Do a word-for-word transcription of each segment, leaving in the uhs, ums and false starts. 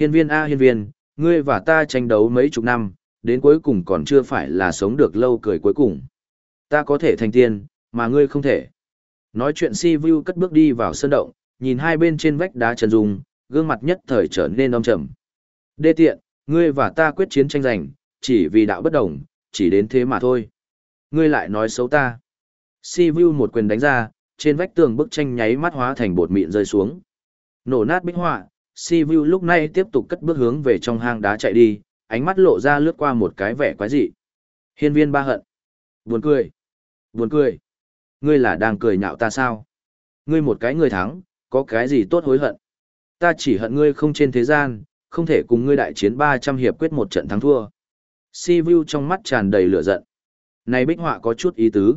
Hiên viên a hiên viên, ngươi và ta tranh đấu mấy chục năm, đến cuối cùng còn chưa phải là sống được lâu cười cuối cùng. Ta có thể thành tiên, mà ngươi không thể. Nói chuyện Si Vu cất bước đi vào sân động, nhìn hai bên trên vách đá trần dung, gương mặt nhất thời trở nên âm trầm. Đê tiện, ngươi và ta quyết chiến tranh giành, chỉ vì đạo bất đồng, chỉ đến thế mà thôi. Ngươi lại nói xấu ta. Si Vu một quyền đánh ra, trên vách tường bức tranh nháy mắt hóa thành bột mịn rơi xuống. Nổ nát bích họa, Si Vu lúc này tiếp tục cất bước hướng về trong hang đá chạy đi, ánh mắt lộ ra lướt qua một cái vẻ quái dị. Hiên viên ba hận. Buồn cười. Buồn cười. Ngươi là đang cười nhạo ta sao? Ngươi một cái người thắng, có cái gì tốt hối hận? Ta chỉ hận ngươi không trên thế gian, không thể cùng ngươi đại chiến ba trăm hiệp quyết một trận thắng thua. Si Vu trong mắt tràn đầy lửa giận. Này bích họa có chút ý tứ.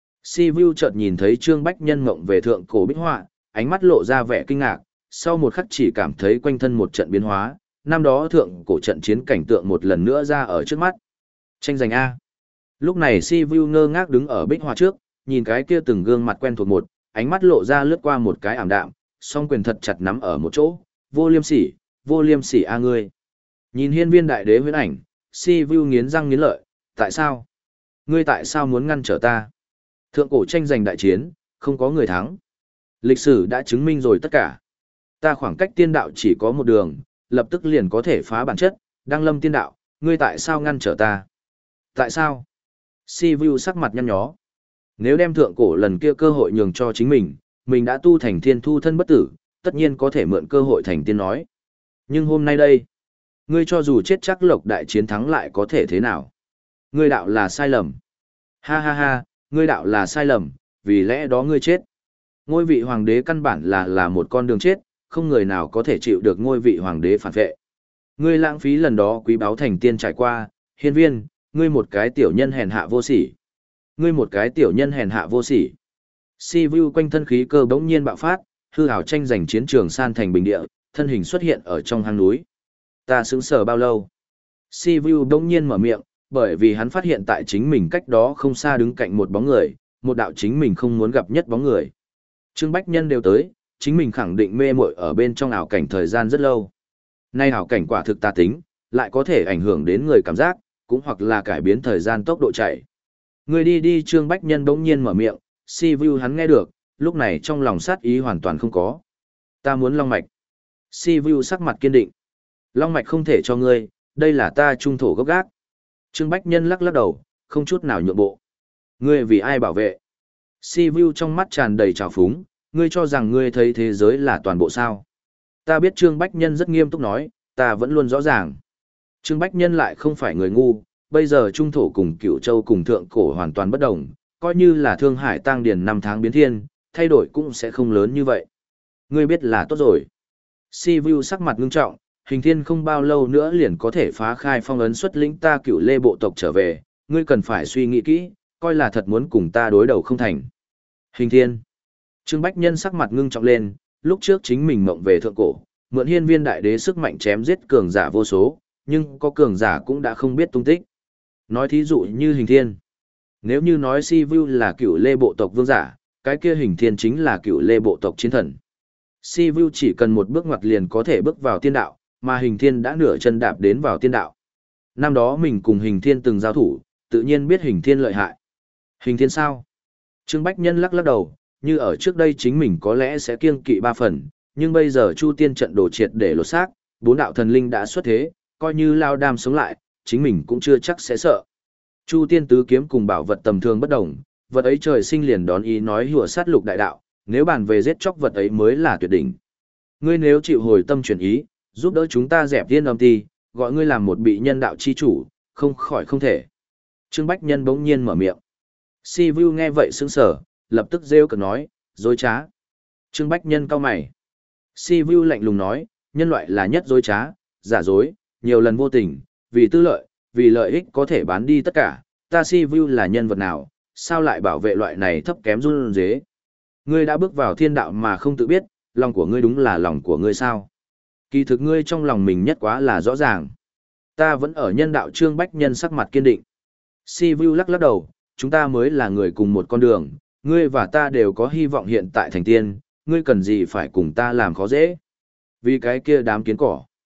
Si Vu chợt nhìn thấy Trương Bách Nhân ngộng về thượng cổ bích họa, ánh mắt lộ ra vẻ kinh ngạc, sau một khắc chỉ cảm thấy quanh thân một trận biến hóa, năm đó thượng cổ trận chiến cảnh tượng một lần nữa ra ở trước mắt. Tranh giành A. Lúc này Si Vu ngơ ngác đứng ở bích họa trước, nhìn cái kia từng gương mặt quen thuộc một, ánh mắt lộ ra lướt qua một cái ảm đạm, song quyền thật chặt nắm ở một chỗ, vô liêm sỉ, vô liêm sỉ a ngươi. Nhìn hiên viên đại đế huyễn ảnh, Si Vu nghiến răng nghiến lợi, tại sao? Ngươi tại sao muốn ngăn trở ta? Thượng cổ tranh giành đại chiến, không có người thắng. Lịch sử đã chứng minh rồi tất cả. Ta khoảng cách tiên đạo chỉ có một đường, lập tức liền có thể phá bản chất, đăng lâm tiên đạo, ngươi tại sao ngăn trở ta? Tại sao? Si Vu sắc mặt nhăn nhó. Nếu đem thượng cổ lần kia cơ hội nhường cho chính mình, mình đã tu thành thiên thu thân bất tử, tất nhiên có thể mượn cơ hội thành tiên nói. Nhưng hôm nay đây, ngươi cho dù chết chắc lộc đại chiến thắng lại có thể thế nào? Ngươi đạo là sai lầm. Ha ha ha, ngươi đạo là sai lầm, vì lẽ đó ngươi chết. Ngôi vị hoàng đế căn bản là là một con đường chết, không người nào có thể chịu được ngôi vị hoàng đế phản vệ. Ngươi lãng phí lần đó quý báu thành tiên trải qua, hiên viên, ngươi một cái tiểu nhân hèn hạ vô sỉ. Ngươi một cái tiểu nhân hèn hạ vô sỉ. Si Vu quanh thân khí cơ bỗng nhiên bạo phát, hư ảo tranh giành chiến trường san thành bình địa, thân hình xuất hiện ở trong hang núi. Ta sững sờ bao lâu? Si Vu bỗng nhiên mở miệng, bởi vì hắn phát hiện tại chính mình cách đó không xa đứng cạnh một bóng người, một đạo chính mình không muốn gặp nhất bóng người. Trương Bách Nhân đều tới, chính mình khẳng định mê muội ở bên trong ảo cảnh thời gian rất lâu. Nay ảo cảnh quả thực tà tính, lại có thể ảnh hưởng đến người cảm giác, cũng hoặc là cải biến thời gian tốc độ chạy. Người đi đi Trương Bách Nhân bỗng nhiên mở miệng, Si Vu hắn nghe được, lúc này trong lòng sát ý hoàn toàn không có. Ta muốn long mạch. Si Vu sắc mặt kiên định. Long mạch không thể cho ngươi, đây là ta trung thổ gốc gác. Trương Bách Nhân lắc lắc đầu, không chút nào nhượng bộ. Ngươi vì ai bảo vệ? Si Vu trong mắt tràn đầy trào phúng, ngươi cho rằng ngươi thấy thế giới là toàn bộ sao? Ta biết Trương Bách Nhân rất nghiêm túc nói, ta vẫn luôn rõ ràng. Trương Bách Nhân lại không phải người ngu, bây giờ Trung Thổ cùng Cửu Châu cùng Thượng Cổ hoàn toàn bất đồng, coi như là Thương Hải tăng điền năm tháng biến thiên, thay đổi cũng sẽ không lớn như vậy. Ngươi biết là tốt rồi. Si Vu sắc mặt ngưng trọng, Hình Thiên không bao lâu nữa liền có thể phá khai phong ấn xuất lĩnh ta Cửu Lê bộ tộc trở về, ngươi cần phải suy nghĩ kỹ, coi là thật muốn cùng ta đối đầu không thành. Hình Thiên. Trương Bách Nhân sắc mặt ngưng trọng lên, lúc trước chính mình mộng về thượng cổ, mượn hiên viên đại đế sức mạnh chém giết cường giả vô số, nhưng có cường giả cũng đã không biết tung tích. Nói thí dụ như Hình Thiên. Nếu như nói Si Vu là Cửu Lê bộ tộc vương giả, cái kia Hình Thiên chính là Cửu Lê bộ tộc chiến thần. Si Vu chỉ cần một bước ngoặt liền có thể bước vào tiên đạo, mà Hình Thiên đã nửa chân đạp đến vào tiên đạo. Năm đó mình cùng Hình Thiên từng giao thủ, tự nhiên biết Hình Thiên lợi hại. Hình Thiên sao? Trương Bách Nhân lắc lắc đầu, như ở trước đây chính mình có lẽ sẽ kiêng kỵ ba phần, nhưng bây giờ Chu Tiên trận đồ triệt để lột xác, bốn đạo thần linh đã xuất thế, coi như Lao Đam sống lại, chính mình cũng chưa chắc sẽ sợ. Chu Tiên tứ kiếm cùng bảo vật tầm thường bất đồng, vật ấy trời sinh liền đón ý nói hùa sát lục đại đạo, nếu bàn về giết chóc vật ấy mới là tuyệt đỉnh. Ngươi nếu chịu hồi tâm chuyển ý, giúp đỡ chúng ta dẹp tiên âm ti, gọi ngươi làm một bị nhân đạo chi chủ, không khỏi không thể. Trương Bách Nhân bỗng nhiên mở miệng. Si Vu nghe vậy sững sờ, lập tức rêu cực nói, dối trá. Trương Bách Nhân cau mày. Si Vu lạnh lùng nói, nhân loại là nhất dối trá, giả dối, nhiều lần vô tình, vì tư lợi, vì lợi ích có thể bán đi tất cả. Ta Si Vu là nhân vật nào, sao lại bảo vệ loại này thấp kém run rế? Ngươi đã bước vào thiên đạo mà không tự biết, lòng của ngươi đúng là lòng của ngươi sao? Kỳ thực ngươi trong lòng mình nhất quá là rõ ràng. Ta vẫn ở nhân đạo. Trương Bách Nhân sắc mặt kiên định. Si Vu lắc lắc đầu, chúng ta mới là người cùng một con đường, ngươi và ta đều có hy vọng hiện tại thành tiên, ngươi cần gì phải cùng ta làm khó dễ. Vì cái kia đám kiến cỏ.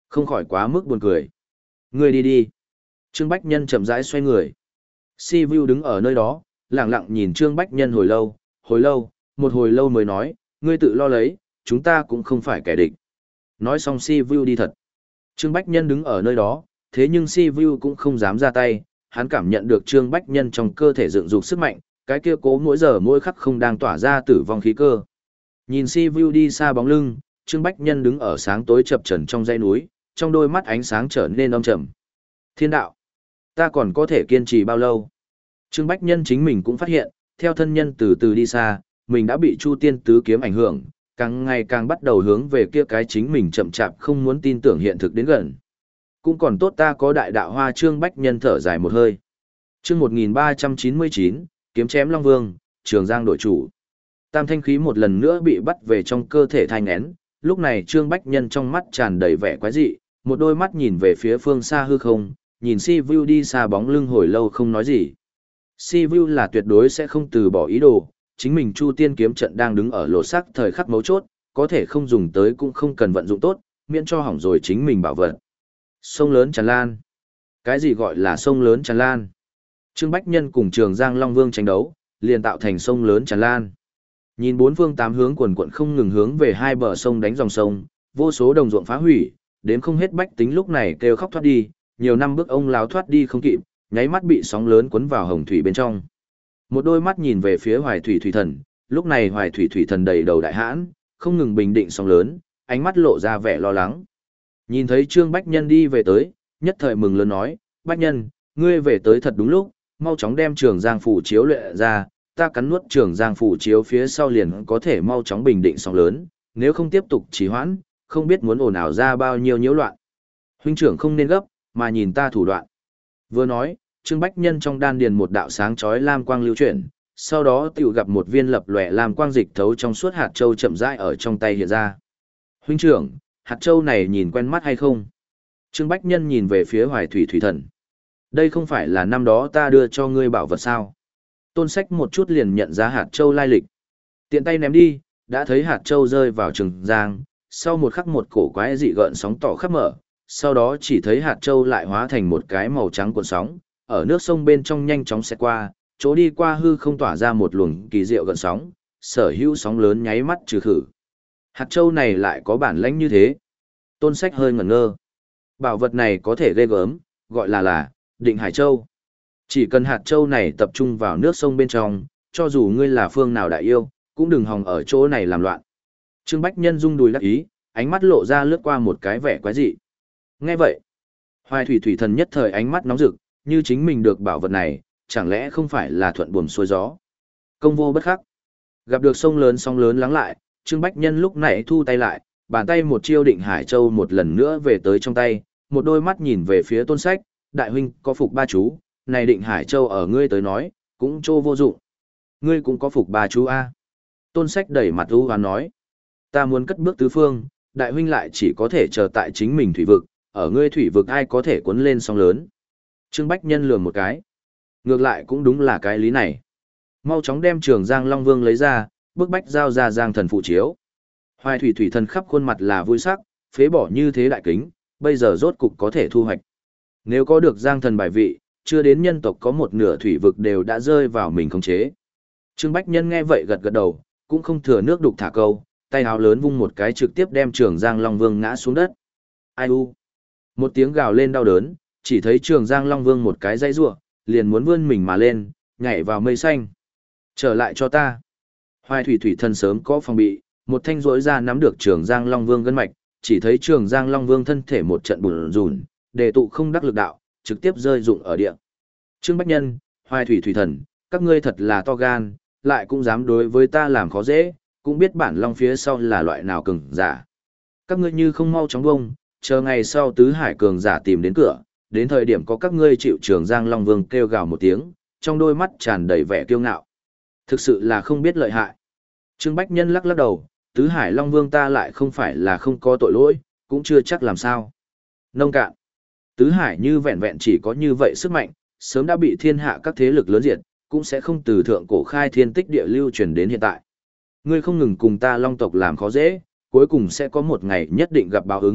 Không khỏi quá mức buồn cười. Ngươi đi đi. Trương Bách Nhân chậm rãi xoay người. Si Vu đứng ở nơi đó, lặng lặng nhìn Trương Bách Nhân hồi lâu, hồi lâu, một hồi lâu mới nói, ngươi tự lo lấy, chúng ta cũng không phải kẻ địch. Nói xong Si Vu đi thật. Trương Bách Nhân đứng ở nơi đó, thế nhưng Si Vu cũng không dám ra tay, hắn cảm nhận được Trương Bách Nhân trong cơ thể dựng dục sức mạnh, cái kia cố mỗi giờ mỗi khắc không đang tỏa ra tử vong khí cơ. Nhìn Si Vu đi xa bóng lưng, Trương Bách Nhân đứng ở sáng tối chập chờn trong dãy núi, trong đôi mắt ánh sáng trở nên âm trầm. Thiên đạo, ta còn có thể kiên trì bao lâu? Trương Bách Nhân chính mình cũng phát hiện, theo thân nhân từ từ đi xa, mình đã bị Chu Tiên tứ kiếm ảnh hưởng, càng ngày càng bắt đầu hướng về kia cái chính mình chậm chạp không muốn tin tưởng hiện thực đến gần. Cũng còn tốt ta có đại đạo hoa. Trương Bách Nhân thở dài một hơi. Chương một nghìn ba trăm chín mươi chín, kiếm chém Long Vương, Trường Giang đổi chủ. Tam thanh khí một lần nữa bị bắt về trong cơ thể thai nghén, lúc này Trương Bách Nhân trong mắt tràn đầy vẻ quái dị, một đôi mắt nhìn về phía phương xa hư không, nhìn Si Vu đi xa bóng lưng hồi lâu không nói gì. Si Vu là tuyệt đối sẽ không từ bỏ ý đồ, chính mình Chu Tiên kiếm trận đang đứng ở lỗ sắc thời khắc mấu chốt, có thể không dùng tới cũng không cần vận dụng tốt, miễn cho hỏng rồi chính mình bảo vật. Sông lớn tràn lan. Cái gì gọi là sông lớn tràn lan? Trương Bách Nhân cùng Trường Giang Long Vương tranh đấu, liền tạo thành sông lớn tràn lan. Nhìn bốn phương tám hướng quần quận không ngừng hướng về hai bờ sông đánh dòng sông, vô số đồng ruộng phá hủy, đến không hết bách tính lúc này kêu khóc thoát đi, nhiều năm bước ông láo thoát đi không kịp, nháy mắt bị sóng lớn cuốn vào hồng thủy bên trong. Một đôi mắt nhìn về phía Hoài Thủy Thủy Thần, lúc này Hoài Thủy Thủy Thần đầy đầu đại hãn, không ngừng bình định sóng lớn, ánh mắt lộ ra vẻ lo lắng. Nhìn thấy Trương Bách Nhân đi về tới, nhất thời mừng lớn nói, Bách Nhân, ngươi về tới thật đúng lúc, mau chóng đem Trường Giang phủ chiếu luyện ra, ta cắn nuốt Trường Giang phủ chiếu phía sau liền có thể mau chóng bình định sóng lớn, nếu không tiếp tục trì hoãn, không biết muốn ồn ào ra bao nhiêu nhiễu loạn. Huynh trưởng không nên gấp, mà nhìn ta thủ đoạn. Vừa nói, Trương Bách Nhân trong đan điền một đạo sáng chói lam quang lưu chuyển, sau đó tiểu gặp một viên lập lòe lam quang dịch thấu trong suốt hạt châu chậm rãi ở trong tay hiện ra. Huynh trưởng, hạt châu này nhìn quen mắt hay không? Trương Bách Nhân nhìn về phía Hoài Thủy Thủy Thần. Đây không phải là năm đó ta đưa cho ngươi bảo vật sao? Tôn Sách một chút liền nhận ra hạt châu lai lịch. Tiện tay ném đi, đã thấy hạt châu rơi vào Trường Giang, sau một khắc một cổ quái dị gợn sóng tỏ khắp mở, sau đó chỉ thấy hạt châu lại hóa thành một cái màu trắng cuộn sóng, ở nước sông bên trong nhanh chóng xẹt qua, chỗ đi qua hư không tỏa ra một luồng kỳ diệu gợn sóng, sở hữu sóng lớn nháy mắt trừ khử. Hạt châu này lại có bản lãnh như thế. Tôn Sách hơi ngẩn ngơ. Bảo vật này có thể ghê gớm, gọi là là Định Hải Châu. Chỉ cần hạt châu này tập trung vào nước sông bên trong, cho dù ngươi là phương nào đại yêu, cũng đừng hòng ở chỗ này làm loạn. Trương Bách Nhân rung đùi đắc ý, ánh mắt lộ ra lướt qua một cái vẻ quái dị. Nghe vậy, Hoài Thủy Thủy Thần nhất thời ánh mắt nóng rực, như chính mình được bảo vật này, chẳng lẽ không phải là thuận buồm xuôi gió. Công vô bất khắc. Gặp được sông lớn sóng lớn lắng lại, Trương Bách Nhân lúc nãy thu tay lại, bàn tay một chiêu Định Hải Châu một lần nữa về tới trong tay, một đôi mắt nhìn về phía Tôn Sách, đại huynh có phục ba chú, này Định Hải Châu ở ngươi tới nói, cũng trô vô dụng. Ngươi cũng có phục ba chú a? Tôn Sách đẩy mặt u hoán nói, ta muốn cất bước tứ phương, đại huynh lại chỉ có thể chờ tại chính mình thủy vực, ở ngươi thủy vực ai có thể cuốn lên sóng lớn. Trương Bách Nhân lườm một cái. Ngược lại cũng đúng là cái lý này. Mau chóng đem Trường Giang Long Vương lấy ra, bức bách giao ra Giang Thần phụ chiếu. Hoài Thủy Thủy Thần khắp khuôn mặt là vui sắc, phế bỏ như thế đại kính, bây giờ rốt cục có thể thu hoạch. Nếu có được Giang Thần bài vị, chưa đến nhân tộc có một nửa thủy vực đều đã rơi vào mình khống chế. Trương Bách Nhân nghe vậy gật gật đầu, cũng không thừa nước đục thả câu, tay áo lớn vung một cái trực tiếp đem Trường Giang Long Vương ngã xuống đất. Ai u? Một tiếng gào lên đau đớn, chỉ thấy Trường Giang Long Vương một cái dãy rủa, liền muốn vươn mình mà lên, nhảy vào mây xanh. Trở lại cho ta. Hoài Thủy Thủy Thần sớm có phòng bị, một thanh rỗi ra nắm được Trường Giang Long Vương gân mạch, chỉ thấy Trường Giang Long Vương thân thể một trận bùn rùn, đề tụ không đắc lực đạo, trực tiếp rơi rụng ở địa. Trương Bách Nhân, Hoài Thủy Thủy Thần, các ngươi thật là to gan, lại cũng dám đối với ta làm khó dễ, cũng biết bản long phía sau là loại nào cường giả. Các ngươi như không mau chóng bông, chờ ngày sau tứ hải cường giả tìm đến cửa, đến thời điểm có các ngươi chịu Trường Giang Long Vương kêu gào một tiếng, trong đôi mắt tràn đầy vẻ kiêu ngạo. Thực sự là không biết lợi hại. Trương Bách Nhân lắc lắc đầu, tứ hải Long Vương ta lại không phải là không có tội lỗi, cũng chưa chắc làm sao. Nông cạn. Tứ hải như vẹn vẹn chỉ có như vậy sức mạnh, sớm đã bị thiên hạ các thế lực lớn diệt, cũng sẽ không từ thượng cổ khai thiên tích địa lưu truyền đến hiện tại. Ngươi không ngừng cùng ta Long tộc làm khó dễ, cuối cùng sẽ có một ngày nhất định gặp báo ứng,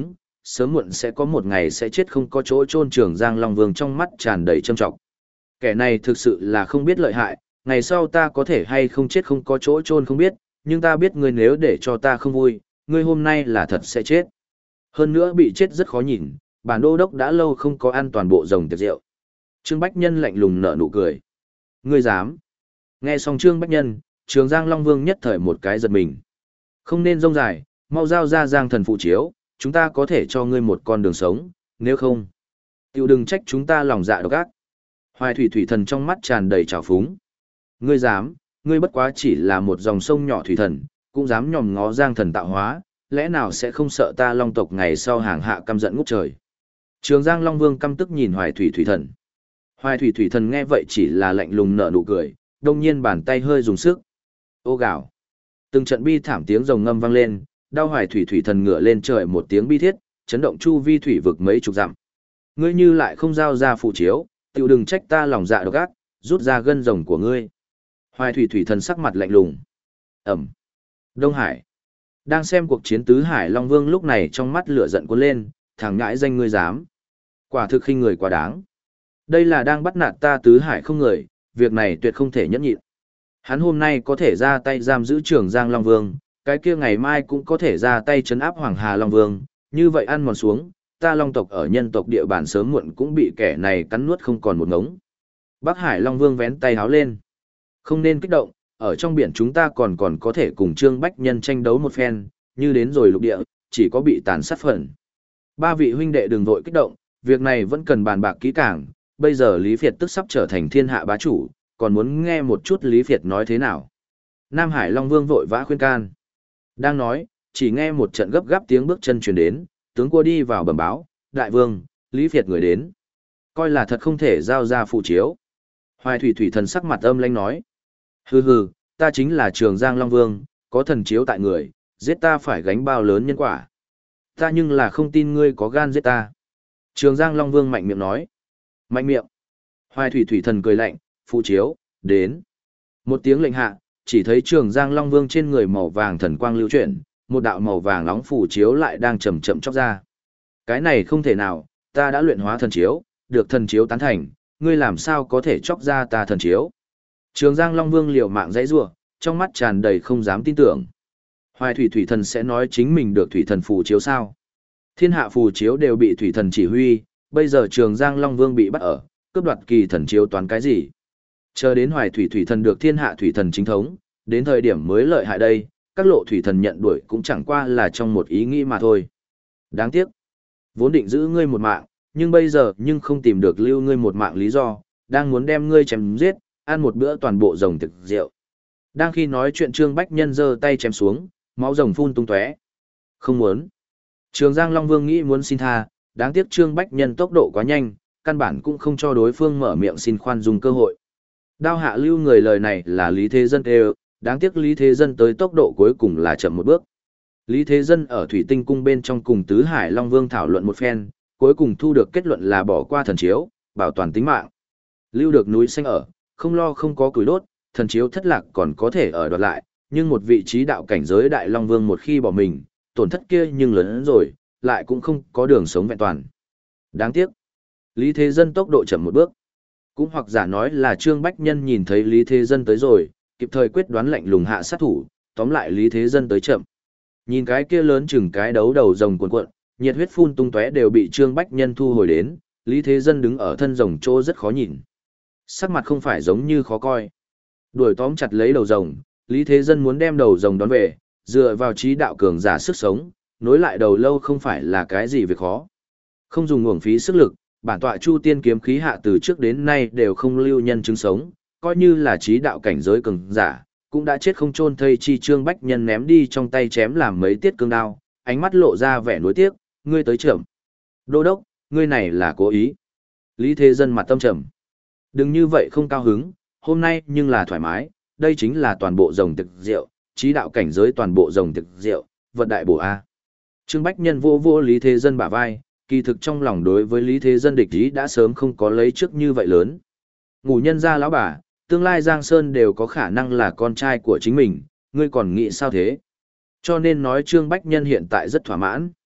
sớm muộn sẽ có một ngày sẽ chết không có chỗ chôn. Trường Giang Long Vương trong mắt tràn đầy châm trọng. Kẻ này thực sự là không biết lợi hại, ngày sau ta có thể hay không chết không có chỗ chôn không biết, nhưng ta biết ngươi nếu để cho ta không vui, ngươi hôm nay là thật sẽ chết. Hơn nữa bị chết rất khó nhìn, bản đô đốc đã lâu không có ăn toàn bộ rồng tiệc rượu. Trương Bách Nhân lạnh lùng nở nụ cười. Ngươi dám? Nghe xong Trương Bách Nhân, Trường Giang Long Vương nhất thời một cái giật mình. Không nên rông dài, mau giao ra Giang thần phụ chiếu, chúng ta có thể cho ngươi một con đường sống, nếu không, tiểu đừng trách chúng ta lòng dạ độc ác. Hoài Thủy Thủy Thần trong mắt tràn đầy trào phúng. Ngươi dám, ngươi bất quá chỉ là một dòng sông nhỏ thủy thần, cũng dám nhòm ngó Giang thần tạo hóa, lẽ nào sẽ không sợ ta Long tộc ngày sau hàng hạ căm giận ngút trời. Trường Giang Long Vương căm tức nhìn Hoài Thủy Thủy Thần. Hoài Thủy Thủy Thần nghe vậy chỉ là lạnh lùng nở nụ cười, đông nhiên bàn tay hơi dùng sức. Ô gào. Từng trận bi thảm tiếng rồng ngâm vang lên, đau Hoài Thủy Thủy Thần ngửa lên trời một tiếng bi thiết, chấn động chu vi thủy vực mấy chục dặm. Ngươi như lại không giao ra phụ chiếu, tiểu đừng trách ta lòng dạ độc ác, rút ra gân rồng của ngươi. Hoài Thủy Thủy Thần sắc mặt lạnh lùng. Ẩm. Đông Hải. Đang xem cuộc chiến tứ Hải Long Vương lúc này trong mắt lửa giận cuốn lên, thằng ngãi danh ngươi dám. Quả thực khinh người quá đáng. Đây là đang bắt nạt ta tứ Hải không người, việc này tuyệt không thể nhẫn nhịn. Hắn hôm nay có thể ra tay giam giữ Trường Giang Long Vương, cái kia ngày mai cũng có thể ra tay trấn áp Hoàng Hà Long Vương, như vậy ăn mòn xuống, ta Long tộc ở nhân tộc địa bàn sớm muộn cũng bị kẻ này cắn nuốt không còn một ngống. Bắc Hải Long Vương vén tay háo lên. Không nên kích động, ở trong biển chúng ta còn còn có thể cùng Trương Bách Nhân tranh đấu một phen, như đến rồi lục địa, chỉ có bị tàn sát phần. Ba vị huynh đệ đừng vội kích động, việc này vẫn cần bàn bạc kỹ càng, bây giờ Lý Việt tức sắp trở thành thiên hạ bá chủ, còn muốn nghe một chút Lý Việt nói thế nào. Nam Hải Long Vương vội vã khuyên can. Đang nói, chỉ nghe một trận gấp gáp tiếng bước chân truyền đến, tướng cua đi vào bẩm báo, đại vương, Lý Việt người đến. Coi là thật không thể giao ra phụ chiếu. Hoài Thủy Thủy Thần sắc mặt âm lãnh nói. Hừ hừ, ta chính là Trường Giang Long Vương, có thần chiếu tại người, giết ta phải gánh bao lớn nhân quả. Ta nhưng là không tin ngươi có gan giết ta. Trường Giang Long Vương mạnh miệng nói. Mạnh miệng. Hoài Thủy Thủy Thần cười lạnh, phụ chiếu, đến. Một tiếng lệnh hạ, chỉ thấy Trường Giang Long Vương trên người màu vàng thần quang lưu chuyển, một đạo màu vàng nóng phủ chiếu lại đang chậm chậm chóc ra. Cái này không thể nào, ta đã luyện hóa thần chiếu, được thần chiếu tán thành, ngươi làm sao có thể chóc ra ta thần chiếu. Trường Giang Long Vương liều mạng dãy rủa, trong mắt tràn đầy không dám tin tưởng. Hoài Thủy Thủy Thần sẽ nói chính mình được thủy thần phù chiếu sao? Thiên hạ phù chiếu đều bị thủy thần chỉ huy, bây giờ Trường Giang Long Vương bị bắt ở, cướp đoạt kỳ thần chiếu toán cái gì? Chờ đến Hoài Thủy Thủy Thần được thiên hạ thủy thần chính thống, đến thời điểm mới lợi hại đây, các lộ thủy thần nhận đuổi cũng chẳng qua là trong một ý nghĩ mà thôi. Đáng tiếc, vốn định giữ ngươi một mạng, nhưng bây giờ nhưng không tìm được lưu ngươi một mạng lý do, đang muốn đem ngươi chém giết, ăn một bữa toàn bộ rồng thực rượu. Đang khi nói chuyện Trương Bách Nhân giơ tay chém xuống, máu rồng phun tung tóe. Không muốn. Trường Giang Long Vương nghĩ muốn xin tha, đáng tiếc Trương Bách Nhân tốc độ quá nhanh, căn bản cũng không cho đối phương mở miệng xin khoan dung cơ hội. Đao hạ lưu người lời này là Lý Thế Dân đều, đáng tiếc Lý Thế Dân tới tốc độ cuối cùng là chậm một bước. Lý Thế Dân ở Thủy Tinh Cung bên trong cùng Tứ Hải Long Vương thảo luận một phen, cuối cùng thu được kết luận là bỏ qua thần chiếu, bảo toàn tính mạng. Lưu được núi xanh ở, không lo không có củi đốt, thần chiếu thất lạc còn có thể ở đoạt lại, nhưng một vị trí đạo cảnh giới Đại Long Vương một khi bỏ mình, tổn thất kia nhưng lớn hơn rồi, lại cũng không có đường sống vẹn toàn. Đáng tiếc, Lý Thế Dân tốc độ chậm một bước. Cũng hoặc giả nói là Trương Bách Nhân nhìn thấy Lý Thế Dân tới rồi, kịp thời quyết đoán lạnh lùng hạ sát thủ, tóm lại Lý Thế Dân tới chậm. Nhìn cái kia lớn chừng cái đấu đầu rồng cuộn cuộn, nhiệt huyết phun tung tóe đều bị Trương Bách Nhân thu hồi đến, Lý Thế Dân đứng ở thân rồng chỗ rất khó nhìn. Sắc mặt không phải giống như khó coi. Đuổi tóm chặt lấy đầu rồng, Lý Thế Dân muốn đem đầu rồng đón về, dựa vào trí đạo cường giả sức sống, nối lại đầu lâu không phải là cái gì việc khó. Không dùng uổng phí sức lực, bản tọa Chu Tiên kiếm khí hạ từ trước đến nay đều không lưu nhân chứng sống, coi như là trí đạo cảnh giới cường giả, cũng đã chết không chôn thây. Chi Trương Bách Nhân ném đi trong tay chém làm mấy tiết cương đao, ánh mắt lộ ra vẻ nuối tiếc, ngươi tới trưởng. Đô đốc, ngươi này là cố ý. Lý Thế Dân mặt tâm trầm. Đừng như vậy không cao hứng, hôm nay nhưng là thoải mái, đây chính là toàn bộ rồng thực rượu, trí đạo cảnh giới toàn bộ rồng thực rượu, vật đại bổ A. Trương Bách Nhân vô vô Lý Thế Dân bả vai, kỳ thực trong lòng đối với Lý Thế Dân địch ý đã sớm không có lấy trước như vậy lớn. Ngủ nhân ra lão bà, tương lai Giang Sơn đều có khả năng là con trai của chính mình, ngươi còn nghĩ sao thế? Cho nên nói Trương Bách Nhân hiện tại rất thỏa mãn.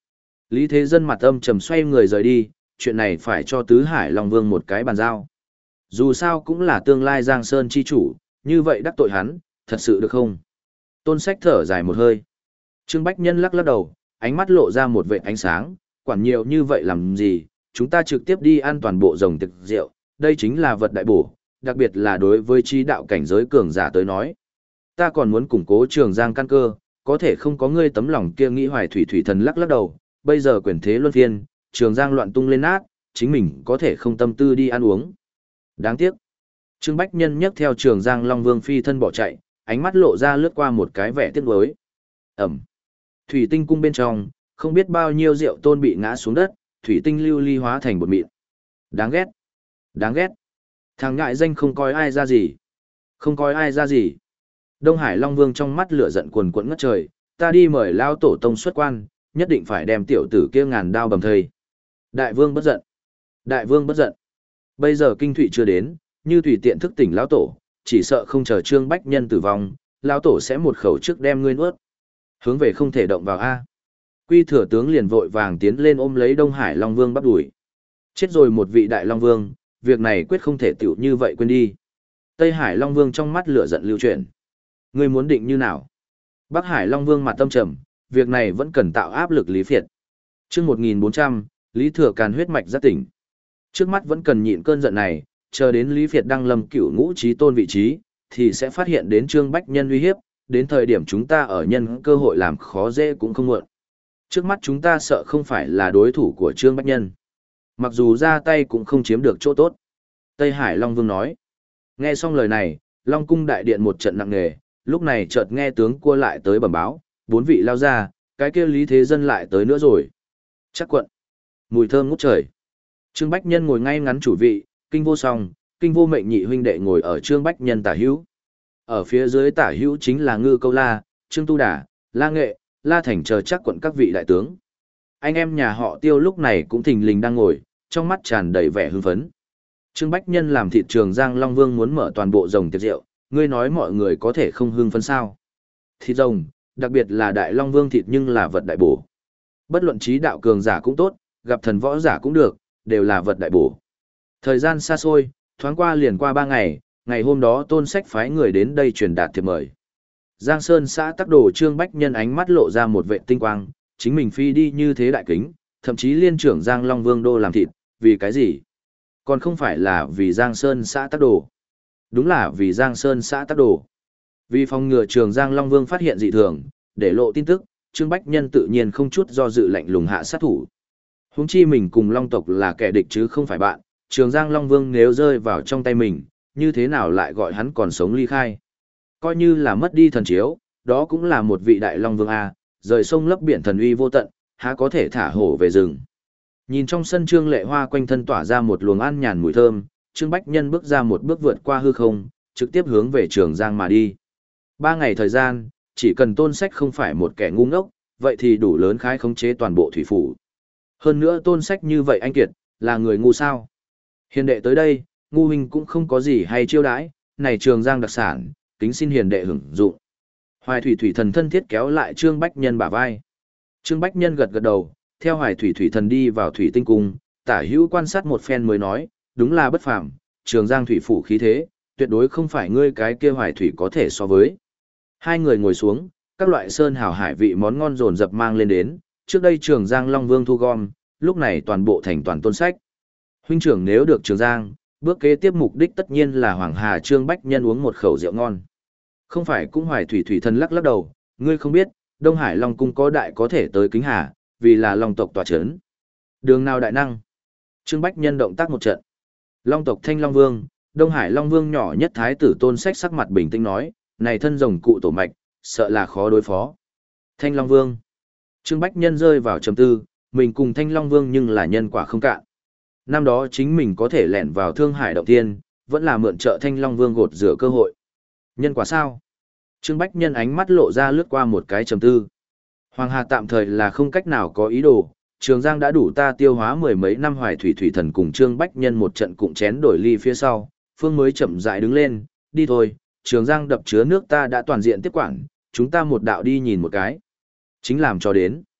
Lý Thế Dân mặt âm trầm xoay người rời đi, chuyện này phải cho Tứ Hải Long Vương một cái bàn giao. Dù sao cũng là tương lai Giang Sơn chi chủ, như vậy đắc tội hắn, thật sự được không? Tôn Sách thở dài một hơi. Trương Bách Nhân lắc lắc đầu, ánh mắt lộ ra một vệt ánh sáng, quản nhiều như vậy làm gì, chúng ta trực tiếp đi ăn toàn bộ rồng thực rượu, đây chính là vật đại bổ, đặc biệt là đối với trí đạo cảnh giới cường giả tới nói. Ta còn muốn củng cố Trường Giang căn cơ, có thể không có ngươi tấm lòng kia nghĩ Hoài Thủy Thủy Thần lắc lắc đầu, bây giờ quyền thế luân phiên, Trường Giang loạn tung lên nát, chính mình có thể không tâm tư đi ăn uống. Đáng tiếc. Trương Bách Nhân nhấc theo Trường Giang Long Vương phi thân bỏ chạy, ánh mắt lộ ra lướt qua một cái vẻ tiếc nuối. Ẩm. Thủy tinh cung bên trong, không biết bao nhiêu rượu tôn bị ngã xuống đất, thủy tinh lưu ly hóa thành bột mịn. Đáng ghét. Đáng ghét. Thằng ngại danh không coi ai ra gì. Không coi ai ra gì. Đông Hải Long Vương trong mắt lửa giận cuồn cuộn ngất trời, ta đi mời lao tổ tông xuất quan, nhất định phải đem tiểu tử kia ngàn đao bầm thây. Đại vương bất giận. Đại vương bất giận. Bây giờ kinh thủy chưa đến, như tùy tiện thức tỉnh lão tổ, chỉ sợ không chờ Trương Bách Nhân tử vong, lão tổ sẽ một khẩu trước đem ngươi nuốt. Hướng về không thể động vào a. Quy Thừa tướng liền vội vàng tiến lên ôm lấy Đông Hải Long Vương bắt đuổi. Chết rồi một vị đại Long Vương, việc này quyết không thể tiểu như vậy quên đi. Tây Hải Long Vương trong mắt lửa giận lưu chuyển. Ngươi muốn định như nào? Bắc Hải Long Vương mặt tâm trầm, việc này vẫn cần tạo áp lực Lý Phiệt. Chương một nghìn bốn trăm, Lý Thừa Càn huyết mạch giác tỉnh. Trước mắt vẫn cần nhịn cơn giận này, chờ đến Lý Phiệt đăng lâm cửu ngũ chí tôn vị trí, thì sẽ phát hiện đến Trương Bách Nhân uy hiếp, đến thời điểm chúng ta ở nhân cơ hội làm khó dễ cũng không muộn. Trước mắt chúng ta sợ không phải là đối thủ của Trương Bách Nhân. Mặc dù ra tay cũng không chiếm được chỗ tốt. Tây Hải Long Vương nói. Nghe xong lời này, Long Cung đại điện một trận nặng nề, lúc này chợt nghe tướng cua lại tới bẩm báo, bốn vị lao ra, cái kia Lý Thế Dân lại tới nữa rồi. Chắc quận. Mùi thơm ngút trời. Trương Bách Nhân ngồi ngay ngắn chủ vị, kinh vô song, kinh vô mệnh nhị huynh đệ ngồi ở Trương Bách Nhân tả hữu. Ở phía dưới tả hữu chính là Ngư Câu La, Trương Tu Đà, La Nghệ, La Thành chờ chắc quận các vị đại tướng. Anh em nhà họ Tiêu lúc này cũng thình lình đang ngồi, trong mắt tràn đầy vẻ hưng phấn. Trương Bách Nhân làm thịt Trường Giang Long Vương muốn mở toàn bộ rồng tiệc rượu, ngươi nói mọi người có thể không hưng phấn sao? Thịt rồng, đặc biệt là đại Long Vương thịt nhưng là vật đại bổ. Bất luận trí đạo cường giả cũng tốt, gặp thần võ giả cũng được, đều là vật đại bổ. Thời gian xa xôi, thoáng qua liền qua ba ngày, ngày hôm đó Tôn Sách phái người đến đây truyền đạt thiệp mời. Giang Sơn xã Tắc Đồ Trương Bách Nhân ánh mắt lộ ra một vệ tinh quang, chính mình phi đi như thế đại kính, thậm chí liên trưởng Giang Long Vương đô làm thịt, vì cái gì? Còn không phải là vì Giang Sơn xã Tắc Đồ. Đúng là vì Giang Sơn xã Tắc Đồ. Vì phòng ngừa trường Giang Long Vương phát hiện dị thường, để lộ tin tức, Trương Bách Nhân tự nhiên không chút do dự lạnh lùng hạ sát thủ. Huống chi mình cùng Long tộc là kẻ địch chứ không phải bạn, trường Giang Long Vương nếu rơi vào trong tay mình, như thế nào lại gọi hắn còn sống ly khai. Coi như là mất đi thần chiếu, đó cũng là một vị đại Long Vương A, rời sông lấp biển thần uy vô tận, há có thể thả hổ về rừng. Nhìn trong sân Trương Lệ Hoa quanh thân tỏa ra một luồng an nhàn mùi thơm, Trương Bách Nhân bước ra một bước vượt qua hư không, trực tiếp hướng về Trường Giang mà đi. Ba ngày thời gian, chỉ cần Tôn Sách không phải một kẻ ngu ngốc, vậy thì đủ lớn khái khống chế toàn bộ thủy phủ. Hơn nữa Tôn Sách như vậy anh kiệt, là người ngu sao? Hiền đệ tới đây, ngu huynh cũng không có gì hay chiêu đãi, này Trường Giang đặc sản, kính xin hiền đệ hưởng dụng. Hoài Thủy Thủy Thần thân thiết kéo lại Trương Bách Nhân bả vai. Trương Bách Nhân gật gật đầu, theo Hoài Thủy Thủy Thần đi vào Thủy Tinh Cung, tả hữu quan sát một phen mới nói, đúng là bất phàm, Trường Giang thủy phủ khí thế, tuyệt đối không phải ngươi cái kia Hoài Thủy có thể so với. Hai người ngồi xuống, các loại sơn hào hải vị món ngon dồn dập mang lên đến, trước đây Trường Giang Long Vương thu gom, lúc này toàn bộ thành toàn Tôn Sách. Huynh trưởng nếu được Trường Giang, bước kế tiếp mục đích tất nhiên là Hoàng Hà Trương Bách Nhân uống một khẩu rượu ngon. Không phải cũng Hoài Thủy Thủy Thần lắc lắc đầu, ngươi không biết, Đông Hải Long Cung có đại có thể tới Kính Hà, vì là Long tộc tọa chấn. Đường nào đại năng? Trương Bách Nhân động tác một trận. Long tộc Thanh Long Vương, Đông Hải Long Vương nhỏ nhất thái tử Tôn Sách sắc mặt bình tĩnh nói, này thân rồng cụ tổ mạch, sợ là khó đối phó. Thanh Long Vương. Trương Bách Nhân rơi vào trầm tư, mình cùng Thanh Long Vương nhưng là nhân quả không cạn. Năm đó chính mình có thể lẻn vào Thương Hải động tiên, vẫn là mượn trợ Thanh Long Vương gột rửa cơ hội. Nhân quả sao? Trương Bách Nhân ánh mắt lộ ra lướt qua một cái trầm tư. Hoàng Hà tạm thời là không cách nào có ý đồ, Trường Giang đã đủ ta tiêu hóa mười mấy năm Hoài Thủy Thủy Thần cùng Trương Bách Nhân một trận cụm chén đổi ly phía sau, Phương mới chậm rãi đứng lên, đi thôi, Trường Giang đập chứa nước ta đã toàn diện tiếp quản, chúng ta một đạo đi nhìn một cái. Chính làm cho đến.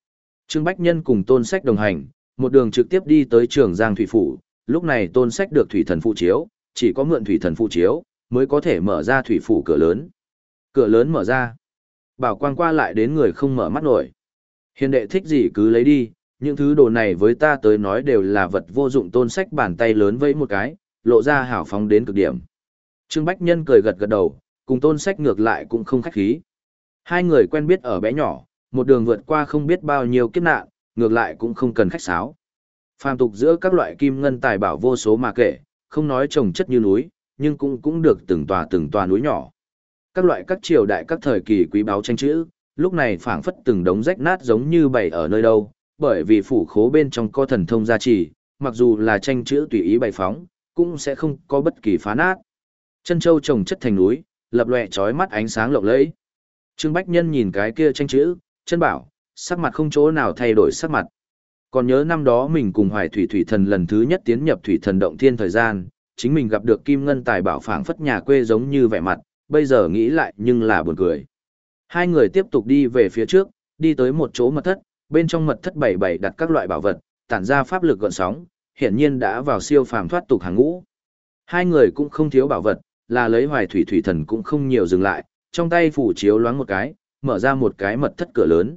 Trương Bách Nhân cùng Tôn Sách đồng hành, một đường trực tiếp đi tới Trường Giang Thủy Phủ, lúc này Tôn Sách được Thủy Thần phụ chiếu, chỉ có mượn Thủy Thần phụ chiếu, mới có thể mở ra Thủy Phủ cửa lớn. Cửa lớn mở ra. Bảo quang qua lại đến người không mở mắt nổi. Hiền đệ thích gì cứ lấy đi, những thứ đồ này với ta tới nói đều là vật vô dụng. Tôn Sách bàn tay lớn vẫy một cái, lộ ra hào phóng đến cực điểm. Trương Bách Nhân cười gật gật đầu, cùng Tôn Sách ngược lại cũng không khách khí. Hai người quen biết ở bé nhỏ, một đường vượt qua không biết bao nhiêu kiếp nạn, ngược lại cũng không cần khách sáo. Phàm tục giữa các loại kim ngân tài bảo vô số mà kể, không nói trồng chất như núi, nhưng cũng cũng được từng tòa từng tòa núi nhỏ. Các loại các triều đại các thời kỳ quý báu tranh chữ, lúc này phảng phất từng đống rách nát giống như bày ở nơi đâu, bởi vì phủ khố bên trong có thần thông gia trì, mặc dù là tranh chữ tùy ý bày phóng, cũng sẽ không có bất kỳ phá nát. Chân châu trồng chất thành núi, lập lòe chói mắt ánh sáng lộng lẫy. Trương Bách Nhân nhìn cái kia tranh chữ, chân bảo, sắc mặt không chỗ nào thay đổi sắc mặt. Còn nhớ năm đó mình cùng Hoài Thủy Thủy Thần lần thứ nhất tiến nhập Thủy Thần Động Thiên thời gian, chính mình gặp được kim ngân tài bảo phảng phất nhà quê giống như vẻ mặt, bây giờ nghĩ lại nhưng là buồn cười. Hai người tiếp tục đi về phía trước, đi tới một chỗ mật thất, bên trong mật thất bảy bảy đặt các loại bảo vật, tản ra pháp lực gợn sóng, hiển nhiên đã vào siêu phàm thoát tục hàng ngũ. Hai người cũng không thiếu bảo vật, là lấy Hoài Thủy Thủy Thần cũng không nhiều dừng lại, trong tay phủ chiếu loáng một cái, mở ra một cái mật thất cửa lớn.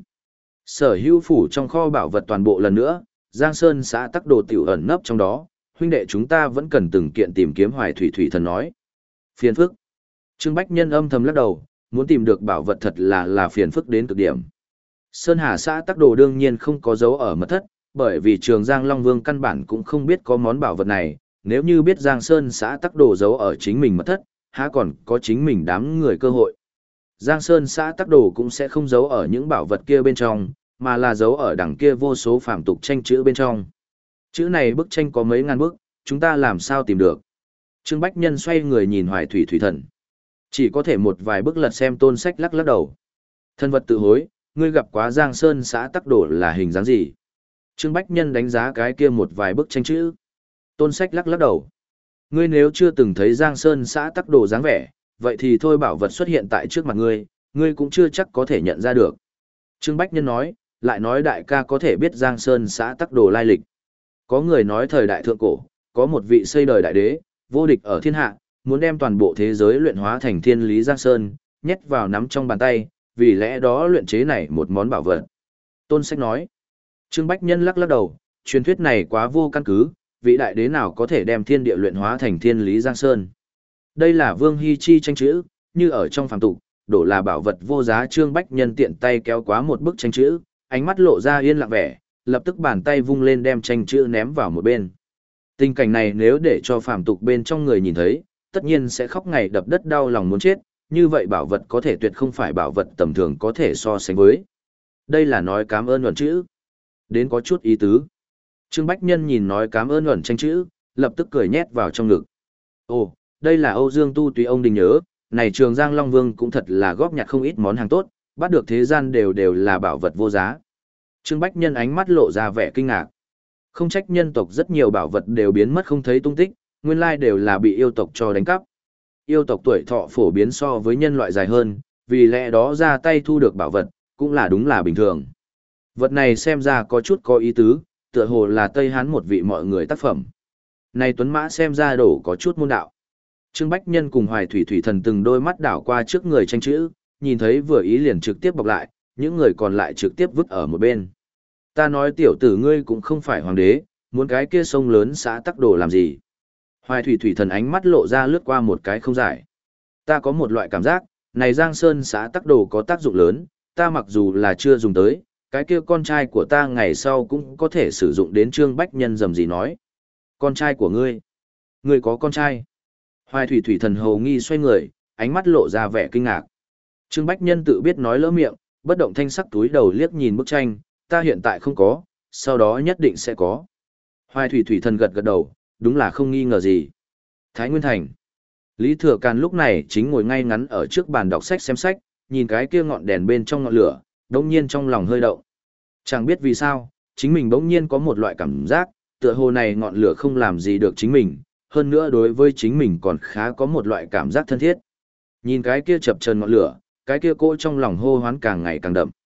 Sở hữu phủ trong kho bảo vật toàn bộ lần nữa, Giang Sơn xã tắc đồ tiểu ẩn nấp trong đó, huynh đệ chúng ta vẫn cần từng kiện tìm kiếm Hoài Thủy Thủy Thần nói. Phiền phức. Trương Bách Nhân âm thầm lắc đầu, muốn tìm được bảo vật thật là là phiền phức đến cực điểm. Sơn Hà xã tắc đồ đương nhiên không có dấu ở mật thất, bởi vì Trường Giang Long Vương căn bản cũng không biết có món bảo vật này, nếu như biết Giang Sơn xã tắc đồ giấu ở chính mình mật thất, há còn có chính mình đám người cơ hội. Giang Sơn xã tắc đồ cũng sẽ không giấu ở những bảo vật kia bên trong, mà là giấu ở đằng kia vô số phàm tục tranh chữ bên trong. Chữ này bức tranh có mấy ngàn bức, chúng ta làm sao tìm được. Trương Bách Nhân xoay người nhìn Hoài Thủy Thủy Thần. Chỉ có thể một vài bức lật xem. Tôn Sách lắc lắc đầu. Thân vật tự hối, ngươi gặp quá Giang Sơn xã tắc đồ là hình dáng gì? Trương Bách Nhân đánh giá cái kia một vài bức tranh chữ. Tôn Sách lắc lắc đầu. Ngươi nếu chưa từng thấy Giang Sơn xã tắc đồ dáng vẻ, vậy thì thôi bảo vật xuất hiện tại trước mặt ngươi, ngươi cũng chưa chắc có thể nhận ra được. Trương Bách Nhân nói, lại nói đại ca có thể biết Giang Sơn xã tắc đồ lai lịch. Có người nói thời đại thượng cổ, có một vị xây đời đại đế, vô địch ở thiên hạ, muốn đem toàn bộ thế giới luyện hóa thành thiên lý Giang Sơn, nhét vào nắm trong bàn tay, vì lẽ đó luyện chế này một món bảo vật. Tôn Sách nói, Trương Bách Nhân lắc lắc đầu, truyền thuyết này quá vô căn cứ, vị đại đế nào có thể đem thiên địa luyện hóa thành thiên lý Giang Sơn. Đây là Vương Hy Chi tranh chữ, như ở trong phàm tục, đổ là bảo vật vô giá. Trương Bách Nhân tiện tay kéo quá một bức tranh chữ, ánh mắt lộ ra yên lặng vẻ, lập tức bàn tay vung lên đem tranh chữ ném vào một bên. Tình cảnh này nếu để cho phàm tục bên trong người nhìn thấy, tất nhiên sẽ khóc ngày đập đất đau lòng muốn chết, như vậy bảo vật có thể tuyệt không phải bảo vật tầm thường có thể so sánh với. Đây là nói cảm ơn luận chữ. Đến có chút ý tứ. Trương Bách Nhân nhìn nói cảm ơn luận tranh chữ, lập tức cười nhét vào trong ngực. Ồ, đây là Âu Dương Tu tùy ông đình nhớ, này Trường Giang Long Vương cũng thật là góp nhặt không ít món hàng tốt, bắt được thế gian đều đều là bảo vật vô giá. Trương Bách Nhân ánh mắt lộ ra vẻ kinh ngạc. Không trách nhân tộc rất nhiều bảo vật đều biến mất không thấy tung tích, nguyên lai đều là bị yêu tộc cho đánh cắp. Yêu tộc tuổi thọ phổ biến so với nhân loại dài hơn, vì lẽ đó ra tay thu được bảo vật, cũng là đúng là bình thường. Vật này xem ra có chút có ý tứ, tựa hồ là Tây Hán một vị mọi người tác phẩm. Này Tuấn Mã xem ra đổ có chút môn đạo. Trương Bách Nhân cùng Hoài Thủy Thủy Thần từng đôi mắt đảo qua trước người tranh chữ, nhìn thấy vừa ý liền trực tiếp bọc lại, những người còn lại trực tiếp vứt ở một bên. Ta nói tiểu tử ngươi cũng không phải hoàng đế, muốn cái kia sông lớn xã tắc đồ làm gì. Hoài Thủy Thủy Thần ánh mắt lộ ra lướt qua một cái không giải. Ta có một loại cảm giác, này Giang Sơn xã tắc đồ có tác dụng lớn, ta mặc dù là chưa dùng tới, cái kia con trai của ta ngày sau cũng có thể sử dụng đến. Trương Bách Nhân dầm gì nói. Con trai của ngươi? Ngươi có con trai? Hoài Thủy Thủy Thần hầu nghi xoay người, ánh mắt lộ ra vẻ kinh ngạc. Trương Bách Nhân tự biết nói lỡ miệng, bất động thanh sắc túi đầu liếc nhìn bức tranh, ta hiện tại không có, sau đó nhất định sẽ có. Hoài Thủy Thủy Thần gật gật đầu, đúng là không nghi ngờ gì. Thái Nguyên Thành. Lý Thừa Càn lúc này chính ngồi ngay ngắn ở trước bàn đọc sách xem sách, nhìn cái kia ngọn đèn bên trong ngọn lửa, đống nhiên trong lòng hơi động. Chẳng biết vì sao, chính mình bỗng nhiên có một loại cảm giác, tựa hồ này ngọn lửa không làm gì được chính mình, hơn nữa đối với chính mình còn khá có một loại cảm giác thân thiết. Nhìn cái kia chập chờn ngọn lửa, cái kia cỗ trong lòng hô hoán càng ngày càng đậm.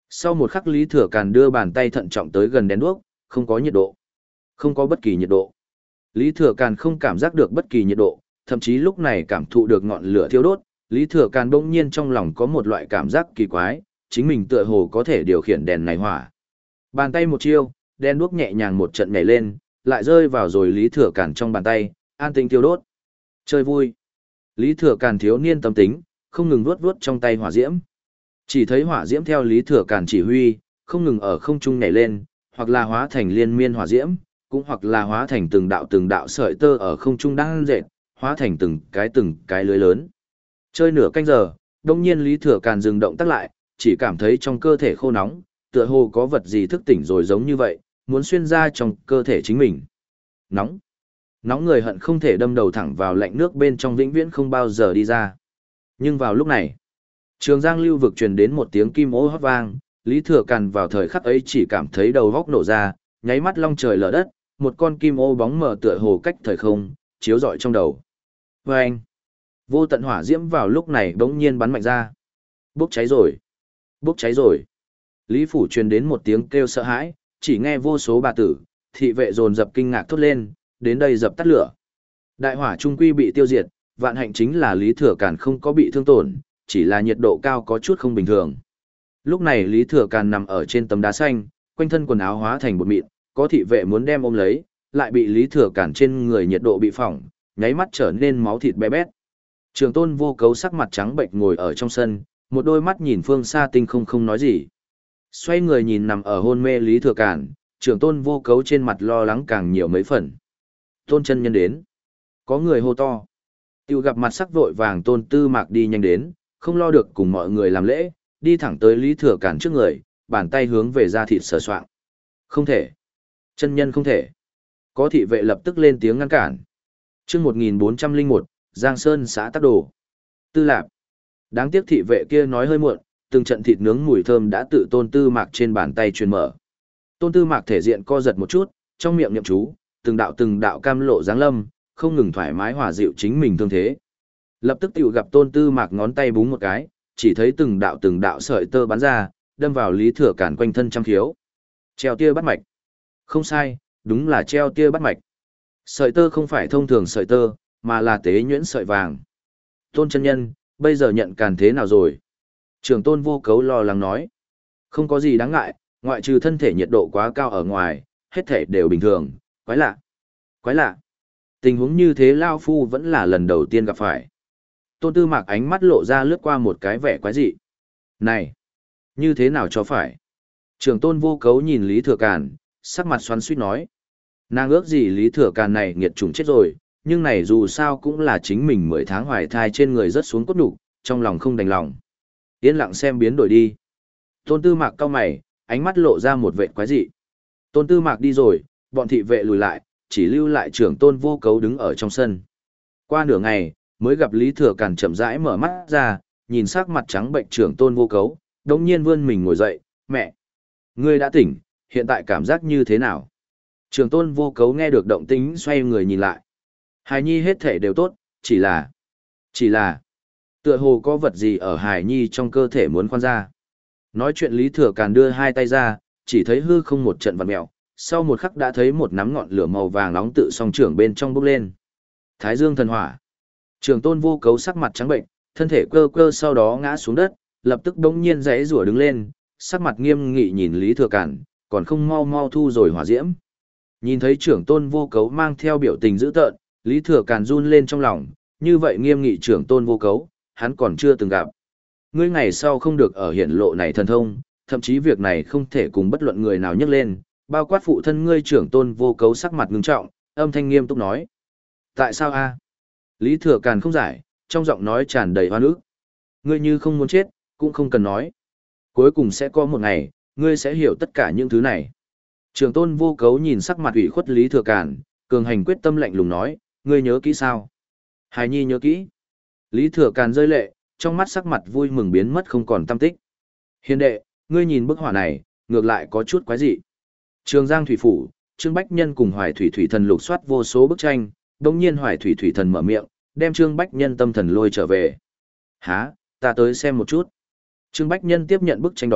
Sau một khắc Lý Thừa Càn đưa bàn tay thận trọng tới gần đèn đuốc, không có nhiệt độ. Không có bất kỳ nhiệt độ. Lý Thừa Càn không cảm giác được bất kỳ nhiệt độ, thậm chí lúc này cảm thụ được ngọn lửa thiêu đốt, Lý Thừa Càn bỗng nhiên trong lòng có một loại cảm giác kỳ quái, chính mình tựa hồ có thể điều khiển đèn này hỏa. Bàn tay một chiêu, đèn đuốc nhẹ nhàng một trận nhảy lên, lại rơi vào rồi Lý Thừa Càn trong bàn tay, an tĩnh thiêu đốt. Chơi vui. Lý Thừa Càn thiếu niên tâm tính, không ngừng vuốt vuốt trong tay hỏa diễm. Chỉ thấy hỏa diễm theo Lý Thừa Càn chỉ huy, không ngừng ở không trung nhảy lên, hoặc là hóa thành liên miên hỏa diễm, cũng hoặc là hóa thành từng đạo từng đạo sợi tơ ở không trung đang dệt, hóa thành từng cái từng cái lưới lớn. Chơi nửa canh giờ, đông nhiên Lý Thừa Càn dừng động tác lại, chỉ cảm thấy trong cơ thể khô nóng, tựa hồ có vật gì thức tỉnh rồi giống như vậy, muốn xuyên ra trong cơ thể chính mình. Nóng. Nóng người hận không thể đâm đầu thẳng vào lạnh nước bên trong vĩnh viễn không bao giờ đi ra. Nhưng vào lúc này, Trường Giang lưu vực truyền đến một tiếng kim ô hót vang, Lý Thừa Càn vào thời khắc ấy chỉ cảm thấy đầu góc nổ ra, nháy mắt long trời lở đất, một con kim ô bóng mờ tựa hồ cách thời không, chiếu rọi trong đầu. Vâng! Vô tận hỏa diễm vào lúc này bỗng nhiên bắn mạnh ra. Bốc cháy rồi! Bốc cháy rồi! Lý Phủ truyền đến một tiếng kêu sợ hãi, chỉ nghe vô số bà tử, thị vệ dồn dập kinh ngạc thốt lên, đến đây dập tắt lửa. Đại hỏa trung quy bị tiêu diệt, vạn hạnh chính là Lý Thừa Càn không có bị thương tổn, chỉ là nhiệt độ cao có chút không bình thường. Lúc này Lý Thừa Càn nằm ở trên tấm đá xanh, quanh thân quần áo hóa thành bột mịn, có thị vệ muốn đem ôm lấy, lại bị Lý Thừa Càn trên người nhiệt độ bị phỏng, nháy mắt trở nên máu thịt bé bét. Trường Tôn Vô Cấu sắc mặt trắng bệch ngồi ở trong sân, một đôi mắt nhìn phương xa tinh không không nói gì. Xoay người nhìn nằm ở hôn mê Lý Thừa Càn, Trường Tôn Vô Cấu trên mặt lo lắng càng nhiều mấy phần. Tôn chân nhân đến. Có người hô to. Tiêu gặp mặt sắc vội vàng Tôn Tư Mạc đi nhanh đến, không lo được cùng mọi người làm lễ, đi thẳng tới Lý Thừa Càn trước người, bàn tay hướng về da thịt sờ soạng. Không thể. Chân nhân không thể. Có thị vệ lập tức lên tiếng ngăn cản. Trước một nghìn bốn trăm lẻ một, Giang Sơn xã Tắc Đồ. Tư Lạp. Đáng tiếc thị vệ kia nói hơi muộn, từng trận thịt nướng mùi thơm đã tự Tôn Tư Mạc trên bàn tay truyền mở. Tôn Tư Mạc thể diện co giật một chút, trong miệng niệm chú, từng đạo từng đạo cam lộ giáng lâm, không ngừng thoải mái hòa dịu chính mình thương thế. Lập tức tiểu gặp Tôn Tư Mạc ngón tay búng một cái, chỉ thấy từng đạo từng đạo sợi tơ bắn ra, đâm vào Lý Thừa Càn quanh thân trăm khiếu. Treo tia bắt mạch. Không sai, đúng là treo tia bắt mạch. Sợi tơ không phải thông thường sợi tơ, mà là tế nhuyễn sợi vàng. Tôn chân nhân, bây giờ nhận Càn thế nào rồi? Trường Tôn Vô Cấu lo lắng nói. Không có gì đáng ngại, ngoại trừ thân thể nhiệt độ quá cao ở ngoài, hết thể đều bình thường, quái lạ. Quái lạ. Tình huống như thế Lao Phu vẫn là lần đầu tiên gặp phải. Tôn Tư Mạc ánh mắt lộ ra lướt qua một cái vẻ quái dị. Này! Như thế nào cho phải? Trường Tôn Vô Cấu nhìn Lý Thừa Càn, sắc mặt xoắn xuýt nói. Nàng ước gì Lý Thừa Càn này nghiệt chủng chết rồi, nhưng này dù sao cũng là chính mình mười tháng hoài thai trên người rớt xuống cốt đủ, trong lòng không đành lòng. Yên lặng xem biến đổi đi. Tôn Tư Mạc cau mày, ánh mắt lộ ra một vẻ quái dị. Tôn Tư Mạc đi rồi, bọn thị vệ lùi lại, chỉ lưu lại trưởng Tôn Vô Cấu đứng ở trong sân. Qua nửa ngày, mới gặp Lý Thừa Càn chậm rãi mở mắt ra, nhìn sắc mặt trắng bệnh trưởng Tôn Vô Cấu, đống nhiên vươn mình ngồi dậy, mẹ, ngươi đã tỉnh, hiện tại cảm giác như thế nào? Trưởng Tôn Vô Cấu nghe được động tĩnh xoay người nhìn lại. Hài Nhi hết thể đều tốt, chỉ là, chỉ là, tựa hồ có vật gì ở Hài Nhi trong cơ thể muốn khoan ra. Nói chuyện Lý Thừa Càn đưa hai tay ra, chỉ thấy hư không một trận vặn mèo, sau một khắc đã thấy một nắm ngọn lửa màu vàng nóng tự song trưởng bên trong bốc lên. Thái Dương thần hỏa. Trường Tôn Vô Cấu sắc mặt trắng bệnh, thân thể cơ cơ sau đó ngã xuống đất, lập tức đống nhiên rẽ rủa đứng lên, sắc mặt nghiêm nghị nhìn Lý Thừa Càn, còn không mau mau thu rồi hỏa diễm. Nhìn thấy trưởng Tôn Vô Cấu mang theo biểu tình dữ tợn, Lý Thừa Càn run lên trong lòng, như vậy nghiêm nghị trưởng Tôn Vô Cấu, hắn còn chưa từng gặp. Ngươi ngày sau không được ở hiển lộ này thần thông, thậm chí việc này không thể cùng bất luận người nào nhắc lên, bao quát phụ thân ngươi trưởng Tôn Vô Cấu sắc mặt ngưng trọng, âm thanh nghiêm túc nói. Tại sao a? Lý Thừa Càn không giải, trong giọng nói tràn đầy oan ức. Ngươi như không muốn chết, cũng không cần nói. Cuối cùng sẽ có một ngày, ngươi sẽ hiểu tất cả những thứ này. Trường Tôn Vô Cấu nhìn sắc mặt ủy khuất Lý Thừa Càn, cường hành quyết tâm lạnh lùng nói, ngươi nhớ kỹ sao? Hài Nhi nhớ kỹ. Lý Thừa Càn rơi lệ, trong mắt sắc mặt vui mừng biến mất không còn tăm tích. Hiền đệ, ngươi nhìn bức họa này, ngược lại có chút quái dị. Trường Giang Thủy Phủ, Trương Bách Nhân cùng Hoài Thủy Thủy Thần lục soát vô số bức tranh, đồng nhiên Hoài Thủy Thủy Thần mở miệng, đem Trương Bách Nhân tâm thần lôi trở về. Hả, ta tới xem một chút. Trương Bách Nhân tiếp nhận bức tranh đó,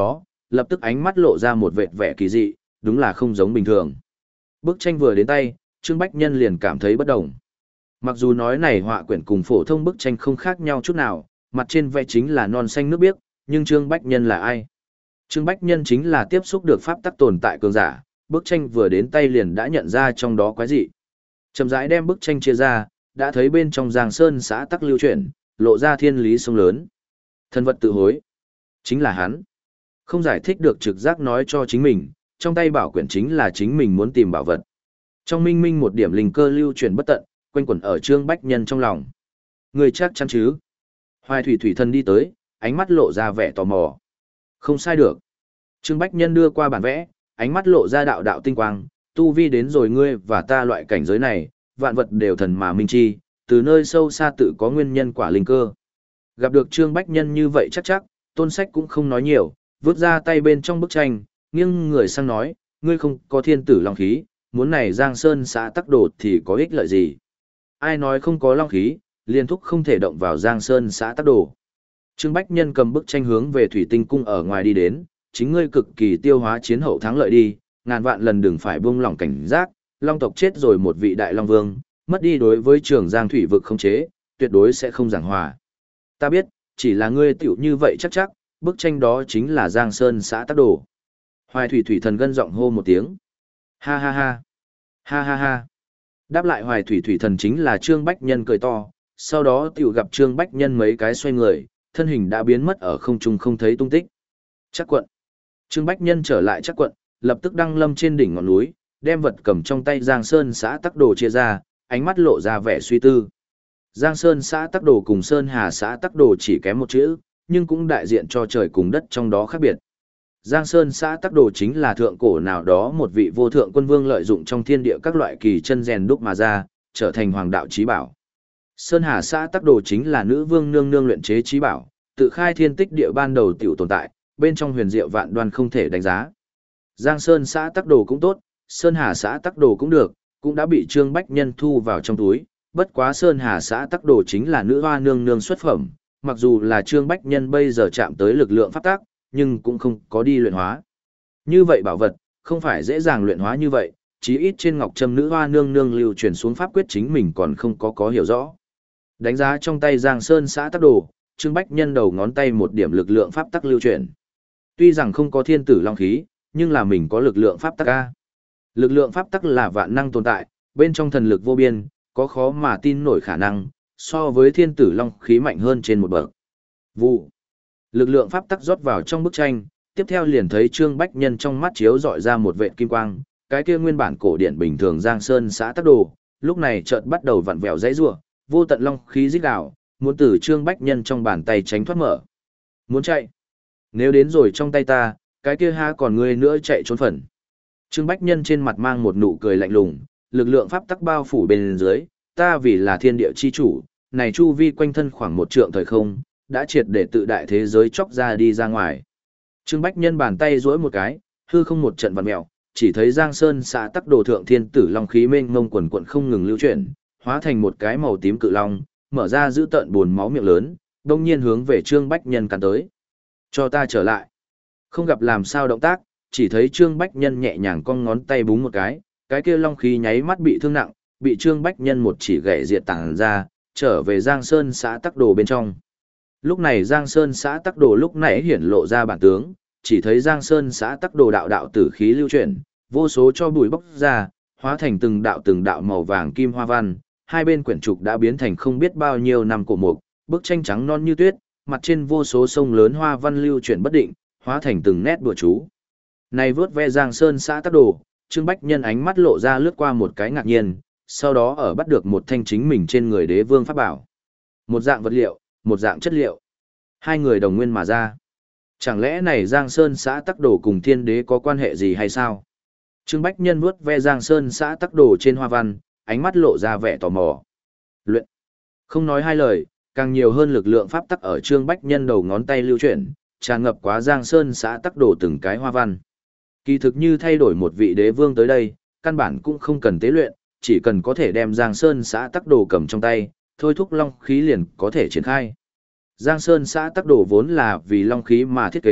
lập tức ánh mắt lộ ra một vệt vẻ kỳ dị, đúng là không giống bình thường. Bức tranh vừa đến tay, Trương Bách Nhân liền cảm thấy bất đồng. Mặc dù nói này họa quyển cùng phổ thông bức tranh không khác nhau chút nào, mặt trên vẽ chính là non xanh nước biếc, nhưng Trương Bách Nhân là ai? Trương Bách Nhân chính là tiếp xúc được pháp tắc tồn tại cường giả, bức tranh vừa đến tay liền đã nhận ra trong đó quái dị. Chậm rãi đem bức tranh chia ra, đã thấy bên trong Giang Sơn xã tắc lưu chuyển, lộ ra thiên lý sông lớn. Thân vật tự hối, chính là hắn. Không giải thích được trực giác nói cho chính mình, trong tay bảo quyển chính là chính mình muốn tìm bảo vật. Trong minh minh một điểm linh cơ lưu chuyển bất tận, quanh quẩn ở Trương Bách Nhân trong lòng. Người chắc chắn chứ? Hoài Thủy Thủy Thần đi tới, ánh mắt lộ ra vẻ tò mò. Không sai được. Trương Bách Nhân đưa qua bản vẽ, ánh mắt lộ ra đạo đạo tinh quang, tu vi đến rồi ngươi và ta loại cảnh giới này, vạn vật đều thần mà minh chi, từ nơi sâu xa tự có nguyên nhân quả linh cơ. Gặp được Trương Bách Nhân như vậy chắc chắc, Tôn Sách cũng không nói nhiều, vứt ra tay bên trong bức tranh, nghiêng người sang nói, ngươi không có thiên tử long khí, muốn này Giang Sơn xã tắc đột thì có ích lợi gì? Ai nói không có long khí, liên thúc không thể động vào Giang Sơn xã tắc đồ. Trương Bách Nhân cầm bức tranh hướng về Thủy Tinh Cung ở ngoài đi đến, chính ngươi cực kỳ tiêu hóa chiến hậu thắng lợi đi, ngàn vạn lần đừng phải buông lỏng cảnh giác, long tộc chết rồi một vị đại long vương, mất đi đối với Trường Giang thủy vực không chế, tuyệt đối sẽ không giảng hòa. Ta biết, chỉ là ngươi tiểu như vậy chắc chắc, bức tranh đó chính là Giang Sơn xã tắc đồ. Hoài Thủy Thủy Thần gân giọng hô một tiếng. Ha ha ha. Ha ha ha. Đáp lại Hoài Thủy Thủy Thần chính là Trương Bách Nhân cười to, sau đó tiểu gặp Trương Bách Nhân mấy cái xoay người, thân hình đã biến mất ở không trung không thấy tung tích. Chắc quận. Trương Bách Nhân trở lại chắc quận, lập tức đăng lâm trên đỉnh ngọn núi, đem vật cầm trong tay Giang Sơn xã tắc đồ chia ra, ánh mắt lộ ra vẻ suy tư. Giang Sơn xã tắc đồ cùng Sơn Hà xã tắc đồ chỉ kém một chữ, nhưng cũng đại diện cho trời cùng đất trong đó khác biệt. Giang Sơn xã tắc đồ chính là thượng cổ nào đó một vị vô thượng quân vương lợi dụng trong thiên địa các loại kỳ chân rèn đúc mà ra, trở thành hoàng đạo chí bảo. Sơn Hà xã tắc đồ chính là nữ vương nương nương luyện chế chí bảo, tự khai thiên tích địa ban đầu tiểu tồn tại, bên trong huyền diệu vạn đoan không thể đánh giá. Giang Sơn xã tắc đồ cũng tốt, Sơn Hà xã tắc đồ cũng được, cũng đã bị Trương Bách Nhân thu vào trong túi, bất quá Sơn Hà xã tắc đồ chính là nữ hoa nương nương xuất phẩm, mặc dù là Trương Bách Nhân bây giờ chạm tới lực lượng pháp tắc, nhưng cũng không có đi luyện hóa. Như vậy bảo vật, không phải dễ dàng luyện hóa như vậy, chí ít trên ngọc trâm nữ hoa nương nương lưu truyền xuống pháp quyết chính mình còn không có có hiểu rõ. Đánh giá trong tay Giang Sơn xã tắc đồ, Trương Bách Nhân đầu ngón tay một điểm lực lượng pháp tắc lưu truyền. Tuy rằng không có thiên tử long khí, nhưng là mình có lực lượng pháp tắc a. Lực lượng pháp tắc là vạn năng tồn tại, bên trong thần lực vô biên, có khó mà tin nổi khả năng, so với thiên tử long khí mạnh hơn trên một bậc. Vụ. Lực lượng pháp tắc rót vào trong bức tranh, tiếp theo liền thấy Trương Bách Nhân trong mắt chiếu dọi ra một vệt kim quang, cái kia nguyên bản cổ điển bình thường Giang Sơn xã tắc đồ, lúc này chợt bắt đầu vặn vẹo dãy rủa, vô tận long khí rít gào, muốn từ Trương Bách Nhân trong bàn tay tránh thoát mở. Muốn chạy. Nếu đến rồi trong tay ta, cái kia ha còn ngươi nữa chạy trốn phần. Trương Bách Nhân trên mặt mang một nụ cười lạnh lùng, lực lượng pháp tắc bao phủ bên dưới, ta vì là thiên địa chi chủ, này chu vi quanh thân khoảng một trượng thời không, đã triệt để tự đại thế giới chóc ra đi ra ngoài. Trương Bách Nhân bàn tay duỗi một cái, hư không một trận vặn mèo, chỉ thấy Giang Sơn xã tắc đồ thượng thiên tử long khí mênh mông quần quần không ngừng lưu chuyển, hóa thành một cái màu tím cự long, mở ra giữ tận buồn máu miệng lớn, đông nhiên hướng về Trương Bách Nhân cắn tới. Cho ta trở lại. Không gặp làm sao động tác, chỉ thấy Trương Bách Nhân nhẹ nhàng cong ngón tay búng một cái, cái kia long khí nháy mắt bị thương nặng, bị Trương Bách Nhân một chỉ gãy diệt tàng ra, trở về Giang Sơn xã tắc đồ bên trong. Lúc này Giang Sơn xã tắc đồ lúc nãy hiển lộ ra bản tướng, chỉ thấy Giang Sơn xã tắc đồ đạo đạo tử khí lưu chuyển, vô số cho bụi bốc ra, hóa thành từng đạo từng đạo màu vàng kim hoa văn, hai bên quyển trục đã biến thành không biết bao nhiêu năm cổ mục, bức tranh trắng non như tuyết, mặt trên vô số sông lớn hoa văn lưu chuyển bất định, hóa thành từng nét bùa chú. Này vớt ve Giang Sơn xã tắc đồ, Trương Bách Nhân ánh mắt lộ ra lướt qua một cái ngạc nhiên, sau đó ở bắt được một thanh chính mình trên người đế vương pháp bảo. Một dạng vật liệu, một dạng chất liệu. Hai người đồng nguyên mà ra. Chẳng lẽ này Giang Sơn xã tắc đồ cùng thiên đế có quan hệ gì hay sao? Trương Bách Nhân vuốt ve Giang Sơn xã tắc đồ trên hoa văn, ánh mắt lộ ra vẻ tò mò. Luyện. Không nói hai lời, càng nhiều hơn lực lượng pháp tắc ở Trương Bách Nhân đầu ngón tay lưu chuyển, tràn ngập quá Giang Sơn xã tắc đồ từng cái hoa văn. Kỳ thực như thay đổi một vị đế vương tới đây, căn bản cũng không cần tế luyện, chỉ cần có thể đem Giang Sơn xã tắc đồ cầm trong tay, thôi thúc long khí liền có thể triển khai. Giang Sơn xã tắc đồ vốn là vì long khí mà thiết kế,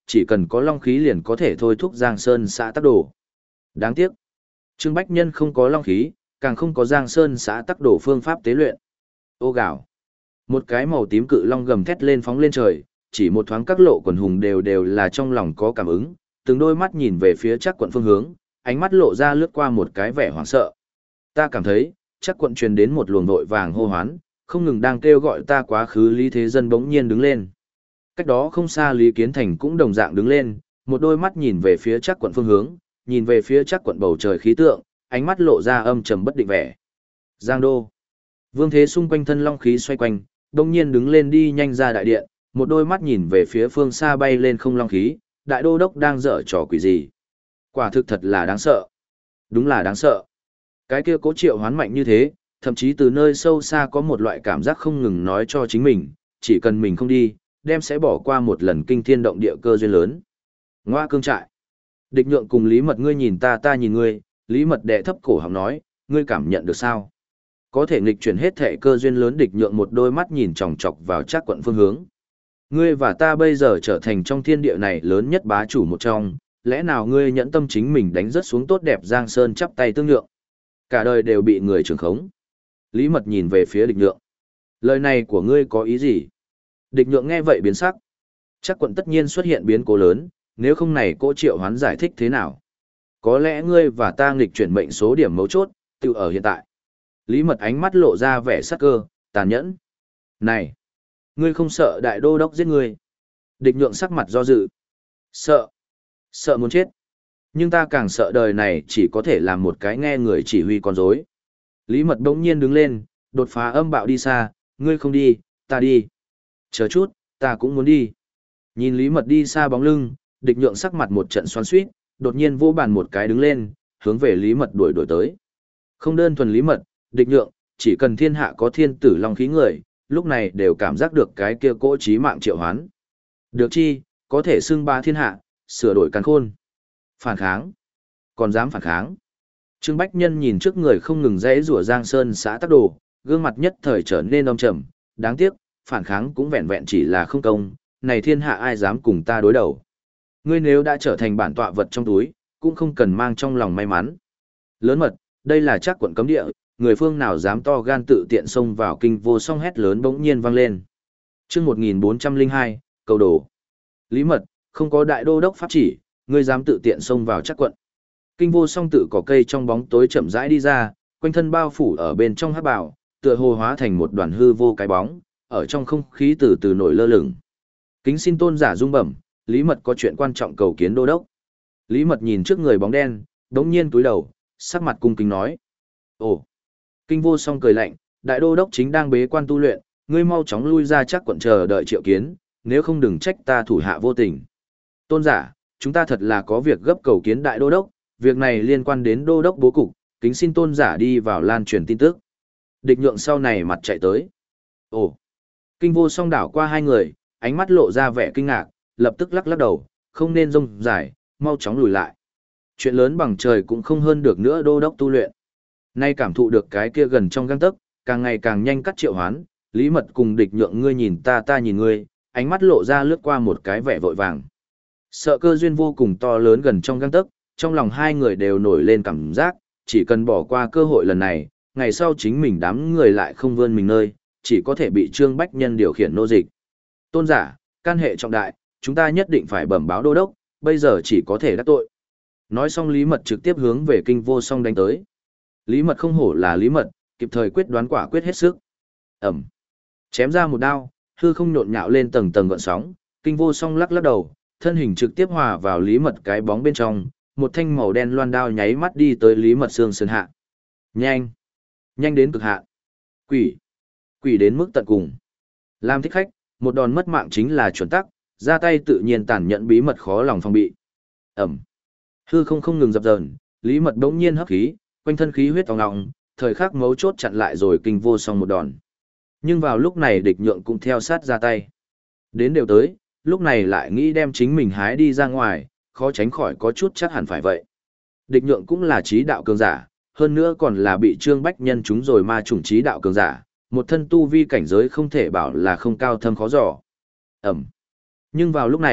chỉ cần có long khí liền có thể thôi thúc Giang Sơn xã tắc đồ. Đáng tiếc, Trương Bách Nhân không có long khí, càng không có Giang Sơn xã tắc đồ phương pháp tế luyện. Ô gạo. Một cái màu tím cự long gầm thét lên phóng lên trời, chỉ một thoáng các lộ quần hùng đều đều là trong lòng có cảm ứng, từng đôi mắt nhìn về phía Trác Quận phương hướng, ánh mắt lộ ra lướt qua một cái vẻ hoảng sợ. Ta cảm thấy, Trác Quận truyền đến một luồng vội vàng hô hoán, không ngừng đang kêu gọi ta quá khứ. Lý Thế Dân bỗng nhiên đứng lên. Cách đó không xa Lý Kiến Thành cũng đồng dạng đứng lên, một đôi mắt nhìn về phía Trác Quận phương hướng, nhìn về phía Trác Quận bầu trời khí tượng, ánh mắt lộ ra âm trầm bất định vẻ. Giang Đô. Vương Thế xung quanh thân long khí xoay quanh, đông nhiên đứng lên đi nhanh ra đại điện, một đôi mắt nhìn về phía phương xa bay lên không long khí, đại đô đốc đang dở trò quỷ gì. Quả thực thật là đáng sợ. Đúng là đáng sợ. Cái kia Cố Triệu Hoán mạnh như thế, thậm chí từ nơi sâu xa có một loại cảm giác không ngừng nói cho chính mình, chỉ cần mình không đi, đem sẽ bỏ qua một lần kinh thiên động địa cơ duyên lớn. Ngoa cương trại. Địch Nhượng cùng Lý Mật ngươi nhìn ta ta nhìn ngươi, Lý Mật đệ thấp cổ họng nói, ngươi cảm nhận được sao? Có thể nghịch chuyển hết thệ cơ duyên lớn. Địch Nhượng một đôi mắt nhìn chòng chọc vào Trác Quận phương hướng. Ngươi và ta bây giờ trở thành trong thiên địa này lớn nhất bá chủ một trong, lẽ nào ngươi nhẫn tâm chính mình đánh rất xuống tốt đẹp Giang Sơn chắp tay tương nhượng? Cả đời đều bị người trưởng khống. Lý Mật nhìn về phía Địch Nhượng. Lời này của ngươi có ý gì? Địch Nhượng nghe vậy biến sắc. Trác Quận tất nhiên xuất hiện biến cố lớn, nếu không này Cố Triệu Hoán giải thích thế nào? Có lẽ ngươi và ta nghịch chuyển mệnh số điểm mấu chốt, tự ở hiện tại. Lý Mật ánh mắt lộ ra vẻ sắc cơ, tàn nhẫn. Này! Ngươi không sợ đại đô đốc giết ngươi? Địch Nhượng sắc mặt do dự. Sợ. Sợ muốn chết. Nhưng ta càng sợ đời này chỉ có thể làm một cái nghe người chỉ huy con rối. Lý Mật bỗng nhiên đứng lên, đột phá âm bạo đi xa, ngươi không đi, ta đi. Chờ chút, ta cũng muốn đi. Nhìn Lý Mật đi xa bóng lưng, Địch Nhượng sắc mặt một trận xoắn xuýt, đột nhiên vô bàn một cái đứng lên, hướng về Lý Mật đuổi đuổi tới. Không đơn thuần Lý Mật, Địch Nhượng, chỉ cần thiên hạ có thiên tử long khí người, lúc này đều cảm giác được cái kia cỗ chí mạng triệu hoán. Được chi, có thể xưng ba thiên hạ, sửa đổi càn khôn. Phản kháng. Còn dám phản kháng. Trương Bách Nhân nhìn trước người không ngừng rẽ rủa Giang Sơn xã tắc đồ, gương mặt nhất thời trở nên âm trầm, đáng tiếc, phản kháng cũng vẹn vẹn chỉ là không công, này thiên hạ ai dám cùng ta đối đầu. Ngươi nếu đã trở thành bản tọa vật trong túi, cũng không cần mang trong lòng may mắn. Lớn mật, đây là Trác Quận cấm địa, người phương nào dám to gan tự tiện xông vào kinh vô song hét lớn bỗng nhiên vang lên. Chương một nghìn bốn trăm lẻ hai, cầu đồ. Lý Mật, không có đại đô đốc pháp chỉ, ngươi dám tự tiện xông vào Trác Quận. Kinh vô song tự cỏ cây trong bóng tối chậm rãi đi ra, quanh thân bao phủ ở bên trong hắc bào, tựa hồ hóa thành một đoàn hư vô cái bóng, ở trong không khí từ từ nổi lơ lửng. Kính xin tôn giả dung bẩm, Lý Mật có chuyện quan trọng cầu kiến đô đốc. Lý Mật nhìn trước người bóng đen, đống nhiên túi đầu, sắc mặt cung kính nói. Ồ! Kinh vô song cười lạnh, đại đô đốc chính đang bế quan tu luyện, ngươi mau chóng lui ra Trác Quận chờ đợi triệu kiến, nếu không đừng trách ta thủ hạ vô tình. Tôn giả, chúng ta thật là có việc gấp cầu kiến đại đô đốc, việc này liên quan đến đô đốc bố cục, kính xin tôn giả đi vào lan truyền tin tức. Địch Nhượng sau này mặt chạy tới. Ồ! Kinh vô song đảo qua hai người, ánh mắt lộ ra vẻ kinh ngạc, lập tức lắc lắc đầu, không nên rông dài, mau chóng lùi lại. Chuyện lớn bằng trời cũng không hơn được nữa đô đốc tu luyện. Nay cảm thụ được cái kia gần trong gang tấc, càng ngày càng nhanh cắt triệu hoán, Lý Mật cùng Địch Nhượng ngươi nhìn ta ta nhìn ngươi, ánh mắt lộ ra lướt qua một cái vẻ vội vàng. Sợ cơ duyên vô cùng to lớn gần trong gang tấc, trong lòng hai người đều nổi lên cảm giác, chỉ cần bỏ qua cơ hội lần này, ngày sau chính mình đám người lại không vươn mình nơi, chỉ có thể bị Trương Bách Nhân điều khiển nô dịch. Tôn giả, can hệ trọng đại, chúng ta nhất định phải bẩm báo đô đốc, bây giờ chỉ có thể đắc tội. Nói xong Lý Mật trực tiếp hướng về kinh vô song đánh tới. Lý Mật không hổ là Lý Mật, kịp thời quyết đoán quả quyết hết sức. Ẩm. Chém ra một đao, hư không nhộn nhạo lên tầng tầng gợn sóng, kinh vô song lắc lắc đầu, thân hình trực tiếp hòa vào Lý Mật cái bóng bên trong, một thanh màu đen loan đao nháy mắt đi tới Lý Mật xương sườn hạ. Nhanh, nhanh đến cực hạn. Quỷ, quỷ đến mức tận cùng. Làm thích khách, một đòn mất mạng chính là chuẩn tắc, ra tay tự nhiên tàn nhẫn bí mật khó lòng phòng bị. Ẩm. Hư không không ngừng dập dờn, Lý Mật bỗng nhiên hấp khí, quanh thân khí huyết tòng ngọng, thời khắc mấu chốt chặn lại rồi kinh vô song một đòn. Nhưng vào lúc này Địch Nhượng cũng theo sát ra tay. Đến đều tới, lúc này lại nghĩ đem chính mình hái đi ra ngoài, khó tránh khỏi có chút chắc hẳn phải vậy. Địch Nhượng cũng là trí đạo cường giả, hơn nữa còn là bị Trương Bách Nhân chúng rồi ma chủng trí đạo cường giả, một thân tu vi cảnh giới không thể bảo là không cao thâm khó dò. Ẩm. Nhưng vào lúc này,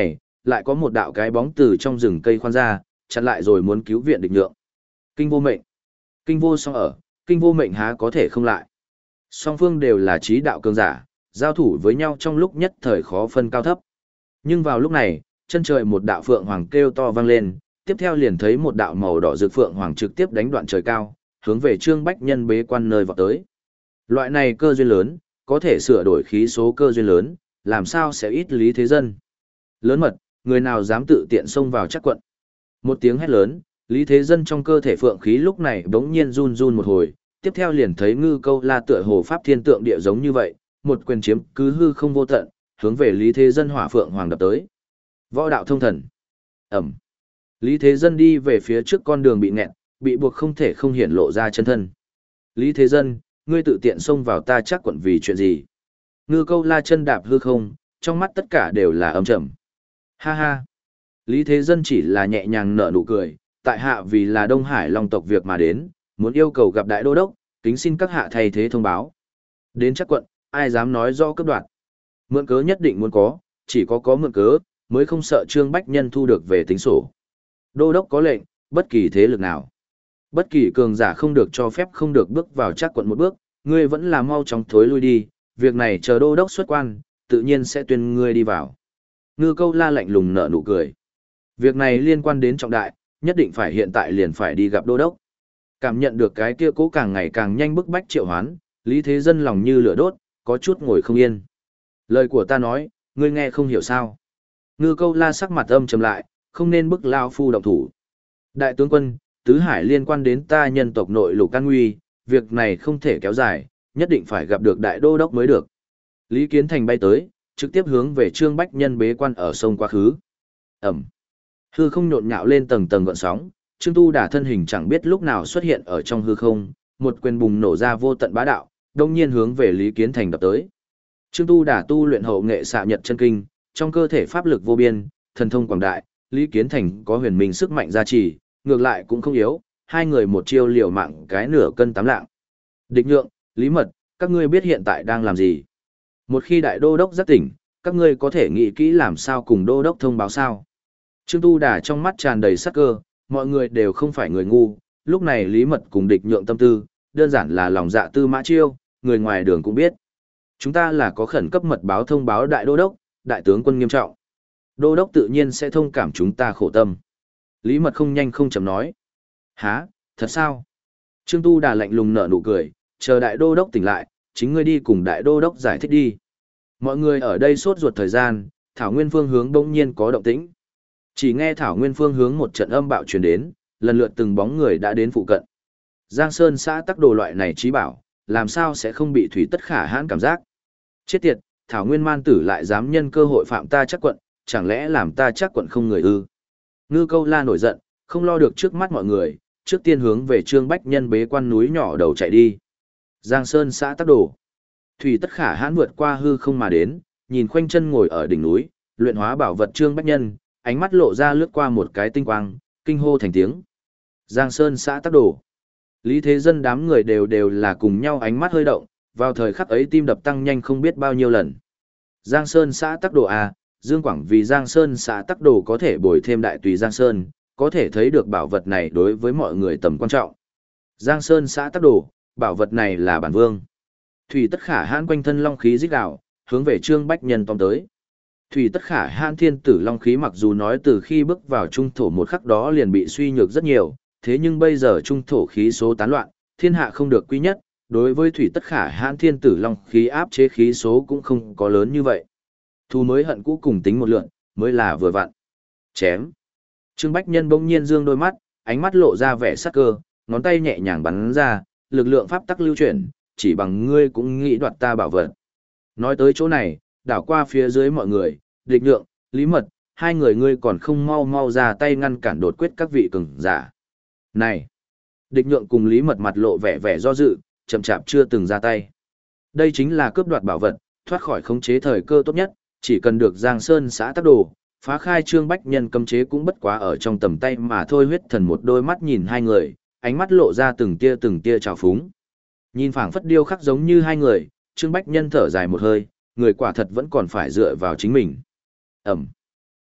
lại có một đạo cái bóng từ trong rừng cây khoan ra, chặn lại rồi muốn cứu viện địch nhượng. Kinh vô mệnh. Kinh vô song ở, kinh vô mệnh há có thể không lại. Song phương đều là trí đạo cường giả, giao thủ với nhau trong lúc nhất thời khó phân cao thấp. Nhưng vào lúc này, chân trời một đạo phượng hoàng kêu to vang lên, tiếp theo liền thấy một đạo màu đỏ rực phượng hoàng trực tiếp đánh đoạn trời cao, hướng về Trương Bách Nhân bế quan nơi vọt tới. Loại này cơ duyên lớn, có thể sửa đổi khí số cơ duyên lớn, làm sao sẽ ít lý thế dân. Lớn mật, người nào dám tự tiện xông vào chắc quận. Một tiếng hét lớn, lý thế dân trong cơ thể phượng khí lúc này bỗng nhiên run run một hồi, tiếp theo liền thấy Ngư Câu La tựa hồ pháp thiên tượng địa giống như vậy, một quyền chiếm cứ hư không vô tận, hướng về lý thế dân hỏa phượng hoàng đập tới. Võ đạo thông thần. Ẩm. Lý thế dân đi về phía trước con đường bị nghẹn, bị buộc không thể không hiển lộ ra chân thân. Lý thế dân, ngươi tự tiện xông vào ta chắc quận vì chuyện gì? Ngư Câu La chân đạp hư không, trong mắt tất cả đều là âm trầm. Ha ha. Lý thế dân chỉ là nhẹ nhàng nở nụ cười, tại hạ vì là Đông Hải Long tộc việc mà đến, muốn yêu cầu gặp đại đô đốc, kính xin các hạ thay thế thông báo. Đến chắc quận, ai dám nói rõ cấp đoạn. Mượn cớ nhất định muốn có, chỉ có có mượn cớ, mới không sợ Trương Bách Nhân thu được về tính sổ. Đô đốc có lệnh, bất kỳ thế lực nào. Bất kỳ cường giả không được cho phép không được bước vào chắc quận một bước, ngươi vẫn là mau chóng thối lui đi, việc này chờ đô đốc xuất quan, tự nhiên sẽ tuyên ngươi đi vào. Ngư Câu La lạnh lùng nở nụ cười. Việc này liên quan đến trọng đại, nhất định phải hiện tại liền phải đi gặp đô đốc. Cảm nhận được cái kia cố càng ngày càng nhanh bức bách triệu hoán, Lý Thế Dân lòng như lửa đốt, có chút ngồi không yên. Lời của ta nói, ngươi nghe không hiểu sao. Ngư Câu La sắc mặt âm trầm lại, không nên bức lao phu động thủ. Đại tướng quân, tứ hải liên quan đến ta nhân tộc nội lục can nguy, việc này không thể kéo dài, nhất định phải gặp được đại đô đốc mới được. Lý Kiến Thành bay tới, trực tiếp hướng về Trương Bách Nhân bế quan ở sông quá khứ. Ẩm. Hư không nhộn nhạo lên tầng tầng gợn sóng, Trương Tu Đả thân hình chẳng biết lúc nào xuất hiện ở trong hư không, một quyền bùng nổ ra vô tận bá đạo, đông nhiên hướng về Lý Kiến Thành đập tới. Trương Tu Đả tu luyện hậu nghệ xạ nhật chân kinh, trong cơ thể pháp lực vô biên, thần thông quảng đại, Lý Kiến Thành có huyền minh sức mạnh gia trì, ngược lại cũng không yếu, hai người một chiêu liều mạng cái nửa cân tám lạng. Địch Nhượng, Lý Mật, các ngươi biết hiện tại đang làm gì? Một khi đại đô đốc giác tỉnh, các ngươi có thể nghĩ kỹ làm sao cùng đô đốc thông báo sao? Trương Tu Đả trong mắt tràn đầy sắc cơ, mọi người đều không phải người ngu, lúc này Lý Mật cùng Địch Nhượng tâm tư, đơn giản là lòng dạ tư mã chiêu, người ngoài đường cũng biết. Chúng ta là có khẩn cấp mật báo thông báo đại đô đốc, đại tướng quân nghiêm trọng. Đô đốc tự nhiên sẽ thông cảm chúng ta khổ tâm. Lý Mật không nhanh không chậm nói. Hả, thật sao? Trương Tu Đà lạnh lùng nở nụ cười, chờ đại đô đốc tỉnh lại, chính ngươi đi cùng đại đô đốc giải thích đi. Mọi người ở đây sốt ruột thời gian, Thảo Nguyên phương hướng bỗng nhiên có động tĩnh. Chỉ nghe Thảo Nguyên phương hướng một trận âm bạo truyền đến, lần lượt từng bóng người đã đến phụ cận. Giang Sơn xã tắc đồ loại này trí bảo, làm sao sẽ không bị thủy tất khả hãn cảm giác. Chết tiệt, Thảo Nguyên man tử lại dám nhân cơ hội phạm ta chắc quận, chẳng lẽ làm ta chắc quận không người ư? Ngư Câu La nổi giận, không lo được trước mắt mọi người, trước tiên hướng về Trương Bách Nhân bế quan núi nhỏ đầu chạy đi. Giang Sơn xã tắc đồ. Thủy tất khả hãn vượt qua hư không mà đến, nhìn khoanh chân ngồi ở đỉnh núi, luyện hóa bảo vật Trương Bách Nhân, ánh mắt lộ ra lướt qua một cái tinh quang, kinh hô thành tiếng. Giang Sơn xã tắc đồ. Lý Thế Dân đám người đều đều là cùng nhau ánh mắt hơi động, vào thời khắc ấy tim đập tăng nhanh không biết bao nhiêu lần. Giang Sơn xã tắc đồ à, Dương Quảng vì Giang Sơn xã tắc đồ có thể bồi thêm đại tùy Giang Sơn, có thể thấy được bảo vật này đối với mọi người tầm quan trọng. Giang Sơn xã tắc đồ, bảo vật này là bản vương. Thủy tất khả hãn quanh thân long khí rít đạo, hướng về Trương Bách Nhân tóm tới. Thủy tất khả hãn thiên tử long khí mặc dù nói từ khi bước vào trung thổ một khắc đó liền bị suy nhược rất nhiều, thế nhưng bây giờ trung thổ khí số tán loạn, thiên hạ không được quý nhất, đối với thủy tất khả hãn thiên tử long khí áp chế khí số cũng không có lớn như vậy. Thu mới hận cũ cùng tính một lượn, mới là vừa vặn. Chém. Trương Bách Nhân bỗng nhiên dương đôi mắt, ánh mắt lộ ra vẻ sắc cơ, ngón tay nhẹ nhàng bắn ra, lực lượng pháp tắc lưu chuyển, chỉ bằng ngươi cũng nghĩ đoạt ta bảo vật. Nói tới chỗ này, đảo qua phía dưới mọi người, Địch Nhượng, Lý Mật, hai người ngươi còn không mau mau ra tay ngăn cản đột quyết các vị cường giả. Này! Địch Nhượng cùng Lý Mật mặt lộ vẻ vẻ do dự, chậm chạp chưa từng ra tay. Đây chính là cướp đoạt bảo vật, thoát khỏi khống chế thời cơ tốt nhất, chỉ cần được Giang Sơn xã tắc đồ, phá khai Trương Bách Nhân cấm chế cũng bất quá ở trong tầm tay mà thôi. Huyết Thần một đôi mắt nhìn hai người, ánh mắt lộ ra từng tia từng tia trào phúng. Nhìn phảng phất điêu khắc giống như hai người, Trương Bách Nhân thở dài một hơi, người quả thật vẫn còn phải dựa vào chính mình. Ẩm.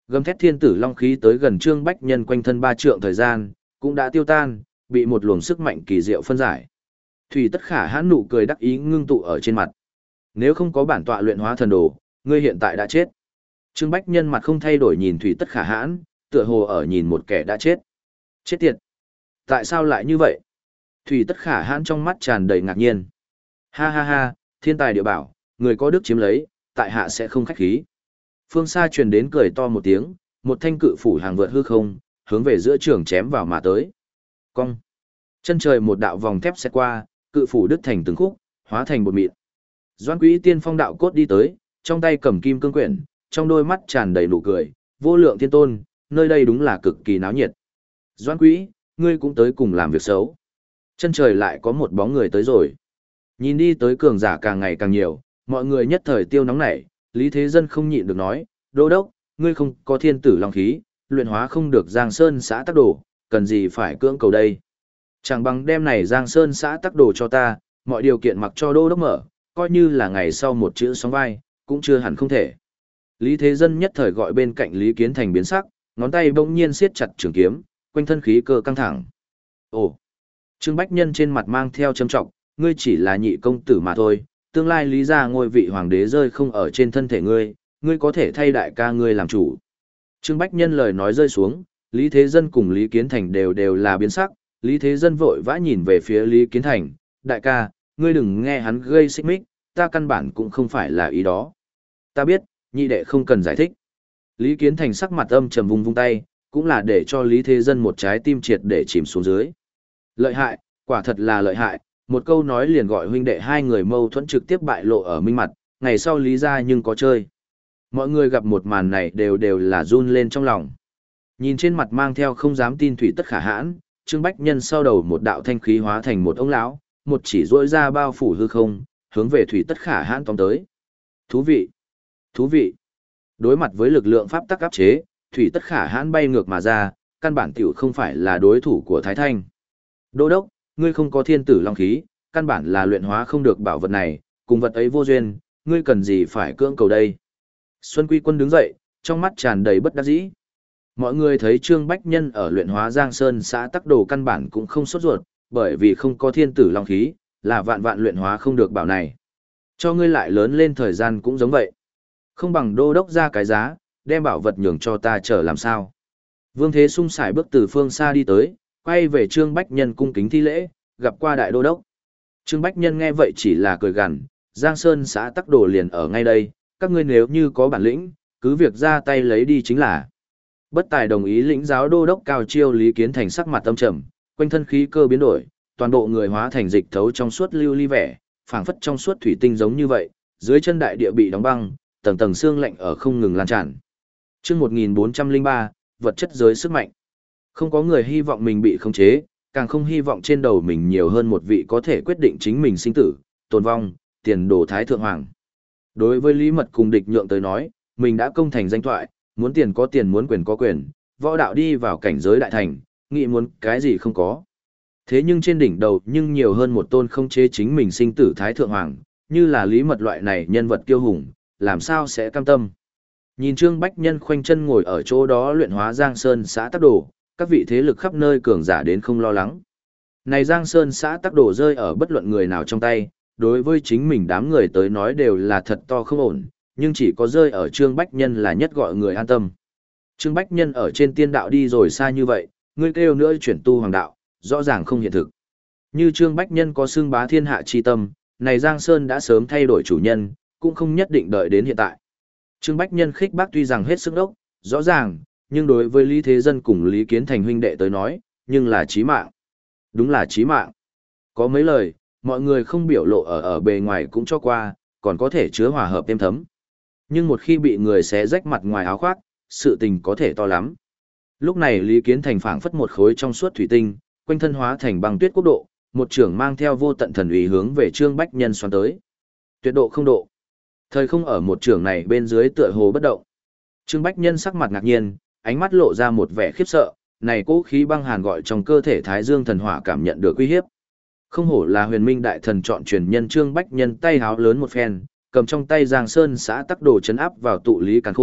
Gầm thét thiên tử long khí tới gần Trương Bách Nhân quanh thân ba trượng thời gian, cũng đã tiêu tan, bị một luồng sức mạnh kỳ diệu phân giải. Thủy Tất Khả Hãn nụ cười đắc ý ngưng tụ ở trên mặt. Nếu không có bản tọa luyện hóa thần đồ, ngươi hiện tại đã chết. Trương Bách Nhân mặt không thay đổi nhìn Thủy Tất Khả Hãn, tựa hồ ở nhìn một kẻ đã chết. Chết tiệt! Tại sao lại như vậy? Thủy Tất Khả Hãn trong mắt tràn đầy ngạc nhiên. Ha ha ha, thiên tài địa bảo, người có đức chiếm lấy, tại hạ sẽ không khách khí. Phương xa truyền đến cười to một tiếng, một thanh cự phủ hàng vượt hư không, hướng về giữa trường chém vào mà tới. Cong. Chân trời một đạo vòng thép xét qua, cự phủ đứt thành từng khúc, hóa thành bột mịn. Doãn Quý Tiên phong đạo cốt đi tới, trong tay cầm kim cương quyển, trong đôi mắt tràn đầy nụ cười, vô lượng thiên tôn, nơi đây đúng là cực kỳ náo nhiệt. Doãn Quý, ngươi cũng tới cùng làm việc xấu. Chân trời lại có một bóng người tới rồi. Nhìn đi tới cường giả càng ngày càng nhiều, mọi người nhất thời tiêu nóng nảy, Lý Thế Dân không nhịn được nói, đô đốc, ngươi không có thiên tử long khí, luyện hóa không được Giang Sơn xã tắc đồ, cần gì phải cưỡng cầu đây. Chẳng bằng đem này Giang Sơn xã tắc đồ cho ta, mọi điều kiện mặc cho đô đốc mở, coi như là ngày sau một chữ sóng vai, cũng chưa hẳn không thể. Lý Thế Dân nhất thời gọi bên cạnh Lý Kiến Thành biến sắc, ngón tay bỗng nhiên siết chặt trường kiếm, quanh thân khí cơ căng thẳng. Ồ! Trương Bách Nhân trên mặt mang theo châm trọng, ngươi chỉ là nhị công tử mà thôi, tương lai lý ra ngôi vị hoàng đế rơi không ở trên thân thể ngươi, ngươi có thể thay đại ca ngươi làm chủ. Trương Bách Nhân lời nói rơi xuống, Lý Thế Dân cùng Lý Kiến Thành đều đều là biến sắc, Lý Thế Dân vội vã nhìn về phía Lý Kiến Thành, đại ca, ngươi đừng nghe hắn gây xích mích, ta căn bản cũng không phải là ý đó. Ta biết, nhị đệ không cần giải thích. Lý Kiến Thành sắc mặt âm trầm vung vung tay, cũng là để cho Lý Thế Dân một trái tim triệt để chìm xuống dưới. Lợi hại, quả thật là lợi hại, một câu nói liền gọi huynh đệ hai người mâu thuẫn trực tiếp bại lộ ở minh mặt, ngày sau Lý ra nhưng có chơi. Mọi người gặp một màn này đều đều là run lên trong lòng. Nhìn trên mặt mang theo không dám tin Thủy Tất Khả Hãn, Trương Bách Nhân sau đầu một đạo thanh khí hóa thành một ông lão, một chỉ rỗi ra bao phủ hư không, hướng về Thủy Tất Khả Hãn tóm tới. Thú vị! Thú vị! Đối mặt với lực lượng pháp tắc áp chế, Thủy Tất Khả Hãn bay ngược mà ra, căn bản tiểu không phải là đối thủ của Thái Thanh. Đô đốc, ngươi không có thiên tử long khí, căn bản là luyện hóa không được bảo vật này, cùng vật ấy vô duyên, ngươi cần gì phải cưỡng cầu đây. Xuân Quy Quân đứng dậy, trong mắt tràn đầy bất đắc dĩ. Mọi người thấy Trương Bách Nhân ở luyện hóa Giang Sơn xã tắc đồ căn bản cũng không sốt ruột, bởi vì không có thiên tử long khí, là vạn vạn luyện hóa không được bảo này. Cho ngươi lại lớn lên thời gian cũng giống vậy. Không bằng đô đốc ra cái giá, đem bảo vật nhường cho ta chờ làm sao. Vương Thế Sung sải bước từ phương xa đi tới, quay về Trương Bách Nhân cung kính thi lễ, gặp qua đại đô đốc. Trương Bách Nhân nghe vậy chỉ là cười gằn, Giang Sơn xã tắc đồ liền ở ngay đây, các ngươi nếu như có bản lĩnh, cứ việc ra tay lấy đi chính là. Bất tài đồng ý lĩnh giáo đô đốc cao chiêu Lý Kiến Thành sắc mặt tâm trầm, quanh thân khí cơ biến đổi, toàn bộ người hóa thành dịch thấu trong suốt lưu ly vẻ, phảng phất trong suốt thủy tinh giống như vậy, dưới chân đại địa bị đóng băng, tầng tầng xương lạnh ở không ngừng lan tràn. Chương một nghìn bốn trăm lẻ ba, vật chất giới sức mạnh. Không có người hy vọng mình bị khống chế, càng không hy vọng trên đầu mình nhiều hơn một vị có thể quyết định chính mình sinh tử, tồn vong, tiền đồ thái thượng hoàng. Đối với Lý Mật cùng địch nhượng tới nói, mình đã công thành danh thoại, muốn tiền có tiền muốn quyền có quyền, võ đạo đi vào cảnh giới đại thành, nghĩ muốn cái gì không có. Thế nhưng trên đỉnh đầu nhưng nhiều hơn một tôn không chế chính mình sinh tử thái thượng hoàng, như là Lý Mật loại này nhân vật kiêu hùng, làm sao sẽ cam tâm. Nhìn Trương Bách Nhân khoanh chân ngồi ở chỗ đó luyện hóa Giang Sơn xã tắc đồ, các vị thế lực khắp nơi cường giả đến không lo lắng. Này Giang Sơn xã tắc đồ rơi ở bất luận người nào trong tay, đối với chính mình đám người tới nói đều là thật to không ổn, nhưng chỉ có rơi ở Trương Bách Nhân là nhất gọi người an tâm. Trương Bách Nhân ở trên tiên đạo đi rồi xa như vậy, ngươi kêu nữa chuyển tu hoàng đạo, rõ ràng không hiện thực. Như Trương Bách Nhân có xưng bá thiên hạ chi tâm, này Giang Sơn đã sớm thay đổi chủ nhân, cũng không nhất định đợi đến hiện tại. Trương Bách Nhân khích bác tuy rằng hết sức đốc, rõ ràng, nhưng đối với Lý Thế Dân cùng Lý Kiến Thành huynh đệ tới nói, nhưng là chí mạng. Đúng là chí mạng. Có mấy lời, mọi người không biểu lộ ở ở bề ngoài cũng cho qua, còn có thể chứa hòa hợp êm thấm. Nhưng một khi bị người xé rách mặt ngoài áo khoác, sự tình có thể to lắm. Lúc này Lý Kiến Thành phảng phất một khối trong suốt thủy tinh, quanh thân hóa thành băng tuyết quốc độ, một trưởng mang theo vô tận thần uy hướng về Trương Bách Nhân xoắn tới. Tuyệt độ không độ. Thời không ở một trưởng này bên dưới tựa hồ bất động. Trương Bách Nhân sắc mặt ngạc nhiên, ánh mắt lộ ra một vẻ khiếp sợ, này cố khí băng hàn gọi trong cơ thể Thái Dương thần hỏa cảm nhận được uy hiếp. Không hổ là huyền minh đại thần chọn truyền nhân Trương Bách Nhân tay háo lớn một phen, cầm trong tay Giang Sơn xã tắc đồ chấn áp vào tụ lý càn khôn,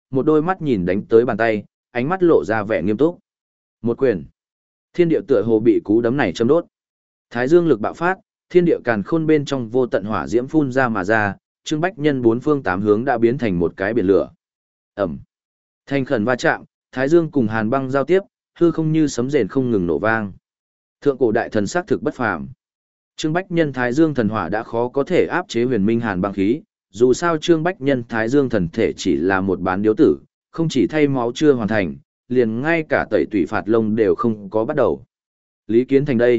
một đôi mắt nhìn đánh tới bàn tay, ánh mắt lộ ra vẻ nghiêm túc. Một quyền. Thiên địa tựa hồ bị cú đấm này châm đốt. Thái dương lực bạo phát, thiên địa càn khôn bên trong vô tận hỏa diễm phun ra mà ra, Trương Bách Nhân bốn phương tám hướng đã biến thành một cái biển lửa. Ầm. Thành khẩn va chạm, thái dương cùng hàn băng giao tiếp, hư không như sấm rền không ngừng nổ vang. Thượng cổ đại thần xác thực bất phàm. Trương Bách Nhân Thái Dương thần hỏa đã khó có thể áp chế huyền minh hàn băng khí, dù sao Trương Bách Nhân Thái Dương thần thể chỉ là một bán điếu tử, không chỉ thay máu chưa hoàn thành, liền ngay cả tẩy tủy phạt lông đều không có bắt đầu. Lý Kiến Thành đây,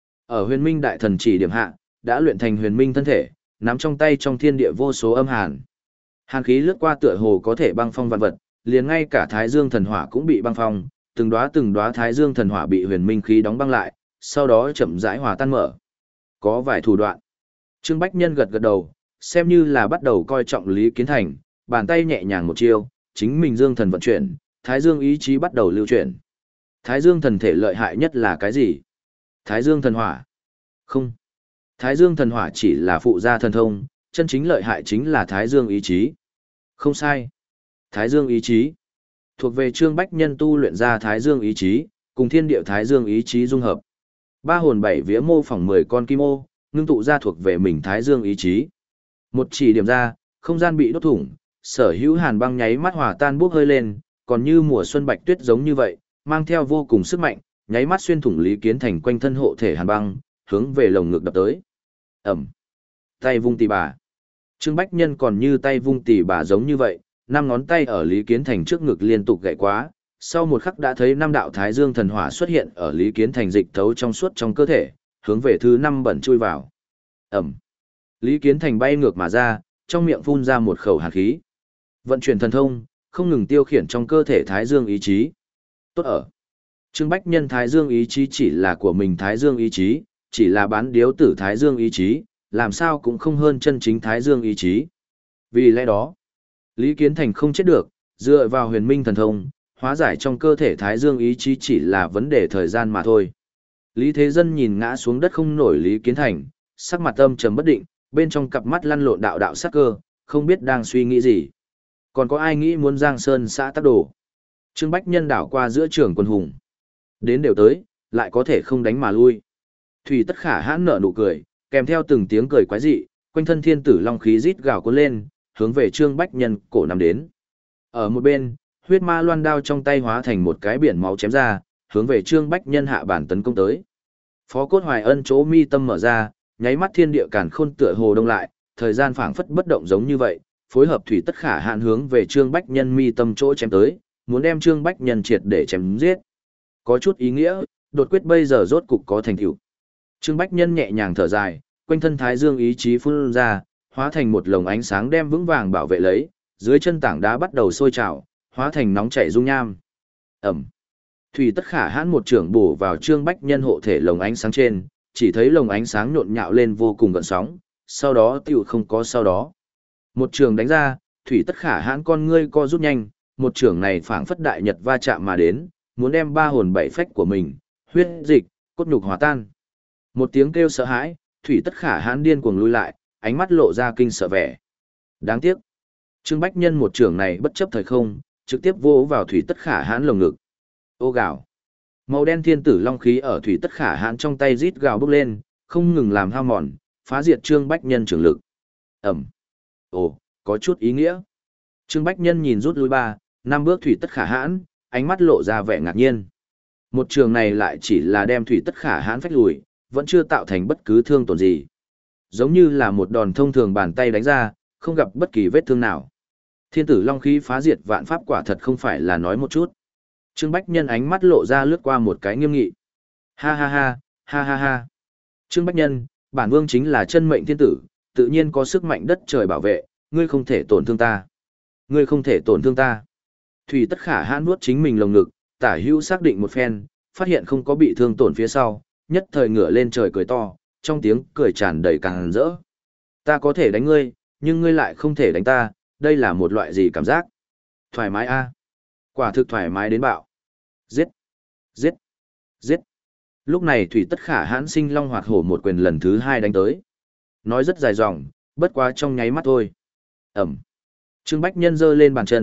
ở huyền minh đại thần chỉ điểm hạ, đã luyện thành huyền minh thân thể, nắm trong tay trong thiên địa vô số âm hàn. Hàn khí lướt qua tựa hồ có thể băng phong vạn vật, liền ngay cả Thái Dương thần hỏa cũng bị băng phong, từng đóa từng đóa Thái Dương thần hỏa bị huyền minh khí đóng băng lại, sau đó chậm rãi hòa tan mở. Có vài thủ đoạn. Trương Bách Nhân gật gật đầu, xem như là bắt đầu coi trọng Lý Kiến Thành, bàn tay nhẹ nhàng một chiêu, chính mình Dương thần vận chuyển, Thái Dương ý chí bắt đầu lưu chuyển. Thái Dương thần thể lợi hại nhất là cái gì? Thái Dương thần hỏa? Không. Thái Dương thần hỏa chỉ là phụ gia thần thông, chân chính lợi hại chính là Thái Dương ý chí. Không sai. Thái Dương ý chí. Thuộc về Trương Bách Nhân tu luyện ra Thái Dương ý chí, cùng thiên địa Thái Dương ý chí dung hợp. Ba hồn bảy vía mô phỏng mười con kim ô, ngưng tụ ra thuộc về mình Thái Dương ý chí. Một chỉ điểm ra, không gian bị đốt thủng, sở hữu hàn băng nháy mắt hòa tan bốc hơi lên, còn như mùa xuân bạch tuyết giống như vậy, mang theo vô cùng sức mạnh, nháy mắt xuyên thủng Lý Kiến Thành quanh thân hộ thể hàn băng, hướng về lồng ngực đập tới. Ẩm. Tay vung tỉ bà. Trương Bách Nhân còn như tay vung tỉ bà giống như vậy, năm ngón tay ở Lý Kiến Thành trước ngực liên tục gậy quá, sau một khắc đã thấy năm đạo Thái Dương thần hỏa xuất hiện ở Lý Kiến Thành dịch thấu trong suốt trong cơ thể, hướng về thứ năm bẩn chui vào. Ẩm. Lý Kiến Thành bay ngược mà ra, trong miệng phun ra một khẩu hàn khí. Vận chuyển thần thông, không ngừng tiêu khiển trong cơ thể Thái Dương ý chí. Tốt ở. Trương Bách Nhân Thái Dương ý chí chỉ là của mình Thái Dương ý chí, chỉ là bán điếu tử Thái Dương ý chí, làm sao cũng không hơn chân chính Thái Dương ý chí. Vì lẽ đó, Lý Kiến Thành không chết được, dựa vào huyền minh thần thông, hóa giải trong cơ thể Thái Dương ý chí chỉ là vấn đề thời gian mà thôi. Lý Thế Dân nhìn ngã xuống đất không nổi Lý Kiến Thành, sắc mặt âm trầm bất định, bên trong cặp mắt lăn lộn đạo đạo sắc cơ, không biết đang suy nghĩ gì. Còn có ai nghĩ muốn Giang Sơn xã tắc đồ? Trương Bách Nhân đảo qua giữa trường quân hùng. Đến đều tới, lại có thể không đánh mà lui. Thủy Tất Khả hãn nở nụ cười, kèm theo từng tiếng cười quái dị, quanh thân thiên tử long khí rít gào cuốn lên, hướng về Trương Bách Nhân cổ nằm đến. Ở một bên, huyết ma loan đao trong tay hóa thành một cái biển máu chém ra, hướng về Trương Bách Nhân hạ bản tấn công tới. Phó Cốt Hoài Ân chỗ mi tâm mở ra, nháy mắt thiên địa càn khôn tựa hồ đông lại, thời gian phảng phất bất động giống như vậy, phối hợp Thủy Tất Khả hạn hướng về Trương Bách Nhân mi tâm chỗ chém tới, muốn đem Trương Bách Nhân triệt để chém giết. Có chút ý nghĩa, đột quyết bây giờ rốt cục có thành tựu. Trương Bách Nhân nhẹ nhàng thở dài, quanh thân Thái Dương ý chí phun ra, hóa thành một lồng ánh sáng đem vững vàng bảo vệ lấy, dưới chân tảng đá bắt đầu sôi trào, hóa thành nóng chảy dung nham. Ẩm. Thủy Tất Khả hãn một trưởng bổ vào Trương Bách Nhân hộ thể lồng ánh sáng trên, chỉ thấy lồng ánh sáng nhộn nhạo lên vô cùng gợn sóng, sau đó tiểu không có sau đó. Một trường đánh ra, Thủy Tất Khả hãn con ngươi co rút nhanh, một trường này phảng phất đại nhật va chạm mà đến, muốn đem ba hồn bảy phách của mình, huyết dịch, cốt nhục hòa tan. Một tiếng kêu sợ hãi, Thủy Tất Khả hãn điên cuồng lùi lại, ánh mắt lộ ra kinh sợ vẻ. Đáng tiếc, Trương Bách Nhân một trường này bất chấp thời không, trực tiếp vô vào Thủy Tất Khả hãn lồng ngực. Ô gào. Màu đen thiên tử long khí ở Thủy Tất Khả hãn trong tay rít gào bốc lên, không ngừng làm hao mòn, phá diệt Trương Bách Nhân trường lực. Ẩm. Ồ, có chút ý nghĩa. Trương Bách Nhân nhìn rút lui ba, năm bước Thủy Tất Khả hãn, ánh mắt lộ ra vẻ ngạc nhiên. Một trường này lại chỉ là đem Thủy Tất Khả hãn phách lùi, vẫn chưa tạo thành bất cứ thương tổn gì. Giống như là một đòn thông thường bàn tay đánh ra, không gặp bất kỳ vết thương nào. Thiên tử long khí phá diệt vạn pháp quả thật không phải là nói một chút. Trương Bách Nhân ánh mắt lộ ra lướt qua một cái nghiêm nghị. Ha ha ha, ha ha ha. Trương Bách Nhân, bản vương chính là chân mệnh thiên tử, tự nhiên có sức mạnh đất trời bảo vệ, ngươi không thể tổn thương ta. Ngươi không thể tổn thương ta. Thủy Tất Khả hãn nuốt chính mình lồng ngực, tả hữu xác định một phen, phát hiện không có bị thương tổn phía sau, nhất thời ngửa lên trời cười to, trong tiếng cười tràn đầy càng rỡ. Ta có thể đánh ngươi, nhưng ngươi lại không thể đánh ta, đây là một loại gì cảm giác? Thoải mái a, quả thực thoải mái đến bạo. Giết! Giết! Giết! Lúc này Thủy Tất Khả hãn sinh long hoạt hổ một quyền lần thứ hai đánh tới. Nói rất dài dòng, bất quá trong nháy mắt thôi. Ẩm! Trương Bách Nhân giơ lên bàn chân,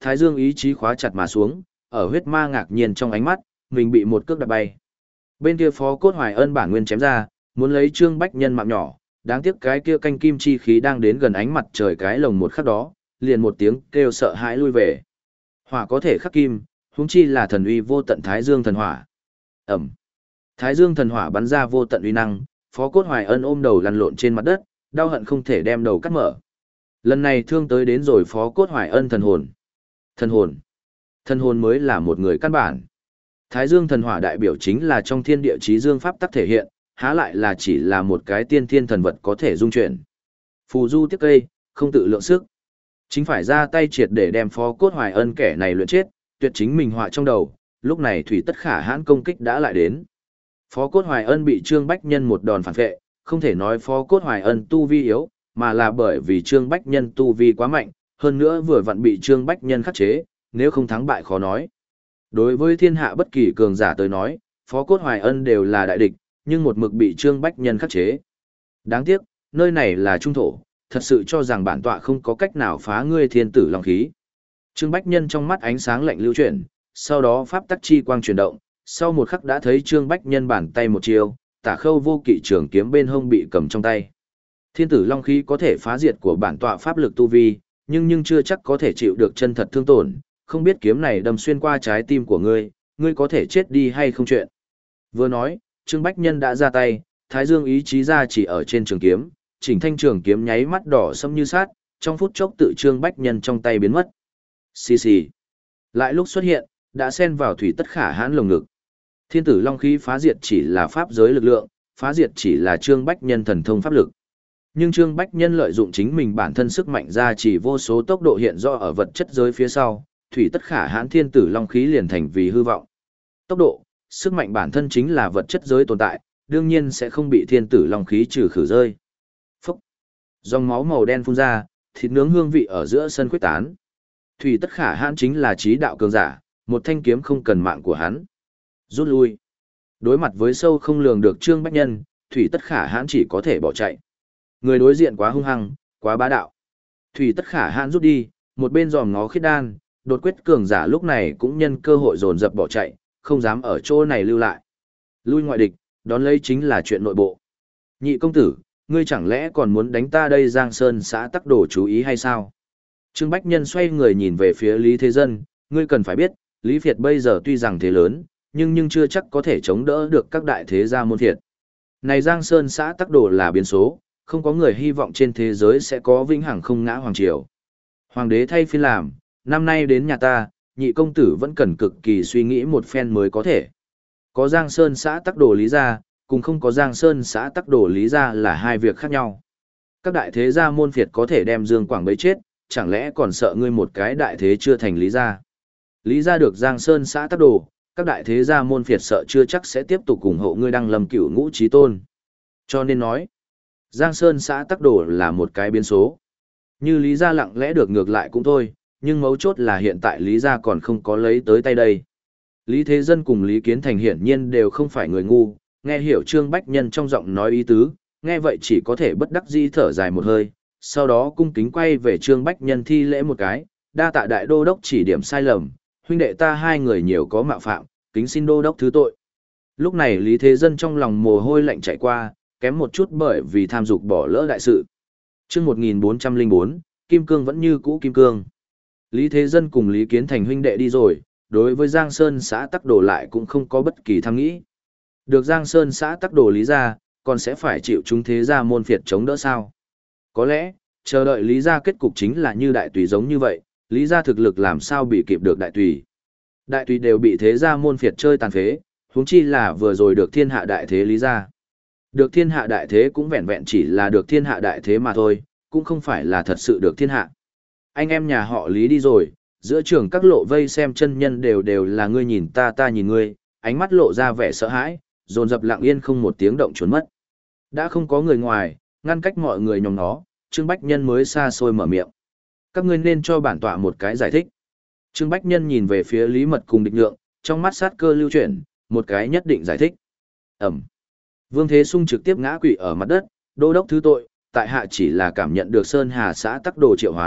Thái Dương ý chí khóa chặt mà xuống, ở huyết ma ngạc nhiên trong ánh mắt, mình bị một cước đạp bay. Bên kia Phó Cốt Hoài Ân bản nguyên chém ra, muốn lấy Trương Bách Nhân mạng nhỏ, đáng tiếc cái kia canh kim chi khí đang đến gần ánh mặt trời cái lồng một khắc đó, liền một tiếng kêu sợ hãi lui về. Hỏa có thể khắc kim, huống chi là thần uy vô tận Thái Dương thần hỏa. Ẩm. Thái Dương thần hỏa bắn ra vô tận uy năng, Phó Cốt Hoài Ân ôm đầu lăn lộn trên mặt đất, đau hận không thể đem đầu cắt mở. Lần này thương tới đến rồi Phó Cốt Hoài Ân thần hồn. Thần hồn. Thần hồn mới là một người căn bản. Thái Dương thần hỏa đại biểu chính là trong thiên địa chí dương pháp tắc thể hiện, há lại là chỉ là một cái tiên thiên thần vật có thể dung chuyển. Phù du tiếc cây, không tự lượng sức. Chính phải ra tay triệt để đem Phó Cốt Hoài Ân kẻ này luyện chết, tuyệt chính mình họa trong đầu, lúc này thủy tất khả hãn công kích đã lại đến. Phó Cốt Hoài Ân bị Trương Bách Nhân một đòn phản vệ, không thể nói Phó Cốt Hoài Ân tu vi yếu, mà là bởi vì Trương Bách Nhân tu vi quá mạnh, hơn nữa vừa vặn bị Trương Bách Nhân khắc chế, nếu không thắng bại khó nói. Đối với thiên hạ bất kỳ cường giả tới nói, Phó Cốt Hoài Ân đều là đại địch, nhưng một mực bị Trương Bách Nhân khắc chế. Đáng tiếc, nơi này là trung thổ, thật sự cho rằng bản tọa không có cách nào phá ngươi thiên tử long khí. Trương Bách Nhân trong mắt ánh sáng lạnh lưu chuyển, sau đó pháp tắc chi quang chuyển động, sau một khắc đã thấy Trương Bách Nhân bàn tay một chiêu, tả khâu vô kỵ trường kiếm bên hông bị cầm trong tay. Thiên tử long khí có thể phá diệt của bản tọa pháp lực tu vi, nhưng nhưng chưa chắc có thể chịu được chân thật thương tổn, không biết kiếm này đâm xuyên qua trái tim của ngươi, ngươi có thể chết đi hay không chuyện. Vừa nói, Trương Bách Nhân đã ra tay, Thái Dương ý chí ra chỉ ở trên trường kiếm, chỉnh thanh trường kiếm nháy mắt đỏ sẫm như sát, trong phút chốc tự Trương Bách Nhân trong tay biến mất. Xì xì. Lại lúc xuất hiện, đã xen vào thủy tất khả hãn lồng ngực. Thiên tử long khí phá diệt chỉ là pháp giới lực lượng, phá diệt chỉ là Trương Bách Nhân thần thông pháp lực. Nhưng Trương Bách Nhân lợi dụng chính mình bản thân sức mạnh ra chỉ vô số tốc độ hiện rõ ở vật chất giới phía sau, thủy tất khả hãn thiên tử long khí liền thành vì hư vọng. Tốc độ, sức mạnh bản thân chính là vật chất giới tồn tại, đương nhiên sẽ không bị thiên tử long khí trừ khử rơi. Phúc! Dòng máu màu đen phun ra, thịt nướng hương vị ở giữa sân khuyết tán. Thủy tất khả hãn chính là trí đạo cường giả, một thanh kiếm không cần mạng của hắn. Rút lui. Đối mặt với sâu không lường được Trương Bách Nhân, Thủy tất khả hãn chỉ có thể bỏ chạy. Người đối diện quá hung hăng, quá bá đạo. Thủy tất khả hãn rút đi, một bên giòm ngó khiết đan, đột quyết cường giả lúc này cũng nhân cơ hội dồn dập bỏ chạy, không dám ở chỗ này lưu lại. Lui ngoại địch, đón lấy chính là chuyện nội bộ. Nhị công tử, ngươi chẳng lẽ còn muốn đánh ta đây Giang Sơn xã tắc đồ chú ý hay sao? Trương Bách Nhân xoay người nhìn về phía Lý Thế Dân, ngươi cần phải biết, Lý Việt bây giờ tuy rằng thế lớn, nhưng nhưng chưa chắc có thể chống đỡ được các đại thế gia môn thiệt. Này Giang Sơn xã tắc đồ là biến số, không có người hy vọng trên thế giới sẽ có vĩnh hằng không ngã hoàng triều. Hoàng đế thay phiên làm, năm nay đến nhà ta, nhị công tử vẫn cần cực kỳ suy nghĩ một phen mới có thể. Có Giang Sơn xã tắc đồ lý gia, cùng không có Giang Sơn xã tắc đồ lý gia là hai việc khác nhau. Các đại thế gia môn phiệt có thể đem Dương Quảng bấy chết, chẳng lẽ còn sợ ngươi một cái đại thế chưa thành lý gia. Lý gia được Giang Sơn xã tắc đồ, các đại thế gia môn phiệt sợ chưa chắc sẽ tiếp tục ủng hộ ngươi đăng lâm cửu ngũ chí tôn. Cho nên nói, Giang Sơn xã tắc đồ là một cái biến số. Như Lý gia lặng lẽ được ngược lại cũng thôi, nhưng mấu chốt là hiện tại Lý gia còn không có lấy tới tay đây. Lý Thế Dân cùng Lý Kiến Thành hiển nhiên đều không phải người ngu, nghe hiểu Trương Bách Nhân trong giọng nói ý tứ, nghe vậy chỉ có thể bất đắc dĩ thở dài một hơi, sau đó cung kính quay về Trương Bách Nhân thi lễ một cái, đa tạ đại đô đốc chỉ điểm sai lầm, huynh đệ ta hai người nhiều có mạo phạm, kính xin đô đốc thứ tội. Lúc này Lý Thế Dân trong lòng mồ hôi lạnh chảy qua, kém một chút bởi vì tham dục bỏ lỡ đại sự. Chương một nghìn bốn trăm lẻ bốn, Kim Cương vẫn như cũ Kim Cương. Lý Thế Dân cùng Lý Kiến Thành huynh đệ đi rồi, đối với Giang Sơn xã tắc đồ lại cũng không có bất kỳ tham nghĩ. Được Giang Sơn xã tắc đồ lý ra, còn sẽ phải chịu chúng thế gia môn phiệt chống đỡ sao? Có lẽ, chờ đợi lý gia kết cục chính là như đại tùy giống như vậy, lý gia thực lực làm sao bị kịp được đại tùy. Đại tùy đều bị thế gia môn phiệt chơi tàn phế, huống chi là vừa rồi được thiên hạ đại thế lý gia. Được thiên hạ đại thế cũng vẹn vẹn chỉ là được thiên hạ đại thế mà thôi, cũng không phải là thật sự được thiên hạ. Anh em nhà họ Lý đi rồi, giữa trường các lộ vây xem chân nhân đều đều là ngươi nhìn ta ta nhìn ngươi, ánh mắt lộ ra vẻ sợ hãi, dồn dập lặng yên không một tiếng động trốn mất. Đã không có người ngoài, ngăn cách mọi người nhóm nó, Trương Bách Nhân mới xa xôi mở miệng. Các ngươi nên cho bản tọa một cái giải thích. Trương Bách Nhân nhìn về phía Lý Mật cùng Địch Nhượng, trong mắt sát cơ lưu chuyển, một cái nhất định giải thích. Ẩm. Vương Thế Sung trực tiếp ngã quỵ ở mặt đất, đô đốc thứ tội, tại hạ chỉ là cảm nhận được Sơn Hà xã tắc đồ triệu hoán,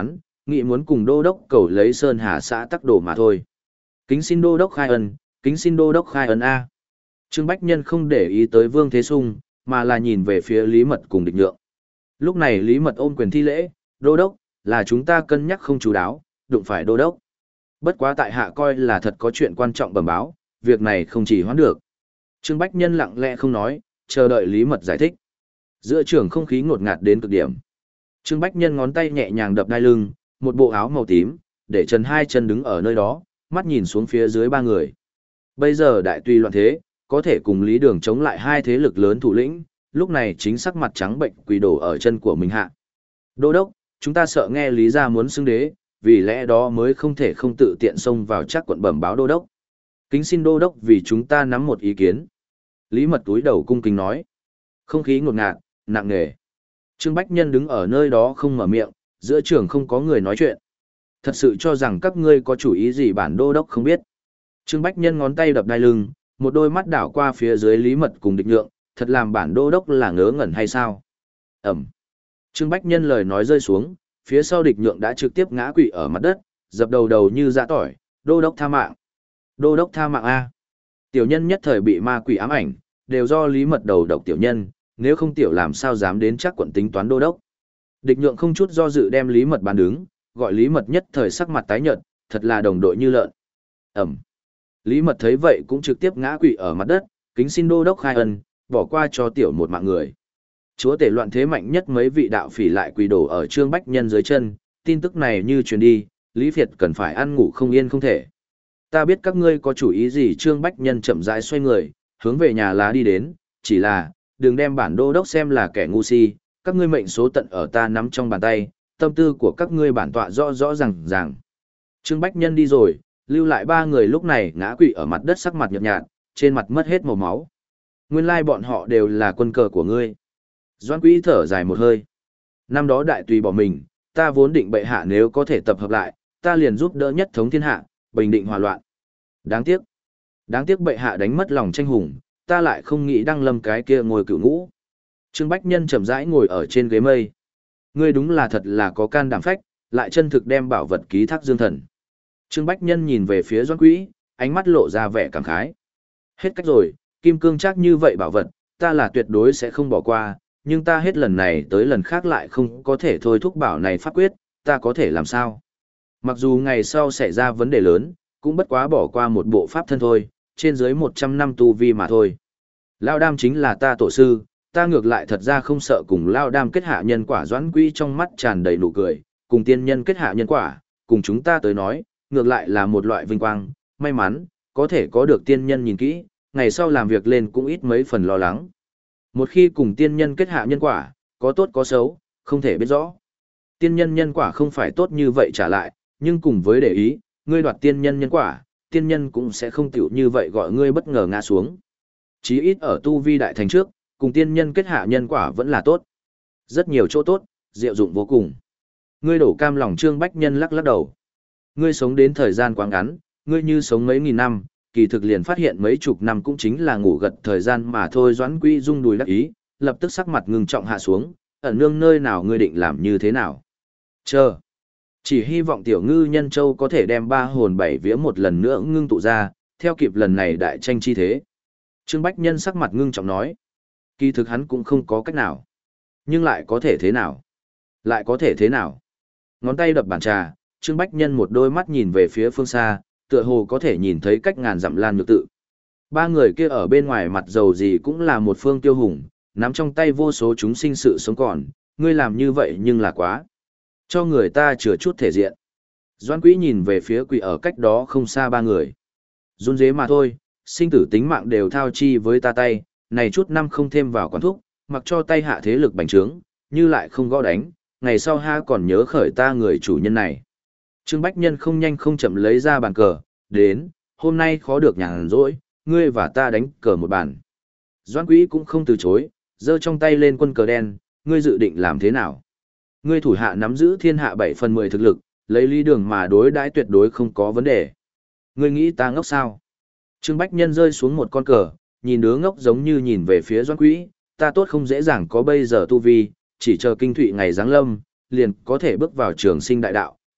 nghĩ muốn cùng đô đốc cầu lấy Sơn Hà xã tắc đồ mà thôi. Kính xin đô đốc khai ân, kính xin đô đốc khai ân A. Trương Bách Nhân không để ý tới Vương Thế Sung, mà là nhìn về phía Lý Mật cùng Địch Nhượng. Lúc này Lý Mật ôm quyền thi lễ, đô đốc, là chúng ta cân nhắc không chú đáo, đụng phải đô đốc. Bất quá tại hạ coi là thật có chuyện quan trọng bẩm báo, việc này không chỉ hoãn được. Trương Bách Nhân lặng lẽ không nói, chờ đợi Lý Mật giải thích. Giữa trường không khí ngột ngạt đến cực điểm. Trương Bách Nhân ngón tay nhẹ nhàng đập đai lưng, một bộ áo màu tím, để trần hai chân đứng ở nơi đó, mắt nhìn xuống phía dưới ba người. Bây giờ đại tùy loạn thế, có thể cùng Lý Đường chống lại hai thế lực lớn thủ lĩnh, lúc này chính sắc mặt trắng bệnh quỳ đổ ở chân của mình hạ. Đô đốc, chúng ta sợ nghe Lý gia muốn xưng đế, vì lẽ đó mới không thể không tự tiện xông vào chắc quận bẩm báo đô đốc. Kính xin đô đốc vì chúng ta nắm một ý kiến. Lý Mật túi đầu cung kính nói. Không khí ngột ngạt, nặng nề. Trương Bách Nhân đứng ở nơi đó không mở miệng, giữa trường không có người nói chuyện. Thật sự cho rằng các ngươi có chủ ý gì bản đô đốc không biết. Trương Bách Nhân ngón tay đập đai lưng, một đôi mắt đảo qua phía dưới Lý Mật cùng Địch Nhượng, thật làm bản đô đốc là ngớ ngẩn hay sao? Ẩm. Trương Bách Nhân lời nói rơi xuống, phía sau Địch Nhượng đã trực tiếp ngã quỵ ở mặt đất, dập đầu đầu như dã tỏi, đô đốc tha mạng. Đô đốc tha mạng A. Tiểu nhân nhất thời bị ma quỷ ám ảnh, đều do Lý Mật đầu độc tiểu nhân, nếu không tiểu làm sao dám đến chắc quận tính toán đô đốc. Địch Nhượng không chút do dự đem Lý Mật bàn đứng, gọi Lý Mật nhất thời sắc mặt tái nhợt, thật là đồng đội như lợn. Ẩm. Lý Mật thấy vậy cũng trực tiếp ngã quỵ ở mặt đất, kính xin đô đốc khai ân, bỏ qua cho tiểu một mạng người. Chúa tể loạn thế mạnh nhất mấy vị đạo phỉ lại quỳ đổ ở Trương Bách Nhân dưới chân, tin tức này như truyền đi, Lý Việt cần phải ăn ngủ không yên không thể. Ta biết các ngươi có chủ ý gì. Trương Bách Nhân chậm rãi xoay người, hướng về nhà lá đi đến, chỉ là, đừng đem bản đô đốc xem là kẻ ngu si, các ngươi mệnh số tận ở ta nắm trong bàn tay, tâm tư của các ngươi bản tọa rõ rõ ràng ràng. Trương Bách Nhân đi rồi, lưu lại ba người lúc này ngã quỵ ở mặt đất sắc mặt nhợt nhạt, trên mặt mất hết màu máu. Nguyên lai bọn họ đều là quân cờ của ngươi. Doãn Quý thở dài một hơi. Năm đó đại tùy bỏ mình, ta vốn định bệ hạ nếu có thể tập hợp lại, ta liền giúp đỡ nhất thống thiên hạ, bình định hòa loạn. Đáng tiếc. Đáng tiếc bệ hạ đánh mất lòng tranh hùng, ta lại không nghĩ đăng lâm cái kia ngồi cửu ngũ. Trương Bách Nhân chậm rãi ngồi ở trên ghế mây. Ngươi đúng là thật là có can đảm phách, lại chân thực đem bảo vật ký thác dương thần. Trương Bách Nhân nhìn về phía Doãn Quý, ánh mắt lộ ra vẻ cảm khái. Hết cách rồi, kim cương chắc như vậy bảo vật, ta là tuyệt đối sẽ không bỏ qua, nhưng ta hết lần này tới lần khác lại không có thể thôi thúc bảo này pháp quyết, ta có thể làm sao? Mặc dù ngày sau xảy ra vấn đề lớn, cũng bất quá bỏ qua một bộ pháp thân thôi, trên dưới một trăm năm tu vi mà thôi. Lao Đam chính là ta tổ sư, ta ngược lại thật ra không sợ cùng Lao Đam kết hạ nhân quả. Doãn Quý trong mắt tràn đầy nụ cười, cùng tiên nhân kết hạ nhân quả, cùng chúng ta tới nói, ngược lại là một loại vinh quang, may mắn, có thể có được tiên nhân nhìn kỹ, ngày sau làm việc lên cũng ít mấy phần lo lắng. Một khi cùng tiên nhân kết hạ nhân quả, có tốt có xấu, không thể biết rõ. Tiên nhân nhân quả không phải tốt như vậy trả lại, nhưng cùng với để ý, ngươi đoạt tiên nhân nhân quả, tiên nhân cũng sẽ không tiểu như vậy gọi ngươi bất ngờ ngã xuống. Chí ít ở tu vi đại thành trước, cùng tiên nhân kết hạ nhân quả vẫn là tốt. Rất nhiều chỗ tốt, diệu dụng vô cùng. Ngươi đổ cam lòng. Trương Bách Nhân lắc lắc đầu. Ngươi sống đến thời gian quá ngắn, ngươi như sống mấy nghìn năm, kỳ thực liền phát hiện mấy chục năm cũng chính là ngủ gật thời gian mà thôi. Doãn Quý rung đùi đắc ý, lập tức sắc mặt ngưng trọng hạ xuống, ẩn nương nơi nào ngươi định làm như thế nào? Chờ. Chỉ hy vọng tiểu ngư nhân châu có thể đem ba hồn bảy vía một lần nữa ngưng tụ ra, theo kịp lần này đại tranh chi thế. Trương Bách Nhân sắc mặt ngưng trọng nói. Kỳ thực hắn cũng không có cách nào. Nhưng lại có thể thế nào? Lại có thể thế nào? Ngón tay đập bàn trà, Trương Bách Nhân một đôi mắt nhìn về phía phương xa, tựa hồ có thể nhìn thấy cách ngàn dặm lan nhược tự. Ba người kia ở bên ngoài mặt dầu gì cũng là một phương tiêu hùng, nắm trong tay vô số chúng sinh sự sống còn, ngươi làm như vậy nhưng là quá. Cho người ta chừa chút thể diện. Doãn Quý nhìn về phía quỷ ở cách đó không xa ba người. Run dế mà thôi, sinh tử tính mạng đều thao chi với ta tay, này chút năm không thêm vào quán thúc, mặc cho tay hạ thế lực bành trướng, như lại không gõ đánh, ngày sau ha còn nhớ khởi ta người chủ nhân này. Trương Bách Nhân không nhanh không chậm lấy ra bàn cờ, đến, hôm nay khó được nhàn rỗi, ngươi và ta đánh cờ một bàn. Doãn Quý cũng không từ chối, giơ trong tay lên quân cờ đen, ngươi dự định làm thế nào? Ngươi thủ hạ nắm giữ thiên hạ bảy phần mười thực lực, lấy Lý Đường mà đối đãi tuyệt đối không có vấn đề. Ngươi nghĩ ta ngốc sao? Trương Bách Nhân rơi xuống một con cờ, nhìn đứa ngốc giống như nhìn về phía Doãn Quý, ta tốt không dễ dàng có bây giờ tu vi, chỉ chờ kinh thụy ngày giáng lâm, liền có thể bước vào trường sinh đại đạo,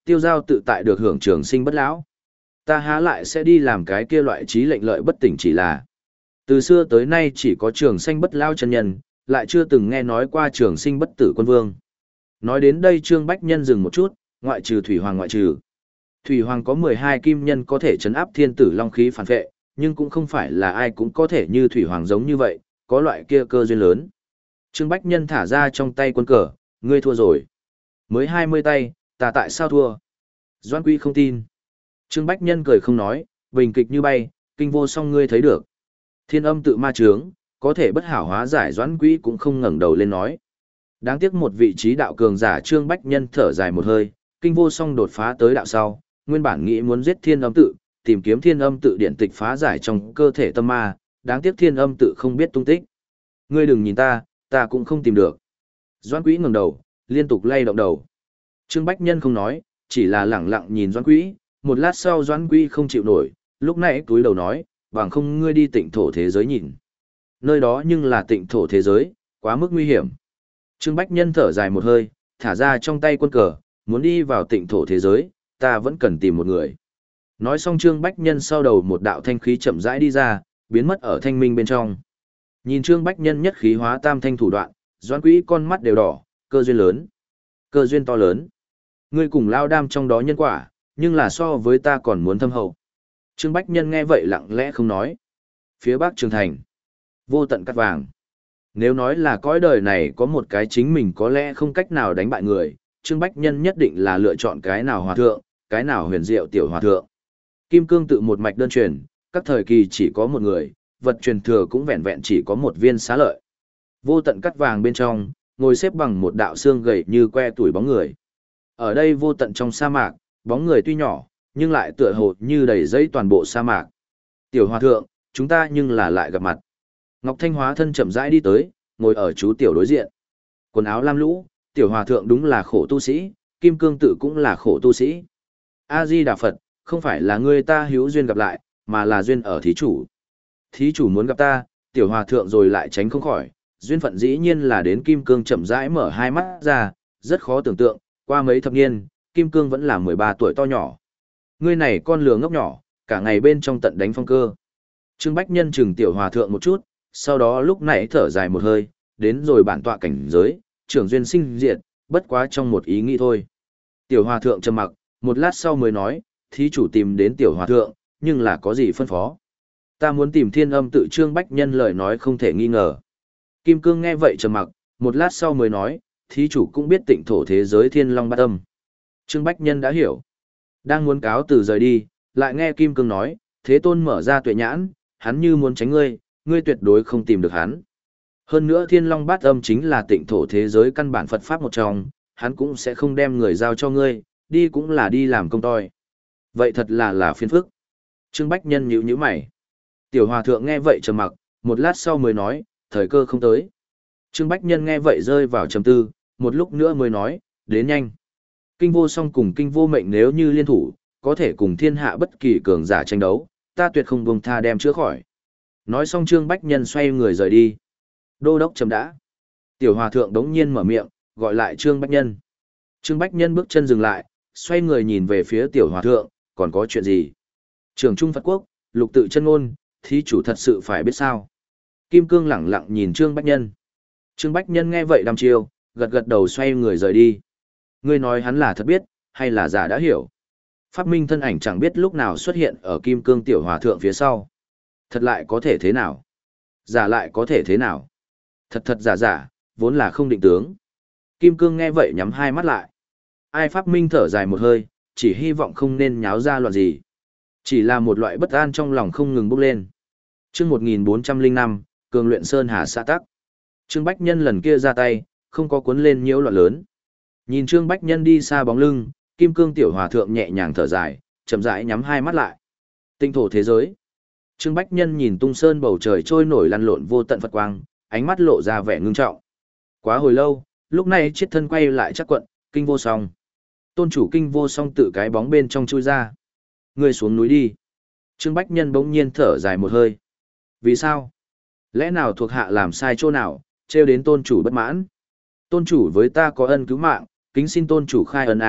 Tiêu giao tự tại được hưởng trường sinh bất lão. Ta há lại sẽ đi làm cái kia loại trí lệnh lợi bất tỉnh chỉ là. Từ xưa tới nay chỉ có trường sinh bất lão chân nhân, lại chưa từng nghe nói qua trường sinh bất tử quân vương. Nói đến đây Trương Bách Nhân dừng một chút, ngoại trừ Thủy Hoàng ngoại trừ. Thủy Hoàng có mười hai kim nhân có thể chấn áp thiên tử long khí phản vệ, nhưng cũng không phải là ai cũng có thể như Thủy Hoàng giống như vậy, có loại kia cơ duyên lớn. Trương Bách Nhân thả ra trong tay quân cờ, ngươi thua rồi. Mới hai mươi tay, ta tại sao thua? Doãn Quý không tin. Trương Bách Nhân cười không nói, bình kịch như bay, kinh vô song ngươi thấy được. Thiên âm tự ma trướng, có thể bất hảo hóa giải Doãn Quý cũng không ngẩng đầu lên nói. Đáng tiếc một vị trí đạo cường giả Trương Bách Nhân thở dài một hơi, kinh vô song đột phá tới đạo sau, nguyên bản nghĩ muốn giết thiên âm tự, tìm kiếm thiên âm tự điện tịch phá giải trong cơ thể tâm ma, đáng tiếc thiên âm tự không biết tung tích. Ngươi đừng nhìn ta, ta cũng không tìm được. Doãn Quý ngẩng đầu, liên tục lay động đầu. Trương Bách Nhân không nói, chỉ là lẳng lặng nhìn Doãn Quý, một lát sau Doãn Quý không chịu nổi, lúc nãy túi đầu nói, bằng không ngươi đi tịnh thổ thế giới nhìn. Nơi đó nhưng là tịnh thổ thế giới, quá mức nguy hiểm. Trương Bách Nhân thở dài một hơi, thả ra trong tay quân cờ, muốn đi vào tịnh thổ thế giới, ta vẫn cần tìm một người. Nói xong Trương Bách Nhân sau đầu một đạo thanh khí chậm rãi đi ra, biến mất ở thanh minh bên trong. Nhìn Trương Bách Nhân nhất khí hóa tam thanh thủ đoạn, Doãn Quý con mắt đều đỏ, cơ duyên lớn. Cơ duyên to lớn. Ngươi cùng lao đam trong đó nhân quả, nhưng là so với ta còn muốn thâm hậu. Trương Bách Nhân nghe vậy lặng lẽ không nói. Phía bắc Trường Thành, vô tận cát vàng. Nếu nói là cõi đời này có một cái chính mình có lẽ không cách nào đánh bại người, Trương Bách Nhân nhất định là lựa chọn cái nào hòa thượng, cái nào huyền diệu tiểu hòa thượng. Kim cương tự một mạch đơn truyền, các thời kỳ chỉ có một người, vật truyền thừa cũng vẹn vẹn chỉ có một viên xá lợi. Vô tận cát vàng bên trong, ngồi xếp bằng một đạo xương gầy như que tuổi bóng người. Ở đây vô tận trong sa mạc, bóng người tuy nhỏ, nhưng lại tựa hồ như đầy dẫy toàn bộ sa mạc. Tiểu hòa thượng, chúng ta nhưng là lại gặp mặt. Ngọc Thanh hóa thân chậm rãi đi tới, ngồi ở chú tiểu đối diện. Quần áo lam lũ, tiểu hòa thượng đúng là khổ tu sĩ, kim cương tự cũng là khổ tu sĩ. A-di-đà Phật, không phải là người ta hữu duyên gặp lại, mà là duyên ở thí chủ. Thí chủ muốn gặp ta, tiểu hòa thượng rồi lại tránh không khỏi, duyên phận dĩ nhiên là đến kim cương chậm rãi mở hai mắt ra, rất khó tưởng tượng, qua mấy thập niên, kim cương vẫn là mười ba tuổi to nhỏ. Ngươi này con lừa ngốc nhỏ, cả ngày bên trong tận đánh phong cơ. Trương Bách Nhân chừng tiểu hòa thượng một chút, sau đó lúc nãy thở dài một hơi, đến rồi bản tọa cảnh giới, trưởng duyên sinh diệt, bất quá trong một ý nghĩ thôi. Tiểu hòa thượng trầm mặc, một lát sau mới nói, thí chủ tìm đến tiểu hòa thượng, nhưng là có gì phân phó. Ta muốn tìm thiên âm tự. Trương Bách Nhân lời nói không thể nghi ngờ. Kim cương nghe vậy trầm mặc, một lát sau mới nói, thí chủ cũng biết tịnh thổ thế giới thiên long bát âm. Trương Bách Nhân đã hiểu. Đang muốn cáo từ rời đi, lại nghe Kim cương nói, thế tôn mở ra tuệ nhãn, hắn như muốn tránh ngươi, ngươi tuyệt đối không tìm được hắn. Hơn nữa thiên long bát âm chính là tịnh thổ thế giới căn bản Phật Pháp một trong, hắn cũng sẽ không đem người giao cho ngươi, đi cũng là đi làm công toi. Vậy thật là là phiền phức. Trương Bách Nhân nhíu nhíu mày. Tiểu hòa thượng nghe vậy trầm mặc, một lát sau mới nói, thời cơ không tới. Trương Bách Nhân nghe vậy rơi vào trầm tư, một lúc nữa mới nói, đến nhanh. Kinh vô song cùng kinh vô mệnh nếu như liên thủ, có thể cùng thiên hạ bất kỳ cường giả tranh đấu, ta tuyệt không buông tha đem chữa khỏi. Nói xong Trương Bách Nhân xoay người rời đi. Đô đốc chấm đã. Tiểu hòa thượng đống nhiên mở miệng, gọi lại Trương Bách Nhân. Trương Bách Nhân bước chân dừng lại, xoay người nhìn về phía tiểu hòa thượng, còn có chuyện gì? Trường Trung Phật Quốc, lục tự chân ngôn, thí chủ thật sự phải biết sao? Kim cương lẳng lặng nhìn Trương Bách Nhân. Trương Bách Nhân nghe vậy đăm chiêu, gật gật đầu xoay người rời đi. Ngươi nói hắn là thật biết, hay là giả đã hiểu? Pháp Minh thân ảnh chẳng biết lúc nào xuất hiện ở Kim cương tiểu hòa thượng phía sau. Thật lại có thể thế nào? Giả lại có thể thế nào? Thật thật giả giả, vốn là không định tướng. Kim cương nghe vậy nhắm hai mắt lại. Ai Pháp Minh thở dài một hơi, chỉ hy vọng không nên nháo ra loạn gì. Chỉ là một loại bất an trong lòng không ngừng bốc lên. Chương một nghìn bốn trăm lẻ năm, Cường luyện Sơn Hà xã tắc. Trương Bách Nhân lần kia ra tay, không có cuốn lên nhiễu loạn lớn. Nhìn Trương Bách Nhân đi xa bóng lưng, Kim Cương tiểu hòa thượng nhẹ nhàng thở dài, chậm rãi nhắm hai mắt lại. Tinh thổ thế giới. Trương Bách Nhân nhìn tung sơn bầu trời trôi nổi lăn lộn vô tận Phật quang, ánh mắt lộ ra vẻ ngưng trọng. Quá hồi lâu, lúc này chiết thân quay lại chắc quận, kinh vô song. Tôn chủ kinh vô song tự cái bóng bên trong chui ra. Ngươi xuống núi đi. Trương Bách Nhân bỗng nhiên thở dài một hơi. Vì sao? Lẽ nào thuộc hạ làm sai chỗ nào, trêu đến tôn chủ bất mãn? Tôn chủ với ta có ân cứu mạng, kính xin tôn chủ khai ân à,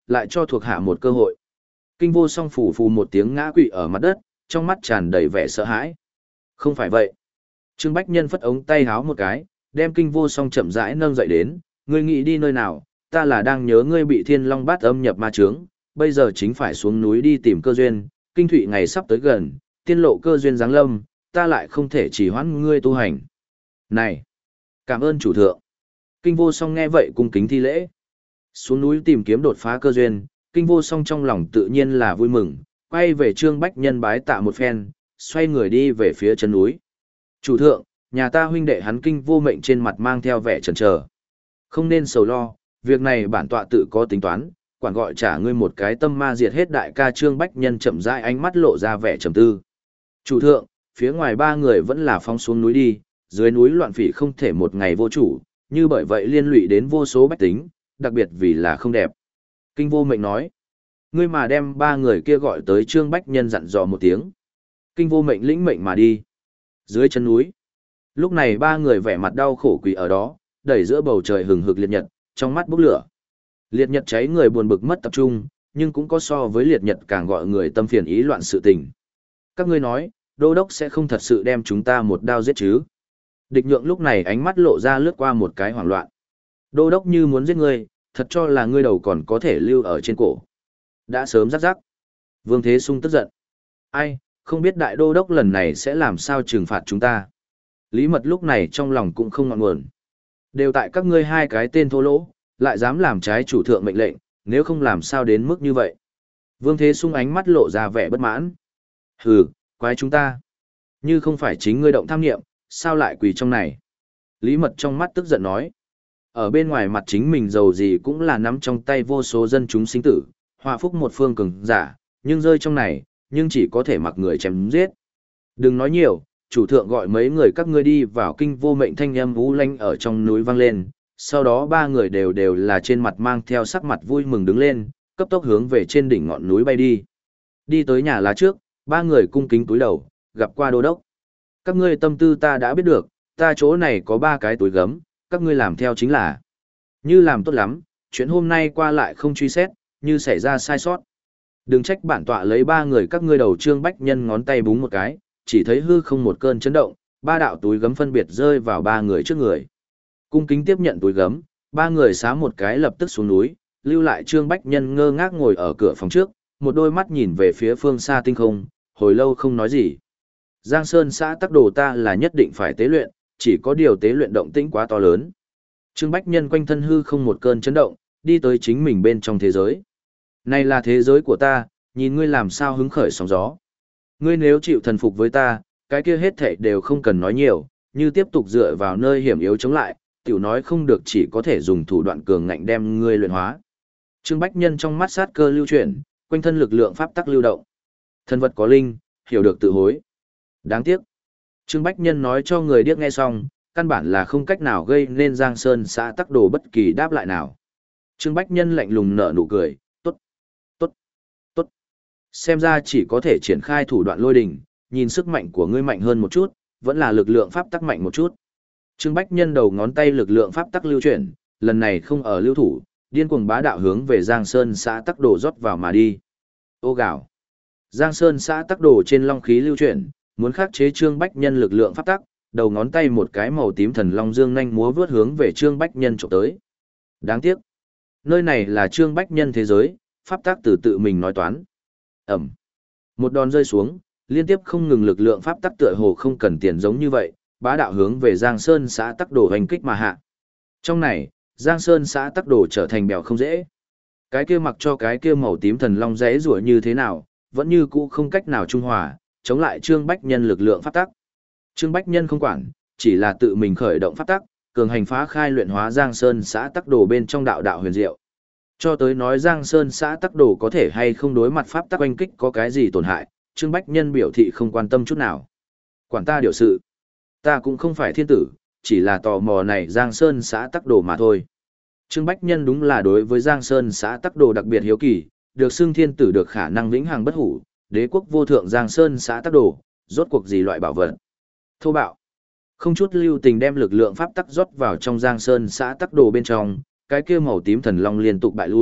lại cho thuộc hạ một cơ hội. Kinh vô song phù phù một tiếng ngã quỵ ở mặt đất, trong mắt tràn đầy vẻ sợ hãi. Không phải vậy. Trương Bách Nhân phất ống tay háo một cái, đem kinh vô song chậm rãi nâng dậy đến, ngươi nghĩ đi nơi nào, ta là đang nhớ ngươi bị thiên long bát âm nhập ma chướng, bây giờ chính phải xuống núi đi tìm cơ duyên, kinh thụy ngày sắp tới gần, tiên lộ cơ duyên giáng lâm, ta lại không thể chỉ hoãn ngươi tu hành. Này, cảm ơn chủ thượng. Kinh vô song nghe vậy cung kính thi lễ. Xuống núi tìm kiếm đột phá cơ duyên, kinh vô song trong lòng tự nhiên là vui mừng, quay về Trương Bách Nhân bái tạ một phen, xoay người đi về phía chân núi. Chủ thượng, nhà ta huynh đệ hắn kinh vô mệnh trên mặt mang theo vẻ chần chờ. Không nên sầu lo, việc này bản tọa tự có tính toán, quản gọi trả ngươi một cái tâm ma diệt hết đại ca. Trương Bách Nhân chậm rãi ánh mắt lộ ra vẻ trầm tư. Chủ thượng, phía ngoài ba người vẫn là phóng xuống núi đi, dưới núi loạn phỉ không thể một ngày vô chủ, như bởi vậy liên lụy đến vô số bách tính, đặc biệt vì là không đẹp. Kinh vô mệnh nói, ngươi mà đem ba người kia gọi tới. Trương Bách Nhân dặn dò một tiếng. Kinh vô mệnh lĩnh mệnh mà đi. Dưới chân núi, lúc này ba người vẻ mặt đau khổ quỳ ở đó, đẩy giữa bầu trời hừng hực liệt nhật, trong mắt bốc lửa. Liệt nhật cháy người buồn bực mất tập trung, nhưng cũng có so với liệt nhật càng gọi người tâm phiền ý loạn sự tình. Các ngươi nói, đô đốc sẽ không thật sự đem chúng ta một đao giết chứ? Địch Nhượng lúc này ánh mắt lộ ra lướt qua một cái hoảng loạn. Đô đốc như muốn giết ngươi, thật cho là ngươi đầu còn có thể lưu ở trên cổ. Đã sớm rắc rắc. Vương Thế Sung tức giận. Ai, không biết đại đô đốc lần này sẽ làm sao trừng phạt chúng ta. Lý Mật lúc này trong lòng cũng không ngọn nguồn. Đều tại các ngươi hai cái tên thô lỗ, lại dám làm trái chủ thượng mệnh lệnh, nếu không làm sao đến mức như vậy. Vương Thế Sung ánh mắt lộ ra vẻ bất mãn. Hừ, quái chúng ta. Như không phải chính ngươi động tham nghiệm, sao lại quỳ trong này? Lý Mật trong mắt tức giận nói. Ở bên ngoài mặt chính mình giàu gì cũng là nắm trong tay vô số dân chúng sinh tử, hòa phúc một phương cường giả, nhưng rơi trong này, nhưng chỉ có thể mặc người chém giết. Đừng nói nhiều, chủ thượng gọi mấy người các ngươi đi vào. Kinh vô mệnh thanh âm u lanh ở trong núi vang lên, sau đó ba người đều đều là trên mặt mang theo sắc mặt vui mừng đứng lên, cấp tốc hướng về trên đỉnh ngọn núi bay đi. Đi tới nhà lá trước, ba người cung kính cúi đầu, gặp qua đô đốc. Các ngươi tâm tư ta đã biết được, ta chỗ này có ba cái túi gấm, các ngươi làm theo chính là. Như làm tốt lắm, chuyện hôm nay qua lại không truy xét, như xảy ra sai sót. Đừng trách bản tọa lấy ba người các ngươi đầu. Trương Bách Nhân ngón tay búng một cái, chỉ thấy hư không một cơn chấn động, ba đạo túi gấm phân biệt rơi vào ba người trước người. Cung kính tiếp nhận túi gấm, ba người xá một cái lập tức xuống núi, lưu lại Trương Bách Nhân ngơ ngác ngồi ở cửa phòng trước, một đôi mắt nhìn về phía phương xa tinh không, hồi lâu không nói gì. Giang Sơn xã tắc đồ ta là nhất định phải tế luyện, chỉ có điều tế luyện động tĩnh quá to lớn. Trương Bách Nhân quanh thân hư không một cơn chấn động, đi tới chính mình bên trong thế giới. Này là thế giới của ta, nhìn ngươi làm sao hứng khởi sóng gió. Ngươi nếu chịu thần phục với ta, cái kia hết thảy đều không cần nói nhiều, như tiếp tục dựa vào nơi hiểm yếu chống lại, tiểu nói không được, chỉ có thể dùng thủ đoạn cường ngạnh đem ngươi luyện hóa. Trương Bách Nhân trong mắt sát cơ lưu chuyển, quanh thân lực lượng pháp tắc lưu động. Thân vật có linh, hiểu được tự hối. Đáng tiếc. Trương Bách Nhân nói cho người điếc nghe xong, căn bản là không cách nào gây nên Giang Sơn xã tắc đồ bất kỳ đáp lại nào. Trương Bách Nhân lạnh lùng nở nụ cười, tốt, tốt, tốt. Xem ra chỉ có thể triển khai thủ đoạn lôi đình, nhìn sức mạnh của ngươi mạnh hơn một chút, vẫn là lực lượng pháp tắc mạnh một chút. Trương Bách Nhân đầu ngón tay lực lượng pháp tắc lưu chuyển, lần này không ở lưu thủ, điên cuồng bá đạo hướng về Giang Sơn xã tắc đồ rót vào mà đi. Ô gạo. Giang Sơn xã tắc đồ trên long khí lưu chuyển, muốn khắc chế Trương Bách Nhân lực lượng pháp tắc, đầu ngón tay một cái màu tím thần long dương nhanh múa vướt hướng về Trương Bách Nhân chụp tới. Đáng tiếc, nơi này là Trương Bách Nhân thế giới, pháp tắc từ tự mình nói toán. Ẩm. Một đòn rơi xuống, liên tiếp không ngừng lực lượng pháp tắc tựa hồ không cần tiền giống như vậy, bá đạo hướng về Giang Sơn xã tắc đồ hành kích mà hạ. Trong này, Giang Sơn xã tắc đồ trở thành bèo không dễ. Cái kia mặc cho cái kia màu tím thần long rẽ rủa như thế nào, vẫn như cũ không cách nào trung hòa, chống lại Trương Bách Nhân lực lượng pháp tắc. Trương Bách Nhân không quản, chỉ là tự mình khởi động pháp tắc, cường hành phá khai luyện hóa Giang Sơn xã tắc đồ bên trong đạo đạo huyền diệu. Cho tới nói Giang Sơn xã tắc đồ có thể hay không đối mặt pháp tắc oanh kích có cái gì tổn hại, Trương Bách Nhân biểu thị không quan tâm chút nào. Quản ta điều sự. Ta cũng không phải thiên tử, chỉ là tò mò này Giang Sơn xã tắc đồ mà thôi. Trương Bách Nhân đúng là đối với Giang Sơn xã tắc đồ đặc biệt hiếu kỳ, được xưng thiên tử được khả năng vĩnh hằng bất hủ, đế quốc vô thượng Giang Sơn xã tắc đồ, rốt cuộc gì loại bảo vật. Thô bạo. Không chút lưu tình đem lực lượng pháp tắc rót vào trong Giang Sơn xã tắc đồ bên trong, cái kia màu tím thần long liên tục bại lui,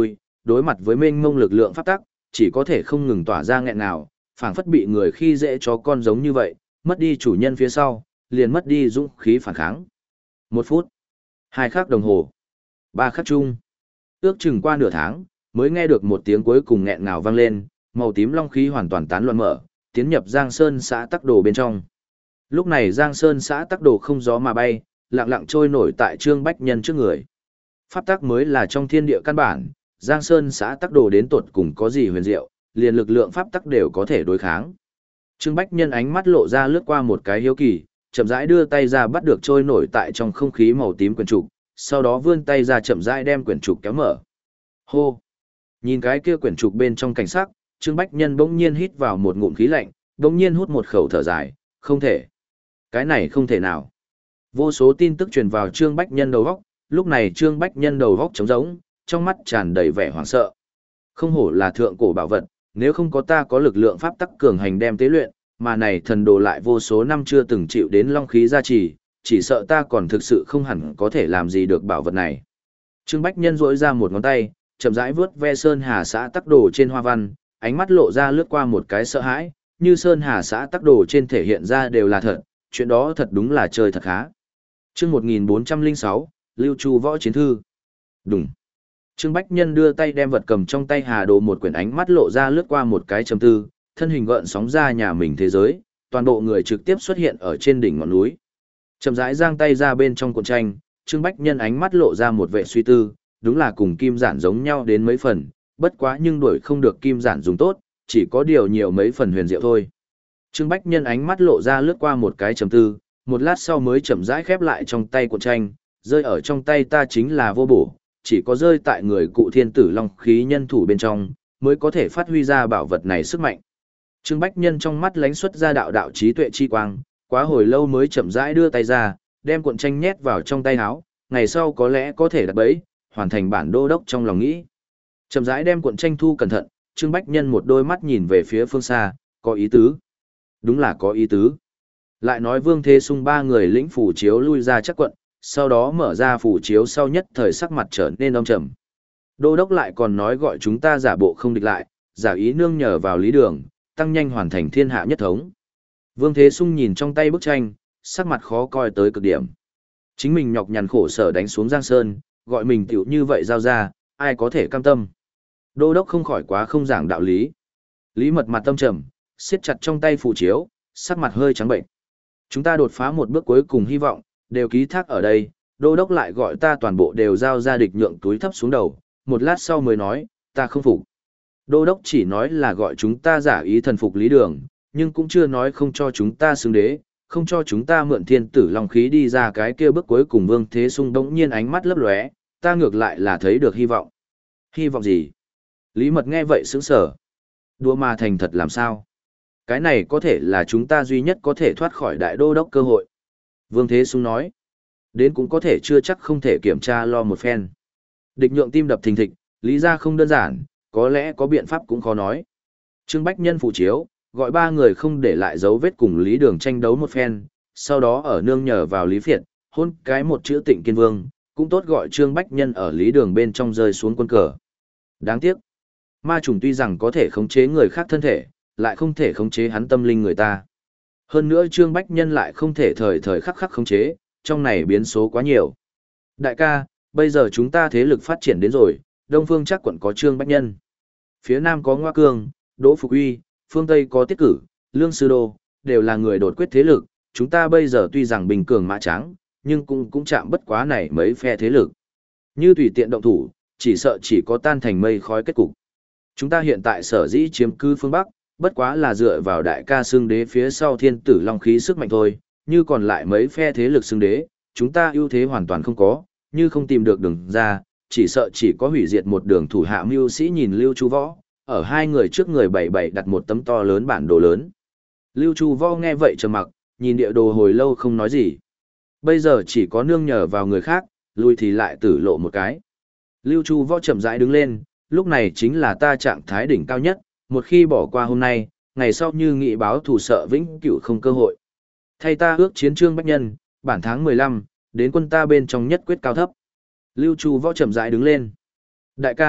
đối mặt với mênh mông lực lượng pháp tắc, chỉ có thể không ngừng tỏa ra nghẹn ngào, phảng phất bị người khi dễ chó con giống như vậy, mất đi chủ nhân phía sau, liền mất đi dũng khí phản kháng. Một phút, hai khắc đồng hồ, ba khắc chung. Ước chừng qua nửa tháng, mới nghe được một tiếng cuối cùng nghẹn ngào vang lên, màu tím long khí hoàn toàn tán loạn mở, tiến nhập Giang Sơn xã Tắc Đồ bên trong. Lúc này Giang Sơn xã Tắc Đồ không gió mà bay, lặng lặng trôi nổi tại Trương Bách Nhân trước người. Pháp tắc mới là trong thiên địa căn bản, Giang Sơn xã Tắc Đồ đến tột cùng có gì huyền diệu, liền lực lượng pháp tắc đều có thể đối kháng. Trương Bách Nhân ánh mắt lộ ra lướt qua một cái hiếu kỳ, chậm rãi đưa tay ra bắt được trôi nổi tại trong không khí màu tím quyển trục, sau đó vươn tay ra chậm rãi đem quyển trục kéo mở. Hô! Nhìn cái kia quyển trục bên trong cảnh sắc, Trương Bách Nhân bỗng nhiên hít vào một ngụm khí lạnh, bỗng nhiên hút một khẩu thở dài, không thể. Cái này không thể nào. Vô số tin tức truyền vào Trương Bách Nhân đầu óc, lúc này Trương Bách Nhân đầu óc trống rỗng, trong mắt tràn đầy vẻ hoảng sợ. Không hổ là thượng cổ bảo vật, nếu không có ta có lực lượng pháp tắc cường hành đem tế luyện, mà này thần đồ lại vô số năm chưa từng chịu đến long khí gia trì, chỉ sợ ta còn thực sự không hẳn có thể làm gì được bảo vật này. Trương Bách Nhân rỗi ra một ngón tay, chậm rãi vướt ve Sơn Hà xã Tắc Đồ trên hoa văn, ánh mắt lộ ra lướt qua một cái sợ hãi, như Sơn Hà xã Tắc Đồ trên thể hiện ra đều là thật, chuyện đó thật đúng là chơi thật khá. Chương một nghìn bốn trăm lẻ sáu, Lưu Chu Võ Chiến Thư. Đúng. Trương Bách Nhân đưa tay đem vật cầm trong tay Hà Đồ một quyển, ánh mắt lộ ra lướt qua một cái trầm tư, thân hình gợn sóng ra nhà mình thế giới, toàn bộ người trực tiếp xuất hiện ở trên đỉnh ngọn núi. Chậm rãi giang tay ra bên trong cuộn tranh, Trương Bách Nhân ánh mắt lộ ra một vẻ suy tư, đúng là cùng kim giản giống nhau đến mấy phần, bất quá nhưng đuổi không được kim giản dùng tốt, chỉ có điều nhiều mấy phần huyền diệu thôi. Trương Bách Nhân ánh mắt lộ ra lướt qua một cái trầm tư, một lát sau mới chậm rãi khép lại trong tay cuộn tranh, rơi ở trong tay ta chính là vô bổ, chỉ có rơi tại người cụ thiên tử long khí nhân thủ bên trong, mới có thể phát huy ra bảo vật này sức mạnh. Trương Bách Nhân trong mắt lánh xuất ra đạo đạo trí tuệ chi quang, quá hồi lâu mới chậm rãi đưa tay ra, đem cuộn tranh nhét vào trong tay áo, ngày sau có lẽ có thể đặt bẫy, hoàn thành bản đô đốc trong lòng nghĩ. Chậm rãi đem cuộn tranh thu cẩn thận, Trương Bách Nhân một đôi mắt nhìn về phía phương xa, có ý tứ. Đúng là có ý tứ. Lại nói Vương Thế Sung ba người lĩnh phủ chiếu lui ra chắc quận, sau đó mở ra phủ chiếu sau nhất thời sắc mặt trở nên âm trầm. Đô đốc lại còn nói gọi chúng ta giả bộ không địch lại, giả ý nương nhờ vào lý đường, tăng nhanh hoàn thành thiên hạ nhất thống. Vương Thế Sung nhìn trong tay bức tranh, sắc mặt khó coi tới cực điểm. Chính mình nhọc nhằn khổ sở đánh xuống Giang Sơn, gọi mình tiểu như vậy giao ra, ai có thể cam tâm. Đô đốc không khỏi quá không giảng đạo lý. Lý Mật mặt tâm trầm, siết chặt trong tay phù chiếu, sắc mặt hơi trắng bệnh. Chúng ta đột phá một bước cuối cùng hy vọng, đều ký thác ở đây, đô đốc lại gọi ta toàn bộ đều giao ra địch nhượng túi thấp xuống đầu, một lát sau mới nói, ta không phục. Đô đốc chỉ nói là gọi chúng ta giả ý thần phục lý đường, nhưng cũng chưa nói không cho chúng ta xứng đế, không cho chúng ta mượn thiên tử long khí đi ra cái kia bước cuối cùng. Vương Thế Sung đống nhiên ánh mắt lấp lóe, ta ngược lại là thấy được hy vọng. Hy vọng gì? Lý Mật nghe vậy sững sờ. Đùa mà thành thật làm sao? Cái này có thể là chúng ta duy nhất có thể thoát khỏi đại đô đốc cơ hội. Vương Thế Sung nói. Đến cũng có thể chưa chắc không thể kiểm tra lo một phen. Địch nhượng tim đập thình thịch, lý ra không đơn giản, có lẽ có biện pháp cũng khó nói. Trương Bách Nhân phụ chiếu, gọi ba người không để lại dấu vết cùng Lý Đường tranh đấu một phen, sau đó ở nương nhờ vào Lý Phiệt, hôn cái một chữ Tịnh Kiên Vương, cũng tốt gọi Trương Bách Nhân ở Lý Đường bên trong rơi xuống quân cờ. Đáng tiếc, ma trùng tuy rằng có thể khống chế người khác thân thể, lại không thể khống chế hắn tâm linh người ta. Hơn nữa Trương Bách Nhân lại không thể thời thời khắc khắc khống chế, trong này biến số quá nhiều. Đại ca, bây giờ chúng ta thế lực phát triển đến rồi, Đông Phương chắc quận có Trương Bách Nhân. Phía Nam có Ngoa Cương, Đỗ Phục Uy, phương Tây có Tiết Cử, Lương Sư Đô, đều là người đột quyết thế lực, chúng ta bây giờ tuy rằng bình cường mã trắng, nhưng cũng cũng chạm bất quá này mấy phe thế lực. Như tùy tiện động thủ, chỉ sợ chỉ có tan thành mây khói kết cục. Chúng ta hiện tại sở dĩ chiếm cư phương Bắc, bất quá là dựa vào đại ca xương đế phía sau thiên tử long khí sức mạnh thôi, như còn lại mấy phe thế lực xương đế, chúng ta ưu thế hoàn toàn không có, như không tìm được đường ra, chỉ sợ chỉ có hủy diệt một đường thủ hạ mưu sĩ. Nhìn Lưu Chu Võ, ở hai người trước người bảy bảy đặt một tấm to lớn bản đồ lớn. Lưu Chu Võ nghe vậy trầm mặc, nhìn địa đồ hồi lâu không nói gì. Bây giờ chỉ có nương nhờ vào người khác, lui thì lại tử lộ một cái. Lưu Chu Võ chậm rãi đứng lên, lúc này chính là ta trạng thái đỉnh cao nhất, một khi bỏ qua hôm nay, ngày sau như nghị báo thù sợ vĩnh cửu không cơ hội. Thay ta ước chiến Trương Bách Nhân, bản tháng mười lăm, đến quân ta bên trong nhất quyết cao thấp. Lưu Chu Võ chậm rãi đứng lên. Đại ca,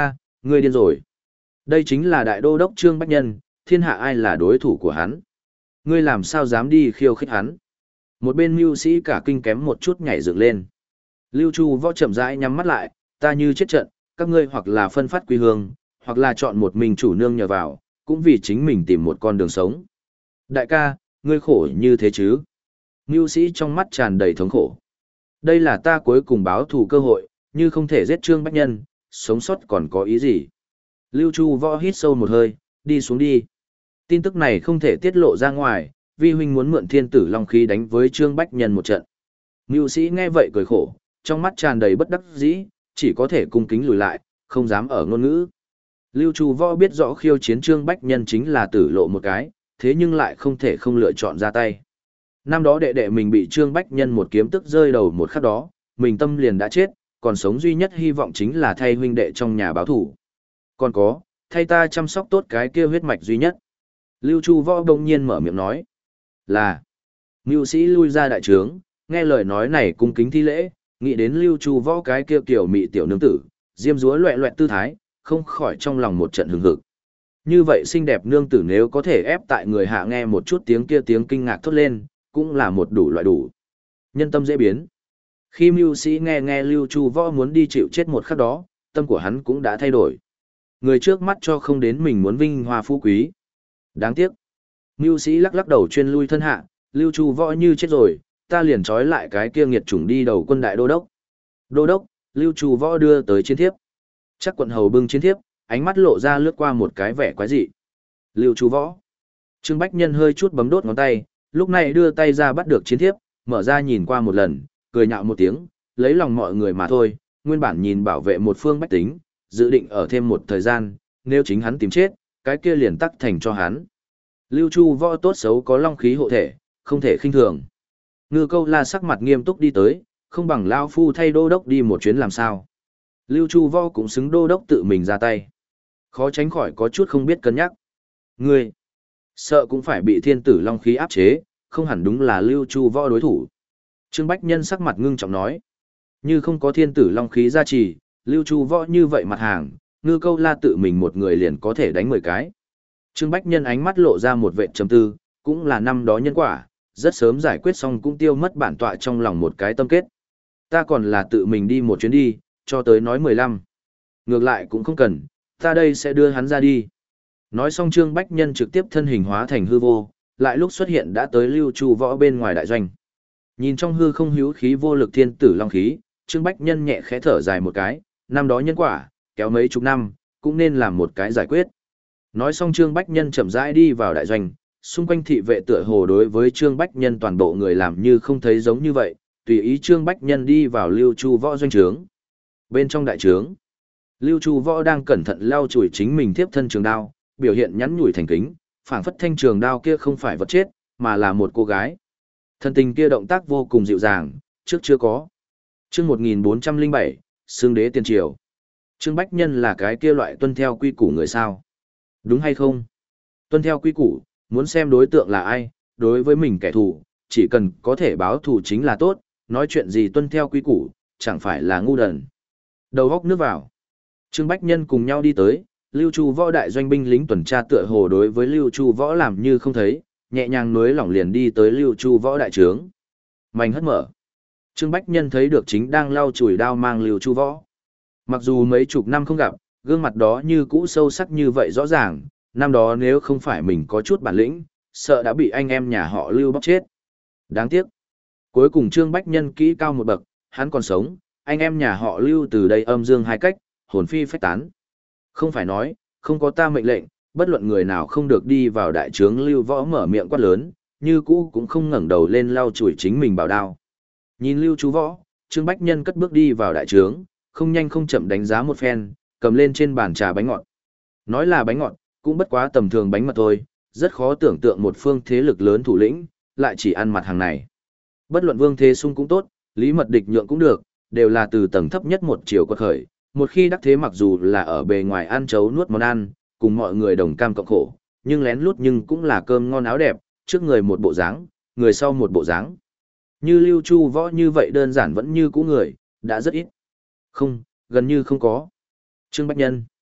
Ngươi điên rồi. Đây chính là đại đô đốc Trương Bách Nhân, thiên hạ ai là đối thủ của hắn. Ngươi làm sao dám đi khiêu khích hắn. Một bên mưu sĩ cả kinh kém một chút nhảy dựng lên. Lưu Chu Võ chậm rãi nhắm mắt lại, ta như chết trận, các ngươi hoặc là phân phát quy hương, hoặc là chọn một mình chủ nương nhờ vào, cũng vì chính mình tìm một con đường sống. Đại ca, ngươi khổ như thế chứ? Mưu sĩ trong mắt tràn đầy thống khổ. Đây là ta cuối cùng báo thù cơ hội, như không thể giết Trương Bách Nhân, sống sót còn có ý gì? Lưu Chu Võ hít sâu một hơi, đi xuống đi. Tin tức này không thể tiết lộ ra ngoài, vi huynh muốn mượn thiên tử long khí đánh với Trương Bách Nhân một trận. Mưu sĩ nghe vậy cười khổ, trong mắt tràn đầy bất đắc dĩ, chỉ có thể cung kính lùi lại, không dám ở ngôn ngữ. Lưu Chu Võ biết rõ khiêu chiến Trương Bách Nhân chính là tử lộ một cái, thế nhưng lại không thể không lựa chọn ra tay. Năm đó đệ đệ mình bị Trương Bách Nhân một kiếm tức rơi đầu một khắc đó, mình tâm liền đã chết, còn sống duy nhất hy vọng chính là thay huynh đệ trong nhà báo thủ. Còn có, thay ta chăm sóc tốt cái kia huyết mạch duy nhất. Lưu Chu Võ đông nhiên mở miệng nói. Là. Mưu sĩ lui ra đại trướng, nghe lời nói này cung kính thi lễ, nghĩ đến Lưu Chu Võ cái kia kiểu mị tiểu nương tử, diêm dúa loẹ loẹt tư thái, không khỏi trong lòng một trận hừng hực. Như vậy xinh đẹp nương tử nếu có thể ép tại người hạ nghe một chút tiếng kia tiếng kinh ngạc thốt lên, cũng là một đủ loại đủ. Nhân tâm dễ biến. Khi mưu sĩ nghe nghe Lưu Chu Võ muốn đi chịu chết một khắc đó, tâm của hắn cũng đã thay đổi. Người trước mắt cho không đến mình muốn vinh hoa phú quý. Đáng tiếc. Mưu sĩ lắc lắc đầu chuyên lui thân hạ, Lưu Chu Võ như chết rồi, ta liền trói lại cái kia nghiệt chủng đi đầu quân đại đô đốc. Đô đốc, Lưu Chu Võ đưa tới chiến thiếp. Chắc quận hầu bưng chiến thiếp, ánh mắt lộ ra lướt qua một cái vẻ quái dị. Lưu Chu Võ. Trương Bách Nhân hơi chút bấm đốt ngón tay, lúc này đưa tay ra bắt được chiến thiếp, mở ra nhìn qua một lần, cười nhạo một tiếng, lấy lòng mọi người mà thôi, nguyên bản nhìn bảo vệ một phương bách tính, dự định ở thêm một thời gian, nếu chính hắn tìm chết, cái kia liền tắc thành cho hắn. Lưu Chu Võ tốt xấu có long khí hộ thể, không thể khinh thường. Ngư Câu La sắc mặt nghiêm túc đi tới, không bằng lão phu thay đô đốc đi một chuyến làm sao. Lưu Chu Võ cũng xứng đô đốc tự mình ra tay. Khó tránh khỏi có chút không biết cân nhắc. Ngươi, sợ cũng phải bị thiên tử long khí áp chế, không hẳn đúng là Lưu Chu Võ đối thủ. Trương Bách Nhân sắc mặt ngưng trọng nói. Như không có thiên tử long khí gia trì, Lưu Chu Võ như vậy mặt hàng, Ngư Câu La tự mình một người liền có thể đánh mười cái. Trương Bách Nhân ánh mắt lộ ra một vệ trầm tư, cũng là năm đó nhân quả, rất sớm giải quyết xong cũng tiêu mất bản tọa trong lòng một cái tâm kết. Ta còn là tự mình đi một chuyến đi, cho tới nói mười lăm. Ngược lại cũng không cần, ta đây sẽ đưa hắn ra đi. Nói xong Trương Bách Nhân trực tiếp thân hình hóa thành hư vô, lại lúc xuất hiện đã tới Lưu Chu Võ bên ngoài đại doanh. Nhìn trong hư không hữu khí vô lực thiên tử long khí, Trương Bách Nhân nhẹ khẽ thở dài một cái, năm đó nhân quả, kéo mấy chục năm, cũng nên làm một cái giải quyết. Nói xong Trương Bách Nhân chậm rãi đi vào đại doanh, xung quanh thị vệ tựa hồ đối với Trương Bách Nhân toàn bộ người làm như không thấy giống như vậy, tùy ý Trương Bách Nhân đi vào Lưu Chu Võ doanh trướng. Bên trong đại trướng, Lưu Chu Võ đang cẩn thận lau chùi chính mình tiếp thân trường đao, biểu hiện nhắn nhủi thành kính, phảng phất thanh trường đao kia không phải vật chết, mà là một cô gái. Thân tình kia động tác vô cùng dịu dàng, trước chưa có. Chương một nghìn bốn trăm lẻ bảy, Xương Đế Tiên Triều. Trương Bách Nhân là cái kia loại tuân theo quy củ người sao? Đúng hay không? Tuân theo quy củ, muốn xem đối tượng là ai, đối với mình kẻ thù, chỉ cần có thể báo thù chính là tốt, nói chuyện gì tuân theo quy củ, chẳng phải là ngu đần. Đầu góc nước vào. Trương Bách Nhân cùng nhau đi tới, Lưu Chu Võ đại doanh binh lính tuần tra tựa hồ đối với Lưu Chu Võ làm như không thấy, nhẹ nhàng nối lỏng liền đi tới Lưu Chu Võ đại trướng. Mảnh hất mở. Trương Bách Nhân thấy được chính đang lau chùi đao mang Lưu Chu Võ. Mặc dù mấy chục năm không gặp, gương mặt đó như cũ sâu sắc như vậy rõ ràng, năm đó nếu không phải mình có chút bản lĩnh, sợ đã bị anh em nhà họ Lưu bóc chết. Đáng tiếc. Cuối cùng Trương Bách Nhân kỹ cao một bậc, hắn còn sống, anh em nhà họ Lưu từ đây âm dương hai cách, hồn phi phách tán. Không phải nói, không có ta mệnh lệnh, bất luận người nào không được đi vào đại trướng Lưu Võ mở miệng quát lớn, như cũ cũng không ngẩng đầu lên lau chùi chính mình bảo đao. Nhìn Lưu Chu Võ, Trương Bách Nhân cất bước đi vào đại trướng, không nhanh không chậm đánh giá một phen, cầm lên trên bàn trà bánh ngọt. Nói là bánh ngọt, cũng bất quá tầm thường bánh mật thôi, rất khó tưởng tượng một phương thế lực lớn thủ lĩnh, lại chỉ ăn mặt hàng này. Bất luận Vương Thế Sung cũng tốt, Lý Mật Địch nhượng cũng được, đều là từ tầng thấp nhất một chiều quật khởi, một khi đắc thế mặc dù là ở bề ngoài ăn chấu nuốt món ăn, cùng mọi người đồng cam cộng khổ, nhưng lén lút nhưng cũng là cơm ngon áo đẹp, trước người một bộ dáng, người sau một bộ dáng. Như Lưu Chu Võ như vậy đơn giản vẫn như cũ người, đã rất ít. Không, gần như không có. Trương Bách Nhân.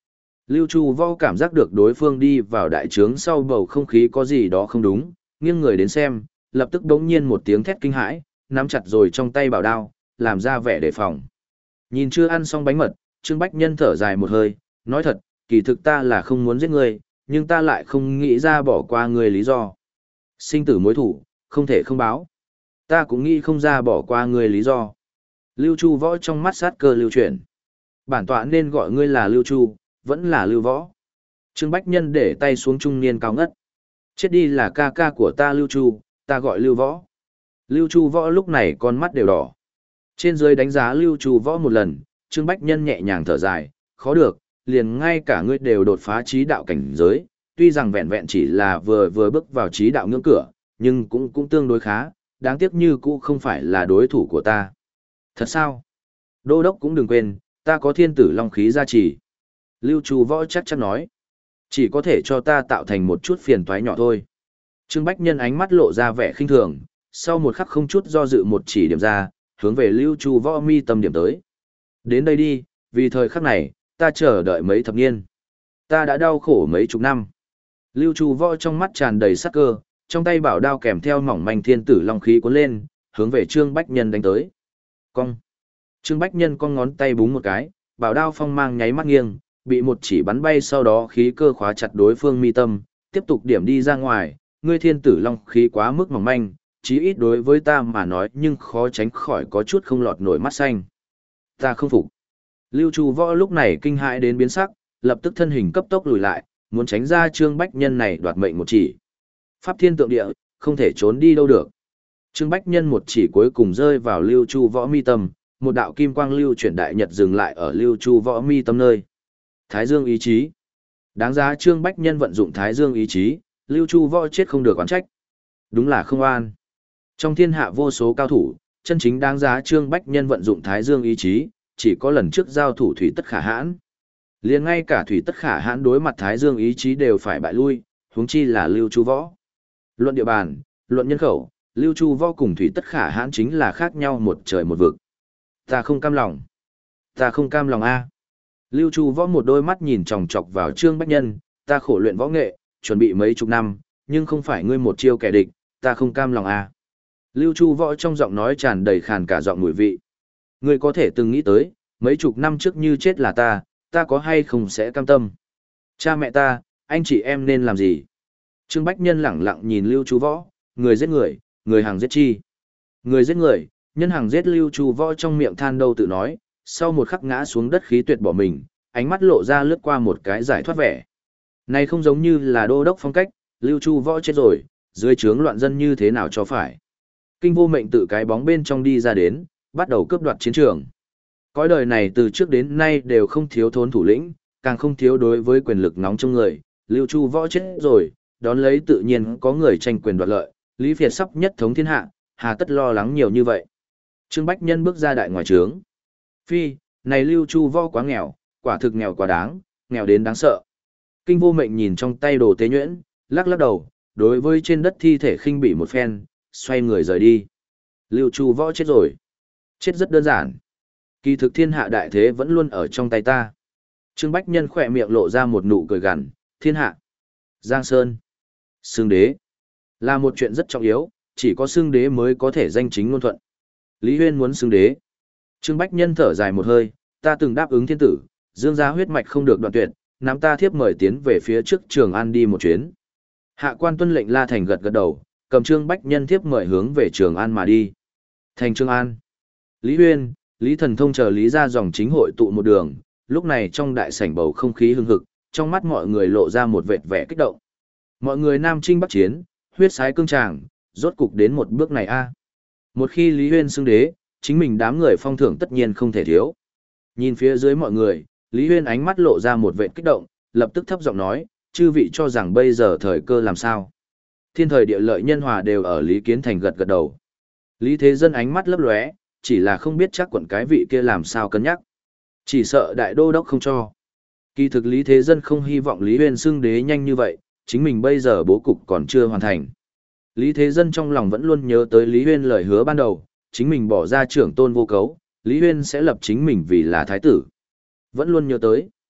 Lưu Chu Võ cảm giác được đối phương đi vào đại trướng sau bầu không khí có gì đó không đúng, nghiêng người đến xem, lập tức đống nhiên một tiếng thét kinh hãi, nắm chặt rồi trong tay bảo đao, làm ra vẻ đề phòng. Nhìn chưa ăn xong bánh mật, Trương Bách Nhân thở dài một hơi, nói thật, kỳ thực ta là không muốn giết ngươi, nhưng ta lại không nghĩ ra bỏ qua ngươi lý do. Sinh tử mối thủ, không thể không báo. Ta cũng nghĩ không ra bỏ qua ngươi lý do. Lưu Chu Võ trong mắt sát cơ lưu chuyển. Bản tọa nên gọi ngươi là Lưu Chu, vẫn là Lưu Võ. Trương Bách Nhân để tay xuống trung niên cao ngất. Chết đi là ca ca của ta Lưu Chu, ta gọi Lưu Võ. Lưu Chu Võ lúc này con mắt đều đỏ. Trên dưới đánh giá Lưu Chu Võ một lần, Trương Bách Nhân nhẹ nhàng thở dài, khó được, liền ngay cả ngươi đều đột phá trí đạo cảnh giới, tuy rằng vẹn vẹn chỉ là vừa vừa bước vào trí đạo ngưỡng cửa, nhưng cũng cũng tương đối khá, đáng tiếc như cũ không phải là đối thủ của ta. Thật sao? Đô đốc cũng đừng quên, ta có thiên tử long khí gia trì. Lưu Chu Võ chắc chắn nói, chỉ có thể cho ta tạo thành một chút phiền toái nhỏ thôi. Trương Bách Nhân ánh mắt lộ ra vẻ khinh thường, sau một khắc không chút do dự một chỉ điểm ra, hướng về Lưu Chu Võ mi tâm điểm tới. Đến đây đi, vì thời khắc này, ta chờ đợi mấy thập niên. Ta đã đau khổ mấy chục năm. Lưu Chu Võ trong mắt tràn đầy sắc cơ, trong tay bảo đao kèm theo mỏng manh thiên tử long khí cuốn lên, hướng về Trương Bách Nhân đánh tới. Cong. Trương Bách Nhân cong ngón tay búng một cái, bảo đao phong mang nháy mắt nghiêng, bị một chỉ bắn bay sau đó khí cơ khóa chặt đối phương mi tâm, tiếp tục điểm đi ra ngoài, ngươi thiên tử long khí quá mức mỏng manh, chí ít đối với ta mà nói nhưng khó tránh khỏi có chút không lọt nổi mắt xanh. Ta không phục. Lưu Chu Võ lúc này kinh hãi đến biến sắc, lập tức thân hình cấp tốc lùi lại, muốn tránh ra Trương Bách Nhân này đoạt mệnh một chỉ. Pháp thiên tượng địa, không thể trốn đi đâu được. Trương Bách Nhân một chỉ cuối cùng rơi vào Lưu Chu Võ mi tâm, một đạo kim quang lưu chuyển đại nhật dừng lại ở Lưu Chu Võ mi tâm nơi. Thái Dương ý chí. Đáng giá Trương Bách Nhân vận dụng Thái Dương ý chí, Lưu Chu Võ chết không được oán trách. Đúng là không an. Trong thiên hạ vô số cao thủ, chân chính đáng giá Trương Bách Nhân vận dụng Thái Dương ý chí, chỉ có lần trước giao thủ Thủy Tất Khả Hãn. Liền ngay cả Thủy Tất Khả Hãn đối mặt Thái Dương ý chí đều phải bại lui, huống chi là Lưu Chu Võ. Luận địa bàn, luận nhân khẩu, Lưu Chu Võ cùng Thủy Tất Khả Hãn chính là khác nhau một trời một vực. Ta không cam lòng. Ta không cam lòng a. Lưu Chu Võ một đôi mắt nhìn chòng chọc vào Trương Bách Nhân, ta khổ luyện võ nghệ, chuẩn bị mấy chục năm, nhưng không phải ngươi một chiêu kẻ địch, ta không cam lòng a. Lưu Chu Võ trong giọng nói tràn đầy khàn cả giọng mùi vị. Ngươi có thể từng nghĩ tới, mấy chục năm trước như chết là ta, ta có hay không sẽ cam tâm. Cha mẹ ta, anh chị em nên làm gì? Trương Bách Nhân lẳng lặng nhìn Lưu Chu Võ, người giết người, người hàng giết chi. Người giết người, nhân hàng giết Lưu Chu Võ trong miệng than đâu tự nói, sau một khắc ngã xuống đất khí tuyệt bỏ mình, ánh mắt lộ ra lướt qua một cái giải thoát vẻ. Này không giống như là đô đốc phong cách, Lưu Chu Võ chết rồi, dưới trướng loạn dân như thế nào cho phải. Kinh Vô Mệnh tự cái bóng bên trong đi ra đến, bắt đầu cướp đoạt chiến trường. Cõi đời này từ trước đến nay đều không thiếu thốn thủ lĩnh, càng không thiếu đối với quyền lực nóng trong người, Lưu Chu Võ chết rồi, đón lấy tự nhiên có người tranh quyền đoạt lợi, Lý Việt sắp nhất thống thiên hạ, hà tất lo lắng nhiều như vậy. Trương Bách Nhân bước ra đại ngoài trướng. Phi, này Lưu Chu Võ quá nghèo, quả thực nghèo quá đáng, nghèo đến đáng sợ. Kinh Vô Mệnh nhìn trong tay đồ tế nhuyễn, lắc lắc đầu, đối với trên đất thi thể khinh bỉ một phen, xoay người rời đi. Lưu Chu Võ chết rồi. Chết rất đơn giản. Kỳ thực thiên hạ đại thế vẫn luôn ở trong tay ta. Trương Bách Nhân khỏe miệng lộ ra một nụ cười gằn, thiên hạ. Giang Sơn. Xương đế. Là một chuyện rất trọng yếu, chỉ có xương đế mới có thể danh chính ngôn thuận. Lý Huyên muốn xương đế. Trương Bách Nhân thở dài một hơi, ta từng đáp ứng thiên tử, dương gia huyết mạch không được đoạn tuyệt, nắm ta thiếp mời tiến về phía trước Trường An đi một chuyến. Hạ quan tuân lệnh La Thành gật gật đầu, cầm Trương Bách Nhân thiếp mời hướng về Trường An mà đi. Thành Trường An. Lý Huyên, Lý Thần Thông chờ Lý ra dòng chính hội tụ một đường, lúc này trong đại sảnh bầu không khí hưng hực, trong mắt mọi người lộ ra một vệt vẻ kích động. Mọi người nam chinh bắc chiến, huyết sái cương tràng, rốt cục đến một bước này a. Một khi Lý Huyên xưng đế, chính mình đám người phong thưởng tất nhiên không thể thiếu. Nhìn phía dưới mọi người, Lý Huyên ánh mắt lộ ra một vệt kích động, lập tức thấp giọng nói, chư vị cho rằng bây giờ thời cơ làm sao. Thiên thời địa lợi nhân hòa đều ở Lý Kiến Thành gật gật đầu. Lý Thế Dân ánh mắt lấp lóe, chỉ là không biết chắc quận cái vị kia làm sao cân nhắc. Chỉ sợ đại đô đốc không cho. Kỳ thực Lý Thế Dân không hy vọng Lý Huyên xưng đế nhanh như vậy, chính mình bây giờ bố cục còn chưa hoàn thành. Lý Thế Dân trong lòng vẫn luôn nhớ tới Lý Huyên lời hứa ban đầu, chính mình bỏ ra trưởng tôn vô cấu, Lý Huyên sẽ lập chính mình vì là thái tử. Vẫn luôn nhớ tới.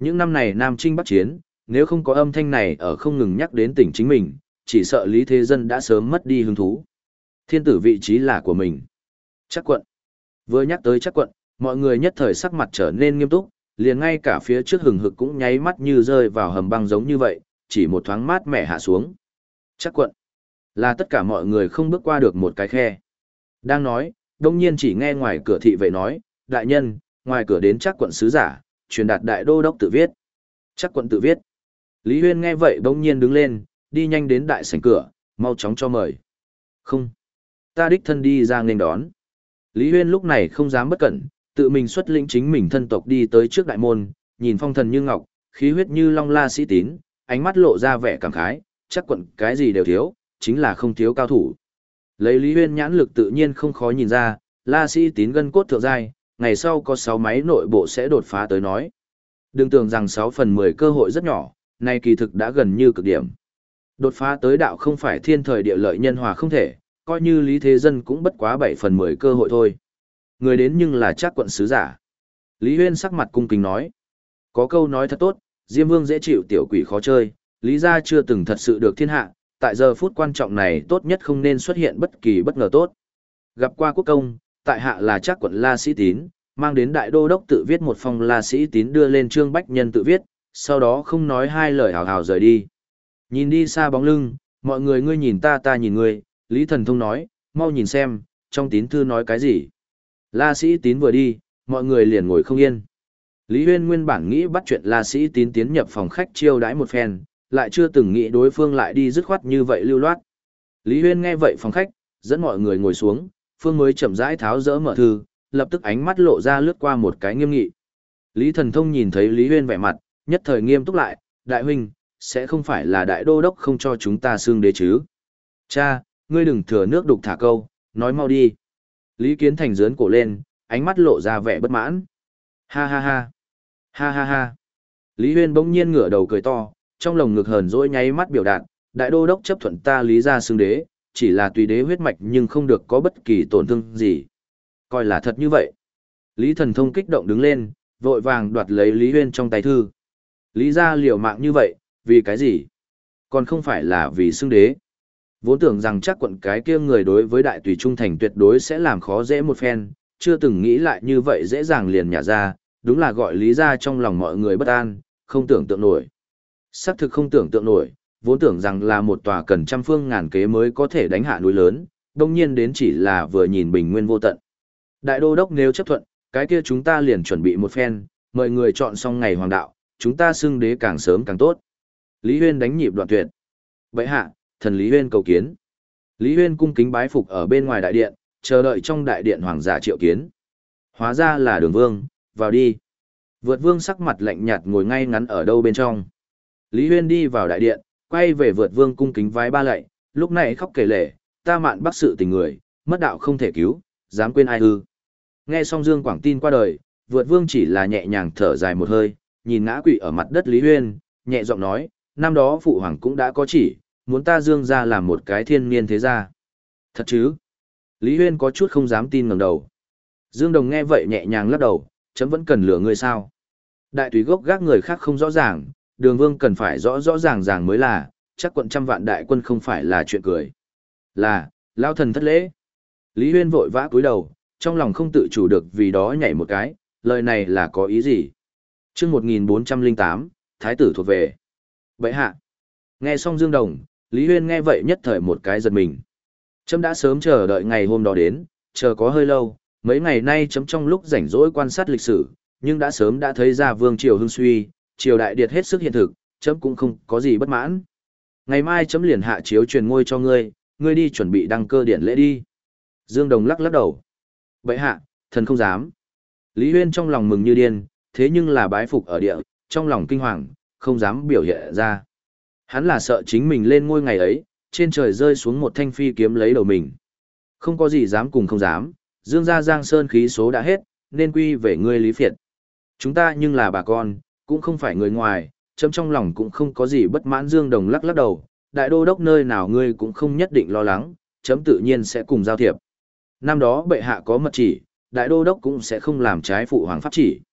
Những năm này Nam Trinh Bắc Chiến, nếu không có âm thanh này ở không ngừng nhắc đến tỉnh chính mình, chỉ sợ Lý Thế Dân đã sớm mất đi hứng thú. Thiên tử vị trí là của mình. Chắc quận. Vừa nhắc tới chắc quận, mọi người nhất thời sắc mặt trở nên nghiêm túc, liền ngay cả phía trước hừng hực cũng nháy mắt như rơi vào hầm băng giống như vậy, chỉ một thoáng mát mẻ hạ xuống. Chắc quận. Là tất cả mọi người không bước qua được một cái khe. Đang nói, đông nhiên chỉ nghe ngoài cửa thị vệ nói, đại nhân, ngoài cửa đến chắc quận sứ giả, truyền đạt đại đô đốc tự viết. Chắc quận tự viết. Lý Huyên nghe vậy bỗng nhiên đứng lên, đi nhanh đến đại sảnh cửa, mau chóng cho mời. Không. Ta đích thân đi ra nghênh đón. Lý Huyên lúc này không dám bất cẩn, tự mình xuất lĩnh chính mình thân tộc đi tới trước đại môn, nhìn phong thần như ngọc, khí huyết như long la sĩ tín, ánh mắt lộ ra vẻ cảm khái, chắc quận cái gì đều thiếu, chính là không thiếu cao thủ. Lấy Lý Huyên nhãn lực tự nhiên không khó nhìn ra, la sĩ tín gân cốt thượng giai, ngày sau có sáu máy nội bộ sẽ đột phá tới nói. Đừng tưởng rằng sáu phần mười cơ hội rất nhỏ, nay kỳ thực đã gần như cực điểm. Đột phá tới đạo không phải thiên thời địa lợi nhân hòa không thể, coi như Lý Thế Dân cũng bất quá bảy phần mười cơ hội thôi. Người đến nhưng là chắc quận sứ giả. Lý Huyên sắc mặt cung kính nói. Có câu nói thật tốt, Diêm Vương dễ chịu tiểu quỷ khó chơi, Lý gia chưa từng thật sự được thiên hạ, tại giờ phút quan trọng này tốt nhất không nên xuất hiện bất kỳ bất ngờ tốt. Gặp qua quốc công, tại hạ là chắc quận La Sĩ Tín, mang đến đại đô đốc tự viết một phong La Sĩ Tín đưa lên Trương Bách Nhân tự viết, sau đó không nói hai lời hào hào rời đi. Nhìn đi xa bóng lưng, mọi người ngươi nhìn ta ta nhìn ngươi, Lý Thần Thông nói, mau nhìn xem, trong tín thư nói cái gì. La Sĩ Tín vừa đi, mọi người liền ngồi không yên. Lý Huyên nguyên bản nghĩ bắt chuyện La Sĩ Tín tiến nhập phòng khách chiêu đãi một phen, lại chưa từng nghĩ đối phương lại đi dứt khoát như vậy lưu loát. Lý Huyên nghe vậy phòng khách, dẫn mọi người ngồi xuống, Phương mới chậm rãi tháo dỡ mở thư, lập tức ánh mắt lộ ra lướt qua một cái nghiêm nghị. Lý Thần Thông nhìn thấy Lý Huyên vẻ mặt, nhất thời nghiêm túc lại, đại huynh, sẽ không phải là đại đô đốc không cho chúng ta xưng đế chứ. Cha, ngươi đừng thừa nước đục thả câu, nói mau đi. Lý Kiến Thành giớn cổ lên, ánh mắt lộ ra vẻ bất mãn. Ha ha ha. Ha ha ha. Lý Huyên bỗng nhiên ngửa đầu cười to, trong lồng ngực hờn dỗi nháy mắt biểu đạt, đại đô đốc chấp thuận ta Lý gia xưng đế, chỉ là tùy đế huyết mạch nhưng không được có bất kỳ tổn thương gì. Coi là thật như vậy. Lý Thần Thông kích động đứng lên, vội vàng đoạt lấy Lý Huyên trong tay thư. Lý gia liều mạng như vậy, vì cái gì? Còn không phải là vì xưng đế. Vốn tưởng rằng chắc quận cái kia người đối với đại tùy trung thành tuyệt đối sẽ làm khó dễ một phen, chưa từng nghĩ lại như vậy dễ dàng liền nhả ra, đúng là gọi Lý gia trong lòng mọi người bất an, không tưởng tượng nổi. Xác thực không tưởng tượng nổi, vốn tưởng rằng là một tòa cần trăm phương ngàn kế mới có thể đánh hạ núi lớn, đông nhiên đến chỉ là vừa nhìn bình nguyên vô tận. Đại đô đốc nếu chấp thuận, cái kia chúng ta liền chuẩn bị một phen, mời người chọn xong ngày hoàng đạo, chúng ta xưng đế càng sớm càng tốt. Lý Huyên đánh nhịp đoạn tuyệt. Vậy hạ, thần Lý Huyên cầu kiến. Lý Huyên cung kính bái phục ở bên ngoài đại điện, chờ đợi trong đại điện hoàng giả triệu kiến. Hóa ra là Đường Vương, vào đi. Vượt Vương sắc mặt lạnh nhạt ngồi ngay ngắn ở đâu bên trong. Lý Huyên đi vào đại điện, quay về Vượt Vương cung kính vái ba lạy, lúc này khóc kể lể, ta mạn bắc sự tình người, mất đạo không thể cứu, dám quên ai ư. Nghe xong Dương Quảng tin qua đời, Vượt Vương chỉ là nhẹ nhàng thở dài một hơi, nhìn ngã quỵ ở mặt đất Lý Huyên, nhẹ giọng nói, năm đó phụ hoàng cũng đã có chỉ, muốn ta Dương ra làm một cái thiên niên thế gia. Thật chứ? Lý Huyên có chút không dám tin ngẩng đầu. Dương Đồng nghe vậy nhẹ nhàng lắc đầu, chấm vẫn cần lừa ngươi sao? Đại tùy gốc gác người khác không rõ ràng, Đường Vương cần phải rõ rõ ràng ràng mới là, chắc quận trăm vạn đại quân không phải là chuyện cười. Là, lao thần thất lễ. Lý Huyên vội vã cúi đầu, trong lòng không tự chủ được vì đó nhảy một cái, lời này là có ý gì? Chương một nghìn bốn trăm lẻ tám, Thái tử thuộc về. Bệ hạ. Nghe xong Dương Đồng, Lý Huyên nghe vậy nhất thời một cái giật mình. Chấm đã sớm chờ đợi ngày hôm đó đến, chờ có hơi lâu, mấy ngày nay chấm trong lúc rảnh rỗi quan sát lịch sử, nhưng đã sớm đã thấy ra vương triều hưng suy, triều đại điệt hết sức hiện thực, chấm cũng không có gì bất mãn. Ngày mai chấm liền hạ chiếu truyền ngôi cho ngươi, ngươi đi chuẩn bị đăng cơ điển lễ đi. Dương Đồng lắc lắc đầu. Bệ hạ, thần không dám. Lý Huyên trong lòng mừng như điên, thế nhưng là bái phục ở địa, trong lòng kinh hoàng, không dám biểu hiện ra. Hắn là sợ chính mình lên ngôi ngày ấy, trên trời rơi xuống một thanh phi kiếm lấy đầu mình. Không có gì dám cùng không dám, Dương gia Giang Sơn khí số đã hết, nên quy về ngươi Lý Phiệt. Chúng ta nhưng là bà con, cũng không phải người ngoài, chấm trong lòng cũng không có gì bất mãn. Dương Đồng lắc lắc đầu, đại đô đốc nơi nào ngươi cũng không nhất định lo lắng, chấm tự nhiên sẽ cùng giao thiệp. Năm đó bệ hạ có mật chỉ, đại đô đốc cũng sẽ không làm trái phụ hoàng pháp chỉ.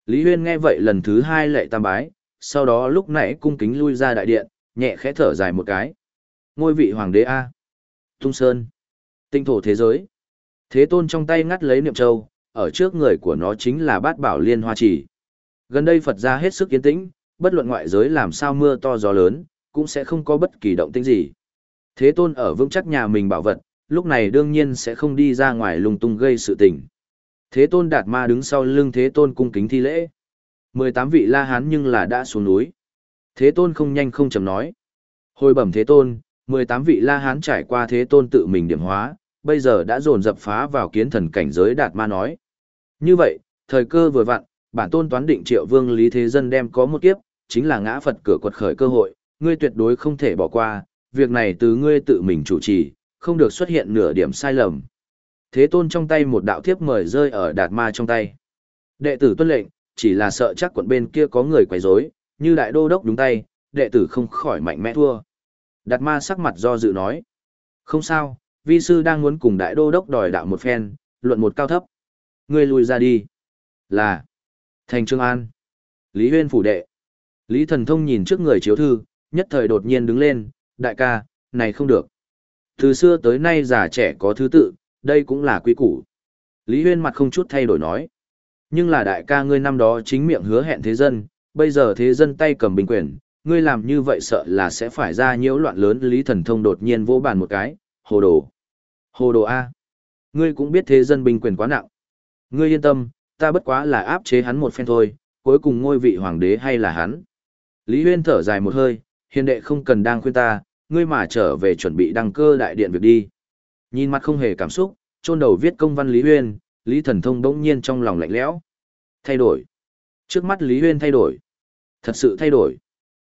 Lý Huyên nghe vậy lần thứ hai lạy tam bái, sau đó lúc nãy cung kính lui ra đại điện, nhẹ khẽ thở dài một cái. Ngôi vị hoàng đế A. Tung Sơn. Tinh thổ thế giới. Thế Tôn trong tay ngắt lấy niệm châu, ở trước người của nó chính là bát bảo liên hoa chỉ. Gần đây Phật gia hết sức yên tĩnh, bất luận ngoại giới làm sao mưa to gió lớn, cũng sẽ không có bất kỳ động tĩnh gì. Thế Tôn ở vững chắc nhà mình bảo vật, lúc này đương nhiên sẽ không đi ra ngoài lung tung gây sự tình. Thế Tôn Đạt Ma đứng sau lưng Thế Tôn cung kính thi lễ. mười tám vị La Hán nhưng là đã xuống núi. Thế Tôn không nhanh không chậm nói. Hồi bẩm Thế Tôn, mười tám vị La Hán trải qua Thế Tôn tự mình điểm hóa, bây giờ đã dồn dập phá vào kiến thần cảnh giới. Đạt Ma nói. Như vậy, thời cơ vừa vặn, bản tôn toán định Triệu Vương Lý Thế Dân đem có một kiếp, chính là ngã Phật cửa quật khởi cơ hội, ngươi tuyệt đối không thể bỏ qua, việc này từ ngươi tự mình chủ trì, không được xuất hiện nửa điểm sai lầm. Thế Tôn trong tay một đạo thiếp mời rơi ở Đạt Ma trong tay. Đệ tử tuân lệnh, chỉ là sợ chắc quận bên kia có người quấy rối, như đại đô đốc đúng tay, đệ tử không khỏi mạnh mẽ thua. Đạt Ma sắc mặt do dự nói. Không sao, vi sư đang muốn cùng đại đô đốc đòi đạo một phen, luận một cao thấp. Ngươi lùi ra đi. Là. Thành Trương An. Lý Huyên phủ đệ. Lý Thần Thông nhìn trước người chiếu thư, nhất thời đột nhiên đứng lên, đại ca, này không được. Từ xưa tới nay già trẻ có thứ tự, đây cũng là quy củ. Lý Huyên mặt không chút thay đổi nói. Nhưng là đại ca ngươi năm đó chính miệng hứa hẹn thế dân, bây giờ thế dân tay cầm binh quyền, ngươi làm như vậy sợ là sẽ phải ra nhiễu loạn lớn. Lý Thần Thông đột nhiên vỗ bàn một cái, hồ đồ. Hồ đồ A. Ngươi cũng biết thế dân binh quyền quá nặng. Ngươi yên tâm, ta bất quá là áp chế hắn một phen thôi, cuối cùng ngôi vị hoàng đế hay là hắn. Lý Huyên thở dài một hơi, hiền đệ không cần đang khuyên ta, ngươi mà trở về chuẩn bị đăng cơ đại điện việc đi. Nhìn mặt không hề cảm xúc, chôn đầu viết công văn Lý Huyên, Lý Thần Thông đống nhiên trong lòng lạnh lẽo. Thay đổi. Trước mắt Lý Huyên thay đổi. Thật sự thay đổi.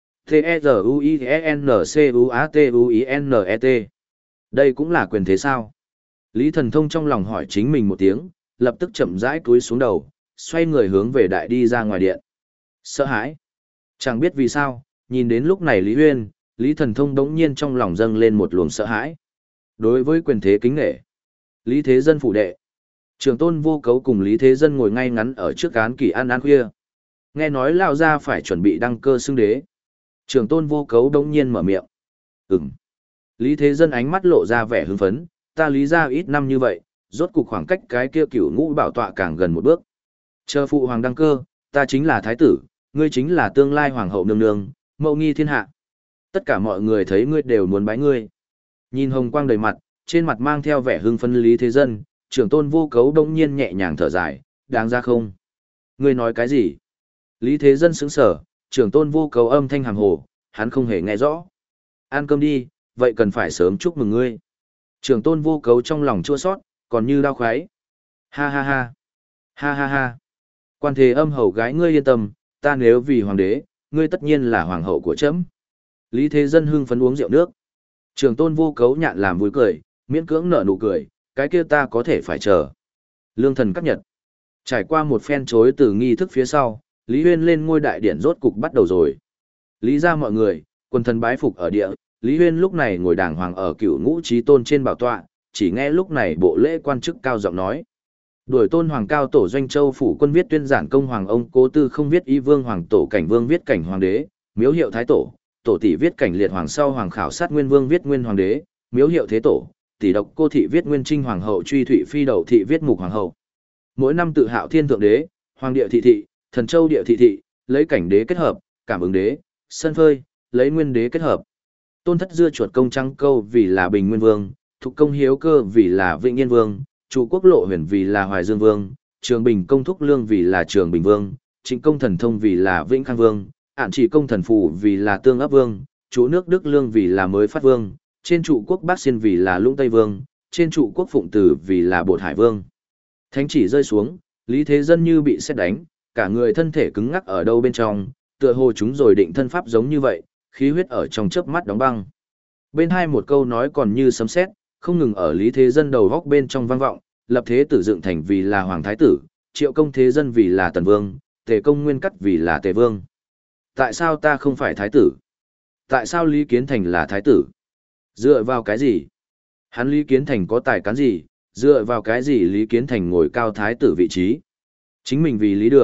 T-E-Z-U-I-N-C-U-A-T-U-I-N-E-T. Đây cũng là quyền thế sao? Lý Thần Thông trong lòng hỏi chính mình một tiếng, lập tức chậm rãi cúi xuống đầu, xoay người hướng về đại đi ra ngoài điện. Sợ hãi. Chẳng biết vì sao, nhìn đến lúc này Lý Huyên, Lý Thần Thông đống nhiên trong lòng dâng lên một luồng sợ hãi. Đối với quyền thế kính nể, Lý Thế Dân phủ đệ. Trường Tôn Vô Cấu cùng Lý Thế Dân ngồi ngay ngắn ở trước án kỳ ăn ăn khuya. Nghe nói lão gia phải chuẩn bị đăng cơ xưng đế. Trường Tôn Vô Cấu đống nhiên mở miệng. Ừm. Lý Thế Dân ánh mắt lộ ra vẻ hưng phấn, ta lý ra ít năm như vậy, rốt cục khoảng cách cái kia cửu ngũ bảo tọa càng gần một bước. Chờ phụ hoàng đăng cơ, ta chính là thái tử, ngươi chính là tương lai hoàng hậu nương nương, mẫu nghi thiên hạ. Tất cả mọi người thấy ngươi đều muốn bái ngươi. Nhìn hồng quang đầy mặt, trên mặt mang theo vẻ hưng phấn Lý Thế Dân, Trưởng Tôn Vô Cấu đông nhiên nhẹ nhàng thở dài, đáng ra không? Ngươi nói cái gì? Lý Thế Dân sững sờ, Trưởng Tôn Vô Cấu âm thanh hàm hồ, hắn không hề nghe rõ. Ăn cơm đi, vậy cần phải sớm chúc mừng ngươi. Trưởng Tôn Vô Cấu trong lòng chua xót, còn như đau khoái. Ha ha ha. Ha ha ha. Quan thế âm hầu gái ngươi yên tâm, ta nếu vì hoàng đế, ngươi tất nhiên là hoàng hậu của trẫm. Lý Thế Dân hưng phấn uống rượu nước. Trường Tôn Vô Cấu nhạn làm vui cười, miễn cưỡng nở nụ cười, cái kia ta có thể phải chờ. Lương thần cấp nhật. Trải qua một phen chối từ nghi thức phía sau, Lý Huyên lên ngôi đại điện rốt cục bắt đầu rồi. Lý ra mọi người, quần thần bái phục ở địa, Lý Huyên lúc này ngồi đàng hoàng ở cựu ngũ trí tôn trên bảo tọa, chỉ nghe lúc này bộ lễ quan chức cao giọng nói. Đuổi tôn hoàng cao tổ doanh châu phủ quân viết tuyên giản công hoàng ông cố tư không viết y vương hoàng tổ cảnh vương viết cảnh hoàng đế, miếu hiệu thái tổ, tổ tỷ viết cảnh liệt hoàng sau hoàng khảo sát nguyên vương viết nguyên hoàng đế, miếu hiệu thế tổ, tỷ độc cô thị viết nguyên trinh hoàng hậu truy thụy phi đậu thị viết mục hoàng hậu. Mỗi năm tự hạo thiên thượng đế, hoàng địa thị thị, thần châu địa thị thị, lấy cảnh đế kết hợp, cảm ứng đế, sân phơi, lấy nguyên đế kết hợp. Tôn thất dưa chuột công trăng câu vì là bình nguyên vương, thục công hiếu cơ vì là vĩnh yên vương, chủ quốc lộ huyền vì là hoài dương vương, trường bình công thúc lương vì là trường bình vương, trịnh công thần thông vì là vĩnh khang vương, ản chỉ công thần phù vì là tương ấp vương, chủ nước đức lương vì là mới phát vương, trên trụ quốc bắc xuyên vì là lũng tây vương, trên trụ quốc phụng tử vì là bột hải vương. Thánh chỉ rơi xuống, Lý Thế Dân như bị sét đánh, cả người thân thể cứng ngắc ở đâu bên trong, tựa hồ chúng rồi định thân pháp giống như vậy, khí huyết ở trong chớp mắt đóng băng. Bên hai một câu nói còn như sấm sét, không ngừng ở Lý Thế Dân đầu góc bên trong vang vọng, lập thế tử dựng thành vì là hoàng thái tử, triệu công thế dân vì là tần vương, tề công nguyên cắt vì là tề vương. Tại sao ta không phải thái tử? Tại sao Lý Kiến Thành là thái tử? Dựa vào cái gì? Hắn Lý Kiến Thành có tài cán gì? Dựa vào cái gì Lý Kiến Thành ngồi cao thái tử vị trí? Chính mình vì lý đường,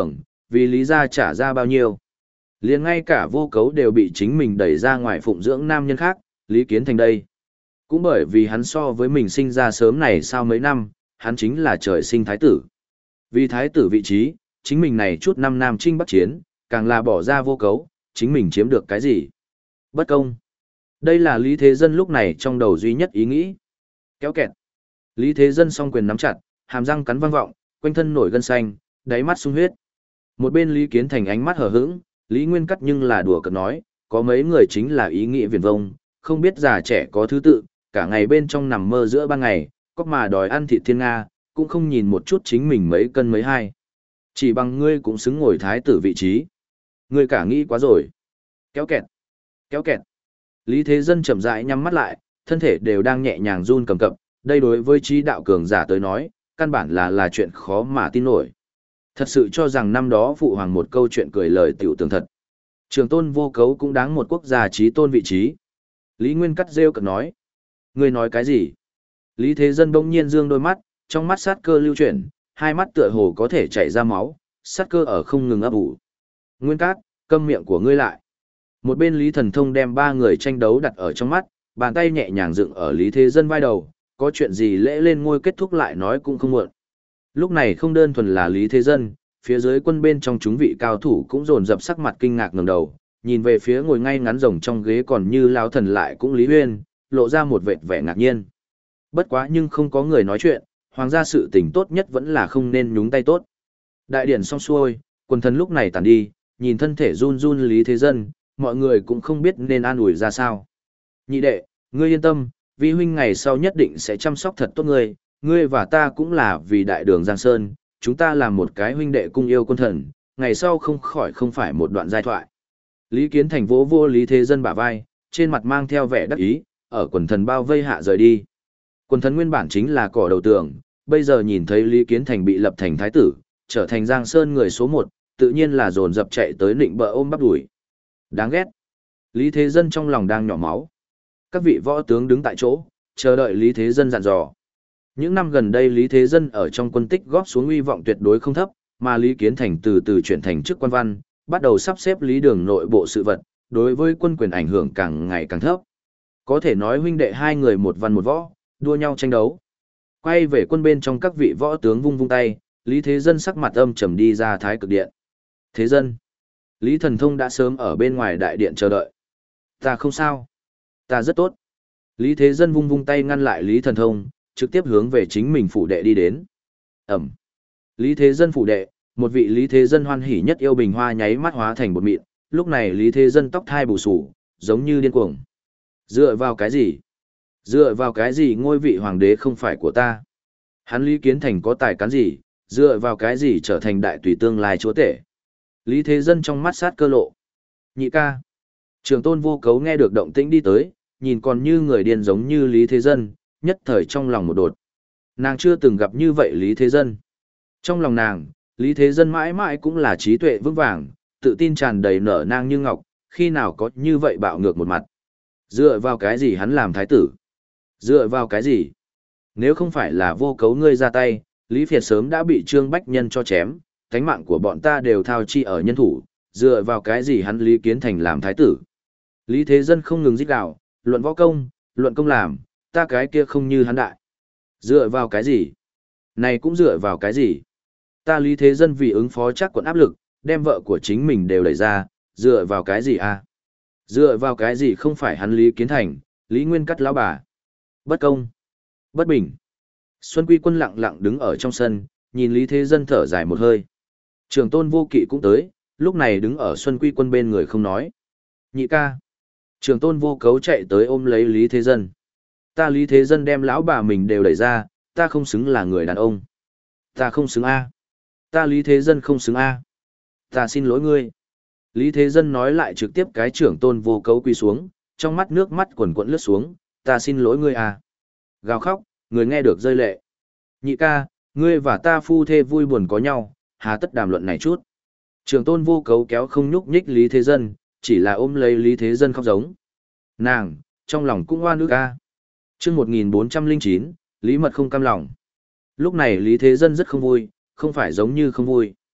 vì Lý gia trả ra bao nhiêu. Liền ngay cả vô cấu đều bị chính mình đẩy ra ngoài phụng dưỡng nam nhân khác, Lý Kiến Thành đây. Cũng bởi vì hắn so với mình sinh ra sớm này sau mấy năm, hắn chính là trời sinh thái tử. Vì thái tử vị trí, chính mình này chút năm nam chinh bắc chiến, càng là bỏ ra vô cấu, chính mình chiếm được cái gì? Bất công. Đây là Lý Thế Dân lúc này trong đầu duy nhất ý nghĩ. Kéo kẹt. Lý Thế Dân song quyền nắm chặt, hàm răng cắn vang vọng, quanh thân nổi gân xanh, đáy mắt sung huyết. Một bên Lý Kiến Thành ánh mắt hờ hững, Lý Nguyên Cắt nhưng là đùa cợt nói, có mấy người chính là ý nghĩa viển vông, không biết già trẻ có thứ tự, cả ngày bên trong nằm mơ giữa ban ngày, có mà đòi ăn thịt thiên Nga, cũng không nhìn một chút chính mình mấy cân mấy hai. Chỉ bằng ngươi cũng xứng ngồi thái tử vị trí. Ngươi cả nghĩ quá rồi. Kéo kẹt. Kéo kẹt. Lý Thế Dân chậm rãi nhắm mắt lại, thân thể đều đang nhẹ nhàng run cầm cập, đây đối với trí đạo cường giả tới nói, căn bản là là chuyện khó mà tin nổi. Thật sự cho rằng năm đó phụ hoàng một câu chuyện cười lời tiểu tường thật. Trường tôn vô cấu cũng đáng một quốc gia trí tôn vị trí. Lý Nguyên Cắt rêu cợt nói. Ngươi nói cái gì? Lý Thế Dân bỗng nhiên dương đôi mắt, trong mắt sát cơ lưu chuyển, hai mắt tựa hồ có thể chảy ra máu, sát cơ ở không ngừng ấp ủ. Nguyên Cát, câm miệng của ngươi lại. Một bên Lý Thần Thông đem ba người tranh đấu đặt ở trong mắt, bàn tay nhẹ nhàng dựng ở Lý Thế Dân vai đầu, có chuyện gì lễ lên ngôi kết thúc lại nói cũng không muộn. Lúc này không đơn thuần là Lý Thế Dân, phía dưới quân bên trong chúng vị cao thủ cũng dồn dập sắc mặt kinh ngạc ngẩng đầu, nhìn về phía ngồi ngay ngắn rồng trong ghế còn như lão thần lại cũng Lý Huyên, lộ ra một vệt vẻ ngạc nhiên. Bất quá nhưng không có người nói chuyện, hoàng gia sự tình tốt nhất vẫn là không nên nhúng tay tốt. Đại điển xong xuôi, quần thần lúc này tàn đi, nhìn thân thể run run Lý Thế Dân, mọi người cũng không biết nên an ủi ra sao. Nhị đệ, ngươi yên tâm, vi huynh ngày sau nhất định sẽ chăm sóc thật tốt ngươi, ngươi và ta cũng là vì đại đường Giang Sơn, chúng ta là một cái huynh đệ cung yêu quân thần, ngày sau không khỏi không phải một đoạn giai thoại. Lý Kiến Thành vỗ vô Lý Thế Dân bả vai, trên mặt mang theo vẻ đắc ý, ở quần thần bao vây hạ rời đi. Quần thần nguyên bản chính là cỏ đầu tường, bây giờ nhìn thấy Lý Kiến Thành bị lập thành thái tử, trở thành Giang Sơn người số một, tự nhiên là dồn dập chạy tới nịnh bợ ôm bắp đuổi. Đáng ghét. Lý Thế Dân trong lòng đang nhỏ máu. Các vị võ tướng đứng tại chỗ, chờ đợi Lý Thế Dân dặn dò. Những năm gần đây Lý Thế Dân ở trong quân tích góp xuống uy vọng tuyệt đối không thấp, mà Lý Kiến Thành từ từ chuyển thành chức quan văn, bắt đầu sắp xếp lý đường nội bộ sự vật, đối với quân quyền ảnh hưởng càng ngày càng thấp. Có thể nói huynh đệ hai người một văn một võ, đua nhau tranh đấu. Quay về quân bên trong các vị võ tướng vung vung tay, Lý Thế Dân sắc mặt âm trầm đi ra thái cực điện. Thế Dân. Lý Thần Thông đã sớm ở bên ngoài đại điện chờ đợi. Ta không sao. Ta rất tốt. Lý Thế Dân vung vung tay ngăn lại Lý Thần Thông, trực tiếp hướng về chính mình phủ đệ đi đến. Ẩm. Lý Thế Dân phủ đệ, một vị Lý Thế Dân hoan hỉ nhất yêu bình hoa nháy mắt hóa thành bột mịn, lúc này Lý Thế Dân tóc thai bù sù, giống như điên cuồng. Dựa vào cái gì? Dựa vào cái gì ngôi vị hoàng đế không phải của ta? Hắn Lý Kiến Thành có tài cán gì, dựa vào cái gì trở thành đại tùy tương lai chúa tể? Lý Thế Dân trong mắt sát cơ lộ. Nhị ca. Trường tôn vô cấu nghe được động tĩnh đi tới, nhìn còn như người điên giống như Lý Thế Dân, nhất thời trong lòng một đột. Nàng chưa từng gặp như vậy Lý Thế Dân. Trong lòng nàng, Lý Thế Dân mãi mãi cũng là trí tuệ vững vàng, tự tin tràn đầy nở nang như ngọc, khi nào có như vậy bạo ngược một mặt. Dựa vào cái gì hắn làm thái tử? Dựa vào cái gì? Nếu không phải là vô cấu ngươi ra tay, Lý Việt sớm đã bị Trương Bách Nhân cho chém, thánh mạng của bọn ta đều thao chi ở nhân thủ, dựa vào cái gì hắn Lý Kiến Thành làm thái tử? Lý Thế Dân không ngừng rít gào, luận võ công, luận công làm, ta cái kia không như hắn đại. Dựa vào cái gì? Này cũng dựa vào cái gì? Ta Lý Thế Dân vì ứng phó chắc quận áp lực, đem vợ của chính mình đều đẩy ra, dựa vào cái gì à? Dựa vào cái gì không phải hắn Lý Kiến Thành, Lý Nguyên Cắt lão bà. Bất công. Bất bình. Xuân Quy Quân lặng lặng đứng ở trong sân, nhìn Lý Thế Dân thở dài một hơi. Trường tôn vô kỵ cũng tới, lúc này đứng ở Xuân Quy Quân bên người không nói. Nhị ca. Trường tôn vô cấu chạy tới ôm lấy Lý Thế Dân. Ta Lý Thế Dân đem lão bà mình đều đẩy ra, ta không xứng là người đàn ông. Ta không xứng A. Ta Lý Thế Dân không xứng A. Ta xin lỗi ngươi. Lý Thế Dân nói lại trực tiếp cái trưởng tôn vô cấu quỳ xuống, trong mắt nước mắt quần quẫn lướt xuống, ta xin lỗi ngươi A. Gào khóc, người nghe được rơi lệ. Nhị ca, ngươi và ta phu thê vui buồn có nhau, hà tất đàm luận này chút. Trưởng tôn vô cấu kéo không nhúc nhích Lý Thế Dân, chỉ là ôm lấy Lý Thế Dân khóc giống. Nàng, trong lòng cũng oan ức A. Chương một nghìn bốn trăm lẻ chín, Lý Mật không cam lòng. Lúc này Lý Thế Dân rất không vui, không phải giống như không vui.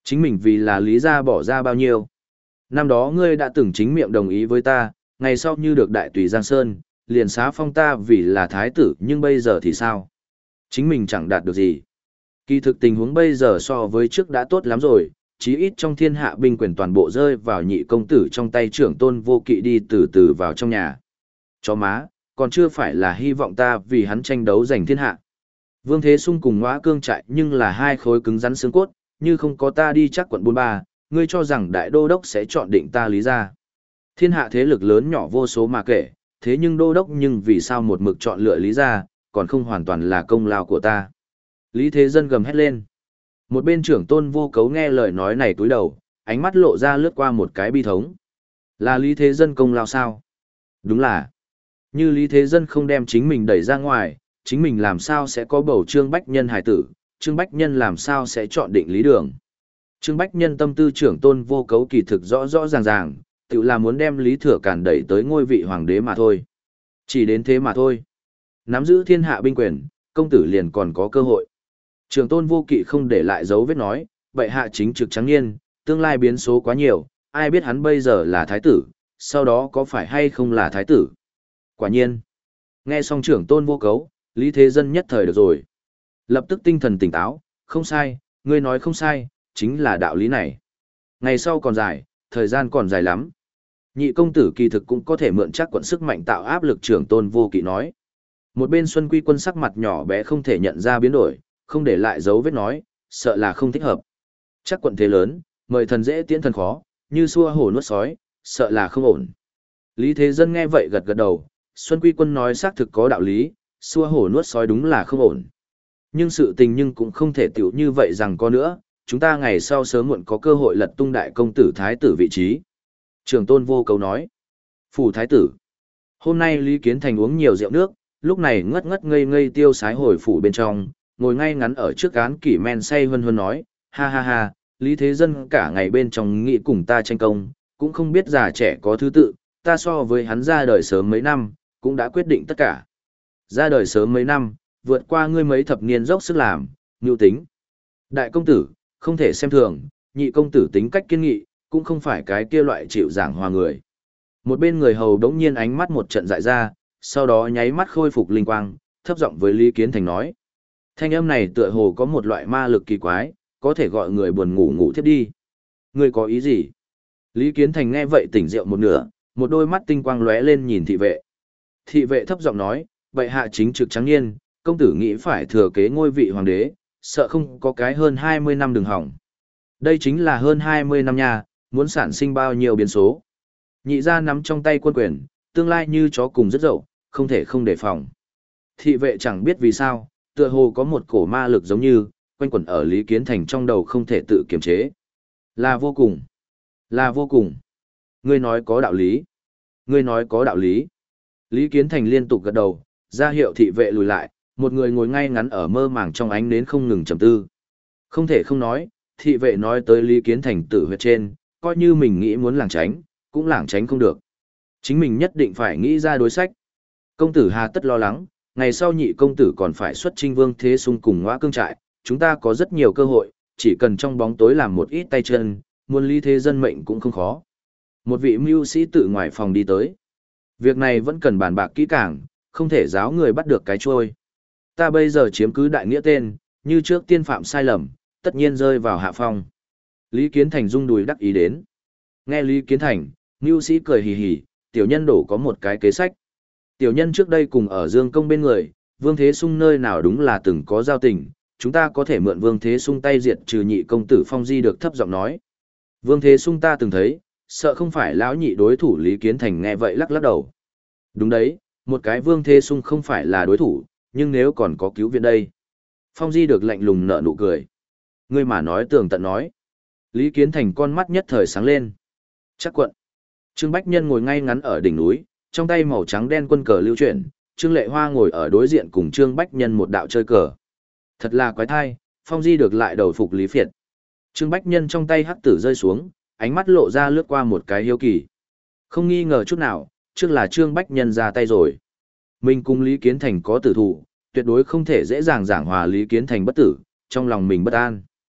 Chính mình vì là lý gia bỏ ra bao nhiêu. Năm đó ngươi đã từng chính miệng đồng ý với ta, ngày sau như được đại tùy Giang Sơn, liền xá phong ta vì là thái tử, nhưng bây giờ thì sao? Chính mình chẳng đạt được gì. Kỳ thực tình huống bây giờ so với trước đã tốt lắm rồi, chí ít trong thiên hạ binh quyền toàn bộ rơi vào nhị công tử trong tay trưởng tôn vô kỵ đi từ từ vào trong nhà. Chó má, còn chưa phải là hy vọng ta vì hắn tranh đấu giành thiên hạ. Vương Thế Sung cùng Ngõa Cương Trại nhưng là hai khối cứng rắn xương cốt, như không có ta đi chắc quận Bôn Ba, ngươi cho rằng đại đô đốc sẽ chọn định ta lý ra. Thiên hạ thế lực lớn nhỏ vô số mà kể, thế nhưng đô đốc nhưng vì sao một mực chọn lựa lý ra, còn không hoàn toàn là công lao của ta. Lý Thế Dân gầm hét lên. Một bên trưởng tôn vô cấu nghe lời nói này túi đầu, ánh mắt lộ ra lướt qua một cái bi thống. Là Lý Thế Dân công lao sao? Đúng là. Như Lý Thế Dân không đem chính mình đẩy ra ngoài, chính mình làm sao sẽ có bầu Trương Bách Nhân hải tử, Trương Bách Nhân làm sao sẽ chọn định lý đường. Trương Bách Nhân tâm tư trưởng tôn vô cấu kỳ thực rõ rõ ràng ràng, tự là muốn đem Lý Thừa Càn đẩy tới ngôi vị hoàng đế mà thôi. Chỉ đến thế mà thôi. Nắm giữ thiên hạ binh quyền, công tử liền còn có cơ hội. Trưởng tôn vô kỵ không để lại dấu vết nói, bệ hạ chính trực trắng niên, tương lai biến số quá nhiều, ai biết hắn bây giờ là thái tử, sau đó có phải hay không là thái tử. Quả nhiên. Nghe xong trưởng tôn vô cấu, Lý Thế Dân nhất thời được rồi. Lập tức tinh thần tỉnh táo, không sai, ngươi nói không sai, chính là đạo lý này. Ngày sau còn dài, thời gian còn dài lắm. Nhị công tử kỳ thực cũng có thể mượn chắc quận sức mạnh tạo áp lực trưởng tôn vô kỵ nói. Một bên Xuân Quy Quân sắc mặt nhỏ bé không thể nhận ra biến đổi, không để lại dấu vết nói, sợ là không thích hợp. Chắc quận thế lớn, mời thần dễ tiễn thần khó, như xua hổ nuốt sói, sợ là không ổn. Lý Thế Dân nghe vậy gật gật đầu, Xuân Quy Quân nói xác thực có đạo lý, xua hổ nuốt sói đúng là không ổn. Nhưng sự tình nhưng cũng không thể tiểu như vậy rằng có nữa, chúng ta ngày sau sớm muộn có cơ hội lật tung đại công tử thái tử vị trí. Trường tôn vô cấu nói, phủ thái tử. Hôm nay Lý Kiến Thành uống nhiều rượu nước, lúc này ngất ngất ngây ngây tiêu sái hồi phủ bên trong, ngồi ngay ngắn ở trước án kỷ men say hân hân nói, ha ha ha, Lý Thế Dân cả ngày bên trong nghị cùng ta tranh công, cũng không biết già trẻ có thứ tự, ta so với hắn ra đời sớm mấy năm, cũng đã quyết định tất cả. Ra đời sớm mấy năm, vượt qua ngươi mấy thập niên dốc sức làm, nhu tính. Đại công tử, không thể xem thường, nhị công tử tính cách kiên nghị, cũng không phải cái kia loại chịu giảng hòa người. Một bên người hầu đống nhiên ánh mắt một trận dại ra, sau đó nháy mắt khôi phục linh quang, thấp giọng với Lý Kiến Thành nói. Thanh âm này tựa hồ có một loại ma lực kỳ quái, có thể gọi người buồn ngủ ngủ thiếp đi. Ngươi có ý gì? Lý Kiến Thành nghe vậy tỉnh rượu một nửa, một đôi mắt tinh quang lóe lên nhìn thị vệ. Thị vệ thấp giọng nói, bệ hạ chính trực trắng niên, công tử nghĩ phải thừa kế ngôi vị hoàng đế, sợ không có cái hơn hai mươi năm đừng hỏng. Đây chính là hơn hai mươi năm nha, muốn sản sinh bao nhiêu biến số. Nhị gia nắm trong tay quân quyền, tương lai như chó cùng rất dậu, không thể không đề phòng. Thị vệ chẳng biết vì sao, tựa hồ có một cổ ma lực giống như, quanh quẩn ở Lý Kiến Thành trong đầu không thể tự kiềm chế. Là vô cùng. Là vô cùng. Ngươi nói có đạo lý. Ngươi nói có đạo lý. Lý Kiến Thành liên tục gật đầu, ra hiệu thị vệ lùi lại, một người ngồi ngay ngắn ở mơ màng trong ánh nến không ngừng trầm tư. Không thể không nói, thị vệ nói tới Lý Kiến Thành tử huyệt trên, coi như mình nghĩ muốn lảng tránh, cũng lảng tránh không được. Chính mình nhất định phải nghĩ ra đối sách. Công tử hà tất lo lắng, ngày sau nhị công tử còn phải xuất chinh Vương Thế Sung cùng Ngõa Cương Trại, chúng ta có rất nhiều cơ hội, chỉ cần trong bóng tối làm một ít tay chân, muốn Lý Thế Dân mệnh cũng không khó. Một vị mưu sĩ tự ngoài phòng đi tới. Việc này vẫn cần bàn bạc kỹ càng, không thể giáo người bắt được cái trôi. Ta bây giờ chiếm cứ đại nghĩa tên, như trước tiên phạm sai lầm, tất nhiên rơi vào hạ phong. Lý Kiến Thành rung đùi đắc ý đến. Nghe Lý Kiến Thành, mưu sĩ cười hì hì, tiểu nhân đổ có một cái kế sách. Tiểu nhân trước đây cùng ở Dương Công bên người, Vương Thế Sung nơi nào đúng là từng có giao tình, chúng ta có thể mượn Vương Thế Sung tay diệt trừ nhị công tử Phong Di được thấp giọng nói. Vương Thế Sung ta từng thấy, sợ không phải lão nhị đối thủ. Lý Kiến Thành nghe vậy lắc lắc đầu. Đúng đấy, một cái Vương Thế Sung không phải là đối thủ, nhưng nếu còn có cứu viện đây. Phong Di được lạnh lùng nở nụ cười. Ngươi mà nói tường tận nói. Lý Kiến Thành con mắt nhất thời sáng lên. Chắc quận. Trương Bách Nhân ngồi ngay ngắn ở đỉnh núi, trong tay màu trắng đen quân cờ lưu chuyển, Trương Lệ Hoa ngồi ở đối diện cùng Trương Bách Nhân một đạo chơi cờ. Thật là quái thai, Phong Di được lại đầu phục Lý Phiệt. Trương Bách Nhân trong tay hắc tử rơi xuống, ánh mắt lộ ra lướt qua một cái hiếu kỳ. Không nghi ngờ chút nào, trước là Trương Bách Nhân ra tay rồi. Mình cùng Lý Kiến Thành có tử thủ, tuyệt đối không thể dễ dàng giảng hòa Lý Kiến Thành bất tử, trong lòng mình bất an.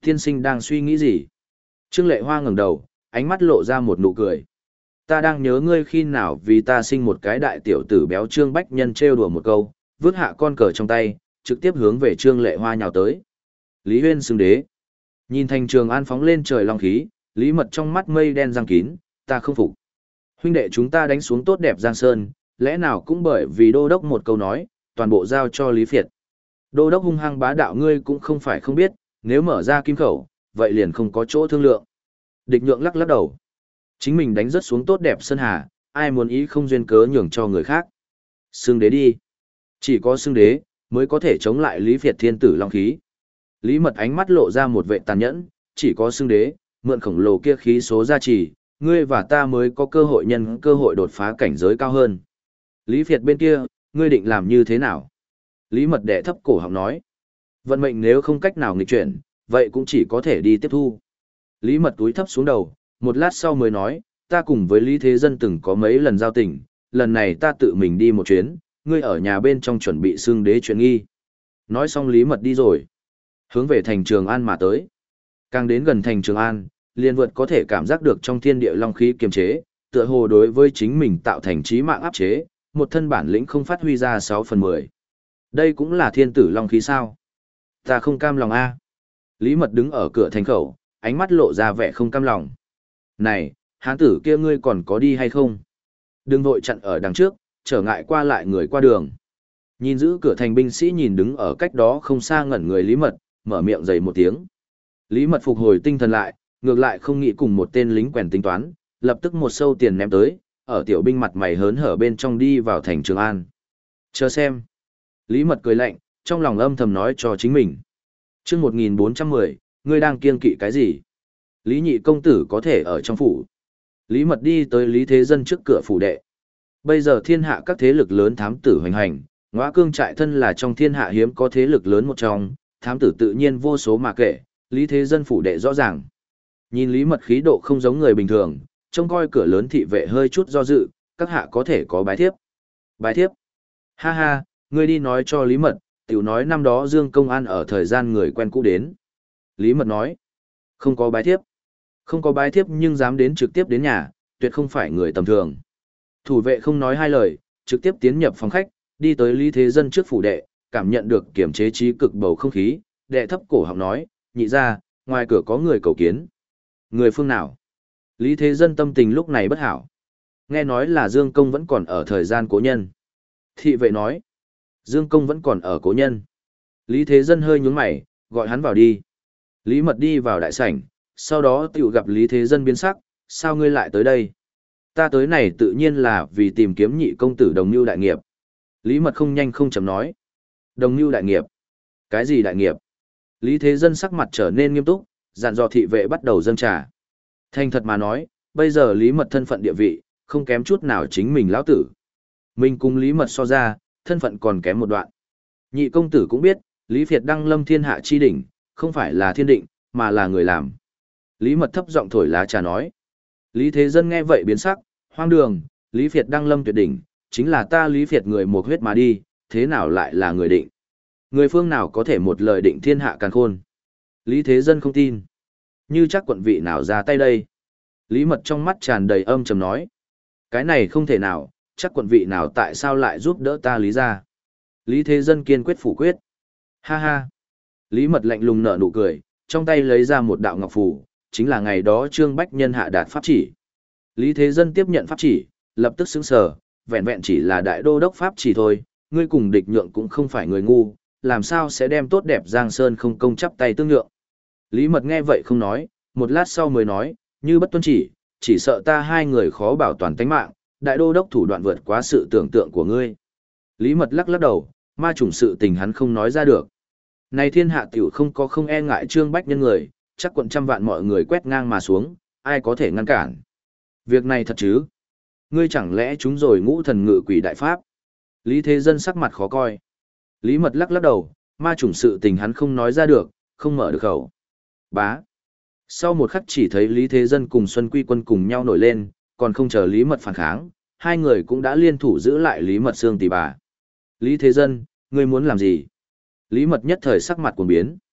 Tiên sinh đang suy nghĩ gì? Trương Lệ Hoa ngẩng đầu, ánh mắt lộ ra một nụ cười. Ta đang nhớ ngươi khi nào vì ta sinh một cái đại tiểu tử béo. Trương Bách Nhân trêu đùa một câu, vứt hạ con cờ trong tay, trực tiếp hướng về Trương Lệ Hoa nhào tới. Lý Huyên xưng đế. Nhìn thành Trường An phóng lên trời long khí, Lý Mật trong mắt mây đen giăng kín, ta không phục. Huynh đệ chúng ta đánh xuống tốt đẹp Giang Sơn, lẽ nào cũng bởi vì đô đốc một câu nói, toàn bộ giao cho Lý Phiệt. Đô đốc hung hăng bá đạo ngươi cũng không phải không biết, nếu mở ra kim khẩu, vậy liền không có chỗ thương lượng. Địch Nhượng lắc lắc đầu. Chính mình đánh rất xuống tốt đẹp Sơn Hà, ai muốn ý không duyên cớ nhường cho người khác. Xưng đế đi. Chỉ có xưng đế, mới có thể chống lại Lý Phiệt thiên tử long khí. Lý Mật ánh mắt lộ ra một vệ tàn nhẫn, chỉ có xưng đế, mượn khổng lồ kia khí số gia trì, ngươi và ta mới có cơ hội nhân cơ hội đột phá cảnh giới cao hơn. Lý Phiệt bên kia, ngươi định làm như thế nào? Lý Mật đẻ thấp cổ họng nói. Vận mệnh nếu không cách nào nghịch chuyển, vậy cũng chỉ có thể đi tiếp thu. Lý Mật túi thấp xuống đầu, một lát sau mới nói, ta cùng với Lý Thế Dân từng có mấy lần giao tình, lần này ta tự mình đi một chuyến, ngươi ở nhà bên trong chuẩn bị xưng đế chuyện nghi. Nói xong Lý Mật đi rồi. Hướng về thành Trường An mà tới. Càng đến gần thành Trường An, liền vượt có thể cảm giác được trong thiên địa long khí kiềm chế, tựa hồ đối với chính mình tạo thành trí mạng áp chế, một thân bản lĩnh không phát huy ra sáu phần mười. Đây cũng là thiên tử long khí sao? Ta không cam lòng a. Lý Mật đứng ở cửa thành khẩu, ánh mắt lộ ra vẻ không cam lòng. Này, hán tử kia ngươi còn có đi hay không? Đừng vội chặn ở đằng trước, trở ngại qua lại người qua đường. Nhìn giữ cửa thành binh sĩ nhìn đứng ở cách đó không xa ngẩn người Lý Mật, mở miệng dày một tiếng. Lý Mật phục hồi tinh thần lại, ngược lại không nghĩ cùng một tên lính quèn tính toán, lập tức một sâu tiền ném tới, ở tiểu binh mặt mày hớn hở bên trong đi vào thành Trường An. Chờ xem. Lý Mật cười lạnh, trong lòng âm thầm nói cho chính mình. Chương một nghìn bốn trăm mười, ngươi đang kiêng kỵ cái gì? Lý Nhị công tử có thể ở trong phủ. Lý Mật đi tới Lý Thế Dân trước cửa phủ đệ. Bây giờ thiên hạ các thế lực lớn thám tử hoành hành, Ngõa Cương trại thân là trong thiên hạ hiếm có thế lực lớn một trong, thám tử tự nhiên vô số mà kể, Lý Thế Dân phủ đệ rõ ràng. Nhìn Lý Mật khí độ không giống người bình thường, trông coi cửa lớn thị vệ hơi chút do dự, các hạ có thể có bái thiếp. Bái thiếp? Ha ha, ngươi đi nói cho Lý Mật, tiểu nói năm đó Dương Công An ở thời gian người quen cũ đến. Lý Mật nói, không có bái thiếp. Không có bái thiếp nhưng dám đến trực tiếp đến nhà, tuyệt không phải người tầm thường. Thủ vệ không nói hai lời, trực tiếp tiến nhập phòng khách, đi tới Lý Thế Dân trước phủ đệ, cảm nhận được kiểm chế trí cực bầu không khí, đệ thấp cổ họng nói, nhị ra, ngoài cửa có người cầu kiến. Người phương nào? Lý Thế Dân tâm tình lúc này bất hảo. Nghe nói là Dương Công vẫn còn ở thời gian cố nhân. Thị vệ nói, Dương Công vẫn còn ở cố nhân. Lý Thế Dân hơi nhướng mày, gọi hắn vào đi. Lý Mật đi vào đại sảnh, sau đó tiểu gặp Lý Thế Dân biến sắc, sao ngươi lại tới đây? Ta tới này tự nhiên là vì tìm kiếm nhị công tử đồng mưu đại nghiệp. Lý Mật không nhanh không chậm nói. Đồng mưu đại nghiệp? Cái gì đại nghiệp? Lý Thế Dân sắc mặt trở nên nghiêm túc, dặn dò thị vệ bắt đầu dâng trà. Thành thật mà nói, bây giờ Lý Mật thân phận địa vị, không kém chút nào chính mình lão tử. Mình cùng Lý Mật so ra, thân phận còn kém một đoạn. Nhị công tử cũng biết, Lý Phiệt đăng lâm thiên hạ chi đỉnh, không phải là thiên định, mà là người làm. Lý Mật thấp giọng thổi lá trà nói. Lý Thế Dân nghe vậy biến sắc, hoang đường, Lý Phiệt đăng lâm tuyệt đỉnh, chính là ta Lý Phiệt người một huyết mà đi, thế nào lại là người định? Người phương nào có thể một lời định thiên hạ càn khôn? Lý Thế Dân không tin. Như chắc quận vị nào ra tay đây? Lý Mật trong mắt tràn đầy âm trầm nói. Cái này không thể nào, chắc quận vị nào tại sao lại giúp đỡ ta Lý ra? Lý Thế Dân kiên quyết phủ quyết. Ha ha. Lý Mật lạnh lùng nở nụ cười, trong tay lấy ra một đạo ngọc phù, chính là ngày đó Trương Bách Nhân hạ đạt pháp chỉ. Lý Thế Dân tiếp nhận pháp chỉ, lập tức sững sờ, vẹn vẹn chỉ là đại đô đốc pháp chỉ thôi, ngươi cùng địch nhượng cũng không phải người ngu, làm sao sẽ đem tốt đẹp Giang Sơn không công chắp tay tương nhượng. Lý Mật nghe vậy không nói, một lát sau mới nói, như bất tuân chỉ, chỉ sợ ta hai người khó bảo toàn tánh mạng, đại đô đốc thủ đoạn vượt quá sự tưởng tượng của ngươi. Lý Mật lắc lắc đầu, ma trùng sự tình hắn không nói ra được. Này thiên hạ tiểu không có không e ngại Trương Bách Nhân người, chắc quận trăm vạn mọi người quét ngang mà xuống, ai có thể ngăn cản. Việc này thật chứ? Ngươi chẳng lẽ chúng rồi ngũ thần ngự quỷ đại pháp? Lý Thế Dân sắc mặt khó coi. Lý Mật lắc lắc đầu, ma chủng sự tình hắn không nói ra được, không mở được khẩu. Bá. Sau một khắc chỉ thấy Lý Thế Dân cùng Xuân Quy Quân cùng nhau nổi lên, còn không chờ Lý Mật phản kháng, hai người cũng đã liên thủ giữ lại Lý Mật xương tỷ bà. Lý Thế Dân, ngươi muốn làm gì? Lý Mật nhất thời sắc mặt cuồng biến.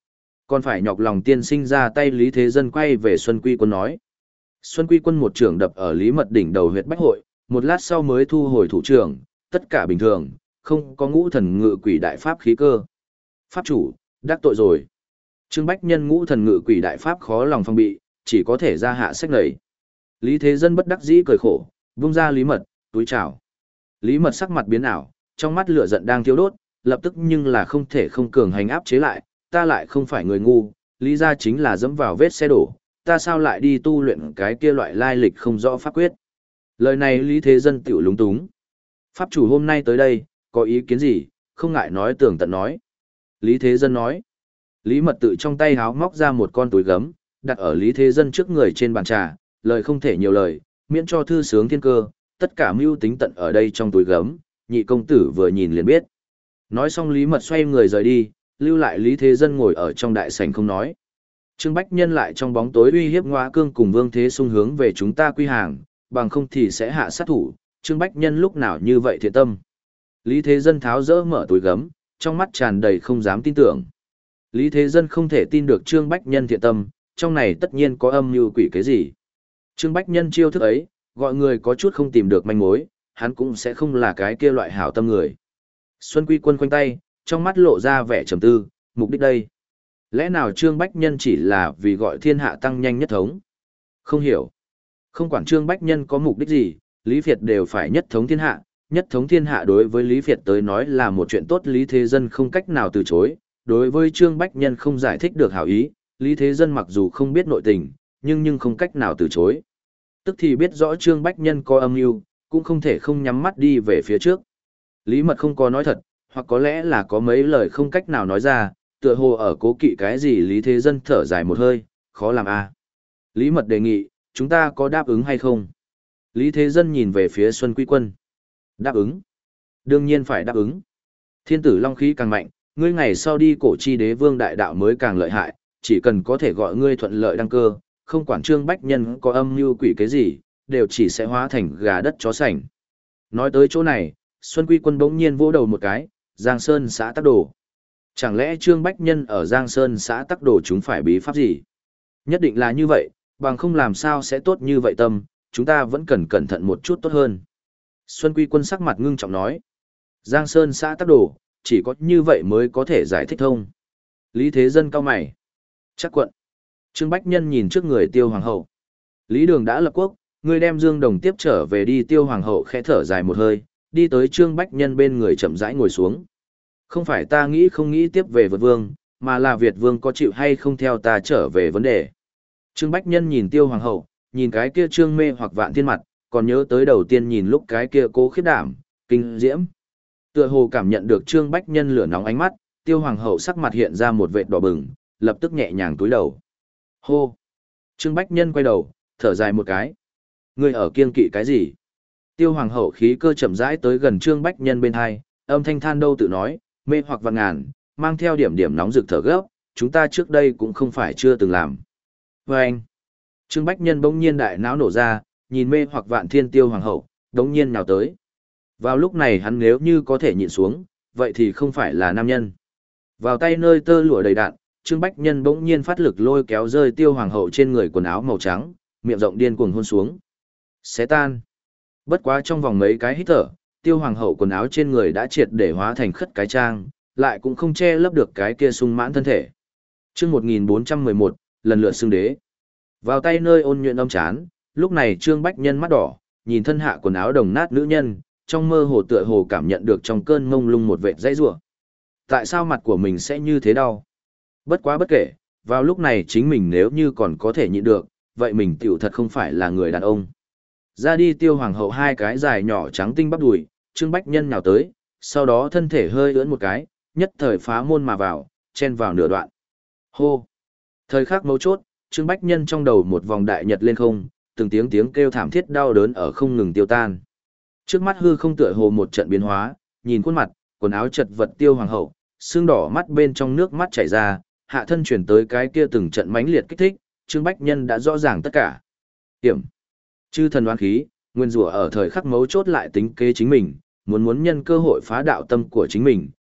Còn phải nhọc lòng tiên sinh ra tay. Lý Thế Dân quay về Xuân Quy Quân nói. Xuân Quy Quân một trưởng đập ở Lý Mật đỉnh đầu huyệt bách hội, một lát sau mới thu hồi thủ trưởng, tất cả bình thường, không có ngũ thần ngự quỷ đại pháp khí cơ. Pháp chủ, đắc tội rồi. Trương Bách Nhân ngũ thần ngự quỷ đại pháp khó lòng phòng bị, chỉ có thể ra hạ sách lầy. Lý Thế Dân bất đắc dĩ cười khổ, vung ra Lý Mật, túi chào. Lý Mật sắc mặt biến ảo, trong mắt lửa giận đang thiêu đốt, lập tức nhưng là không thể không cường hành áp chế lại, ta lại không phải người ngu, lý ra chính là dẫm vào vết xe đổ, ta sao lại đi tu luyện cái kia loại lai lịch không rõ pháp quyết. Lời này Lý Thế Dân tiểu lúng túng. Pháp chủ hôm nay tới đây, có ý kiến gì, không ngại nói tường tận nói. Lý Thế Dân nói. Lý Mật tự trong tay háo móc ra một con túi gấm, đặt ở Lý Thế Dân trước người trên bàn trà, lời không thể nhiều lời, miễn cho thư sướng thiên cơ, tất cả mưu tính tận ở đây trong túi gấm, nhị công tử vừa nhìn liền biết. Nói xong Lý Mật xoay người rời đi, lưu lại Lý Thế Dân ngồi ở trong đại sảnh không nói. Trương Bách Nhân lại trong bóng tối uy hiếp Ngoa Cương cùng Vương Thế Sung hướng về chúng ta quy hàng, bằng không thì sẽ hạ sát thủ, Trương Bách Nhân lúc nào như vậy thiện tâm. Lý Thế Dân tháo rỡ mở túi gấm, trong mắt tràn đầy không dám tin tưởng. Lý Thế Dân không thể tin được Trương Bách Nhân thiện tâm, trong này tất nhiên có âm mưu quỷ cái gì. Trương Bách Nhân chiêu thức ấy, gọi người có chút không tìm được manh mối, hắn cũng sẽ không là cái kia loại hảo tâm người. Xuân Quy Quân khoanh tay, trong mắt lộ ra vẻ trầm tư, mục đích đây. Lẽ nào Trương Bách Nhân chỉ là vì gọi thiên hạ tăng nhanh nhất thống? Không hiểu. Không quản Trương Bách Nhân có mục đích gì, Lý Việt đều phải nhất thống thiên hạ. Nhất thống thiên hạ đối với Lý Việt tới nói là một chuyện tốt, Lý Thế Dân không cách nào từ chối. Đối với Trương Bách Nhân không giải thích được hảo ý, Lý Thế Dân mặc dù không biết nội tình, nhưng nhưng không cách nào từ chối. Tức thì biết rõ Trương Bách Nhân có âm mưu, cũng không thể không nhắm mắt đi về phía trước. Lý Mật không có nói thật, hoặc có lẽ là có mấy lời không cách nào nói ra, tựa hồ ở cố kỵ cái gì. Lý Thế Dân thở dài một hơi, khó làm a. Lý Mật đề nghị, chúng ta có đáp ứng hay không? Lý Thế Dân nhìn về phía Xuân Quy Quân. Đáp ứng. Đương nhiên phải đáp ứng. Thiên tử long khí càng mạnh, ngươi ngày sau đi cổ chi đế vương đại đạo mới càng lợi hại, chỉ cần có thể gọi ngươi thuận lợi đăng cơ, không quản Trương Bách Nhân có âm mưu quỷ cái gì, đều chỉ sẽ hóa thành gà đất chó sành. Nói tới chỗ này, Xuân Quy Quân bỗng nhiên vỗ đầu một cái, Giang Sơn xã Tắc Đồ. Chẳng lẽ Trương Bách Nhân ở Giang Sơn xã Tắc Đồ chúng phải bí pháp gì? Nhất định là như vậy, bằng không làm sao sẽ tốt như vậy tâm, chúng ta vẫn cần cẩn thận một chút tốt hơn. Xuân Quy Quân sắc mặt ngưng trọng nói. Giang Sơn xã Tắc Đồ, chỉ có như vậy mới có thể giải thích thông. Lý Thế Dân cao mày. Chắc quận. Trương Bách Nhân nhìn trước người Tiêu Hoàng hậu. Lý Đường đã lập quốc, ngươi đem Dương Đồng tiếp trở về đi. Tiêu Hoàng hậu khẽ thở dài một hơi, đi tới Trương Bách Nhân bên người chậm rãi ngồi xuống. Không phải ta nghĩ không nghĩ tiếp về Việt Vương, mà là Việt Vương có chịu hay không theo ta trở về vấn đề. Trương Bách Nhân nhìn Tiêu Hoàng hậu, nhìn cái kia Trương Mê hoặc Vạn Thiên mặt, còn nhớ tới đầu tiên nhìn lúc cái kia Cố Khiết Đảm, kinh diễm. Tựa hồ cảm nhận được Trương Bách Nhân lửa nóng ánh mắt, Tiêu Hoàng hậu sắc mặt hiện ra một vệt đỏ bừng, lập tức nhẹ nhàng túi đầu. Hô! Trương Bách Nhân quay đầu, thở dài một cái. Ngươi ở kiêng kỵ cái gì? Tiêu Hoàng hậu khí cơ chậm rãi tới gần Trương Bách Nhân bên hai, âm thanh than đâu tự nói, mê hoặc vạn ngàn, mang theo điểm điểm nóng rực thở gấp, chúng ta trước đây cũng không phải chưa từng làm. Và anh, Trương Bách Nhân bỗng nhiên đại não nổ ra, nhìn mê hoặc vạn thiên Tiêu Hoàng hậu, đống nhiên nhào tới. Vào lúc này hắn nếu như có thể nhịn xuống, vậy thì không phải là nam nhân. Vào tay nơi tơ lụa đầy đạn, Trương Bách Nhân bỗng nhiên phát lực lôi kéo rơi Tiêu Hoàng hậu trên người quần áo màu trắng, miệng rộng điên cuồng hôn xuống. Xé tan. Bất quá trong vòng mấy cái hít thở, Tiêu Hoàng hậu quần áo trên người đã triệt để hóa thành khất cái trang, lại cũng không che lấp được cái kia sung mãn thân thể. Chương một nghìn bốn trăm mười một, lần lượt xưng đế. Vào tay nơi ôn nhuận âm chán, lúc này Trương Bách Nhân mắt đỏ, nhìn thân hạ quần áo đồng nát nữ nhân, trong mơ hồ tựa hồ cảm nhận được trong cơn mông lung một vệt dãy rủa. Tại sao mặt của mình sẽ như thế đau? Bất quá bất kể, vào lúc này chính mình nếu như còn có thể nhịn được, vậy mình tiểu thật không phải là người đàn ông. Ra đi Tiêu Hoàng hậu hai cái dài nhỏ trắng tinh bắp đùi, Trương Bách Nhân nhào tới, sau đó thân thể hơi ưỡn một cái, nhất thời phá môn mà vào, chen vào nửa đoạn. Hô! Thời khắc mấu chốt, Trương Bách Nhân trong đầu một vòng đại nhật lên không, từng tiếng tiếng kêu thảm thiết đau đớn ở không ngừng tiêu tan. Trước mắt hư không tựa hồ một trận biến hóa, nhìn khuôn mặt, quần áo chật vật Tiêu Hoàng hậu, xương đỏ mắt bên trong nước mắt chảy ra, hạ thân chuyển tới cái kia từng trận mãnh liệt kích thích, Trương Bách Nhân đã rõ ràng tất cả. Hiểm! Chư thần đoán khí, nguyên rủa ở thời khắc mấu chốt lại tính kế chính mình, muốn muốn nhân cơ hội phá đạo tâm của chính mình,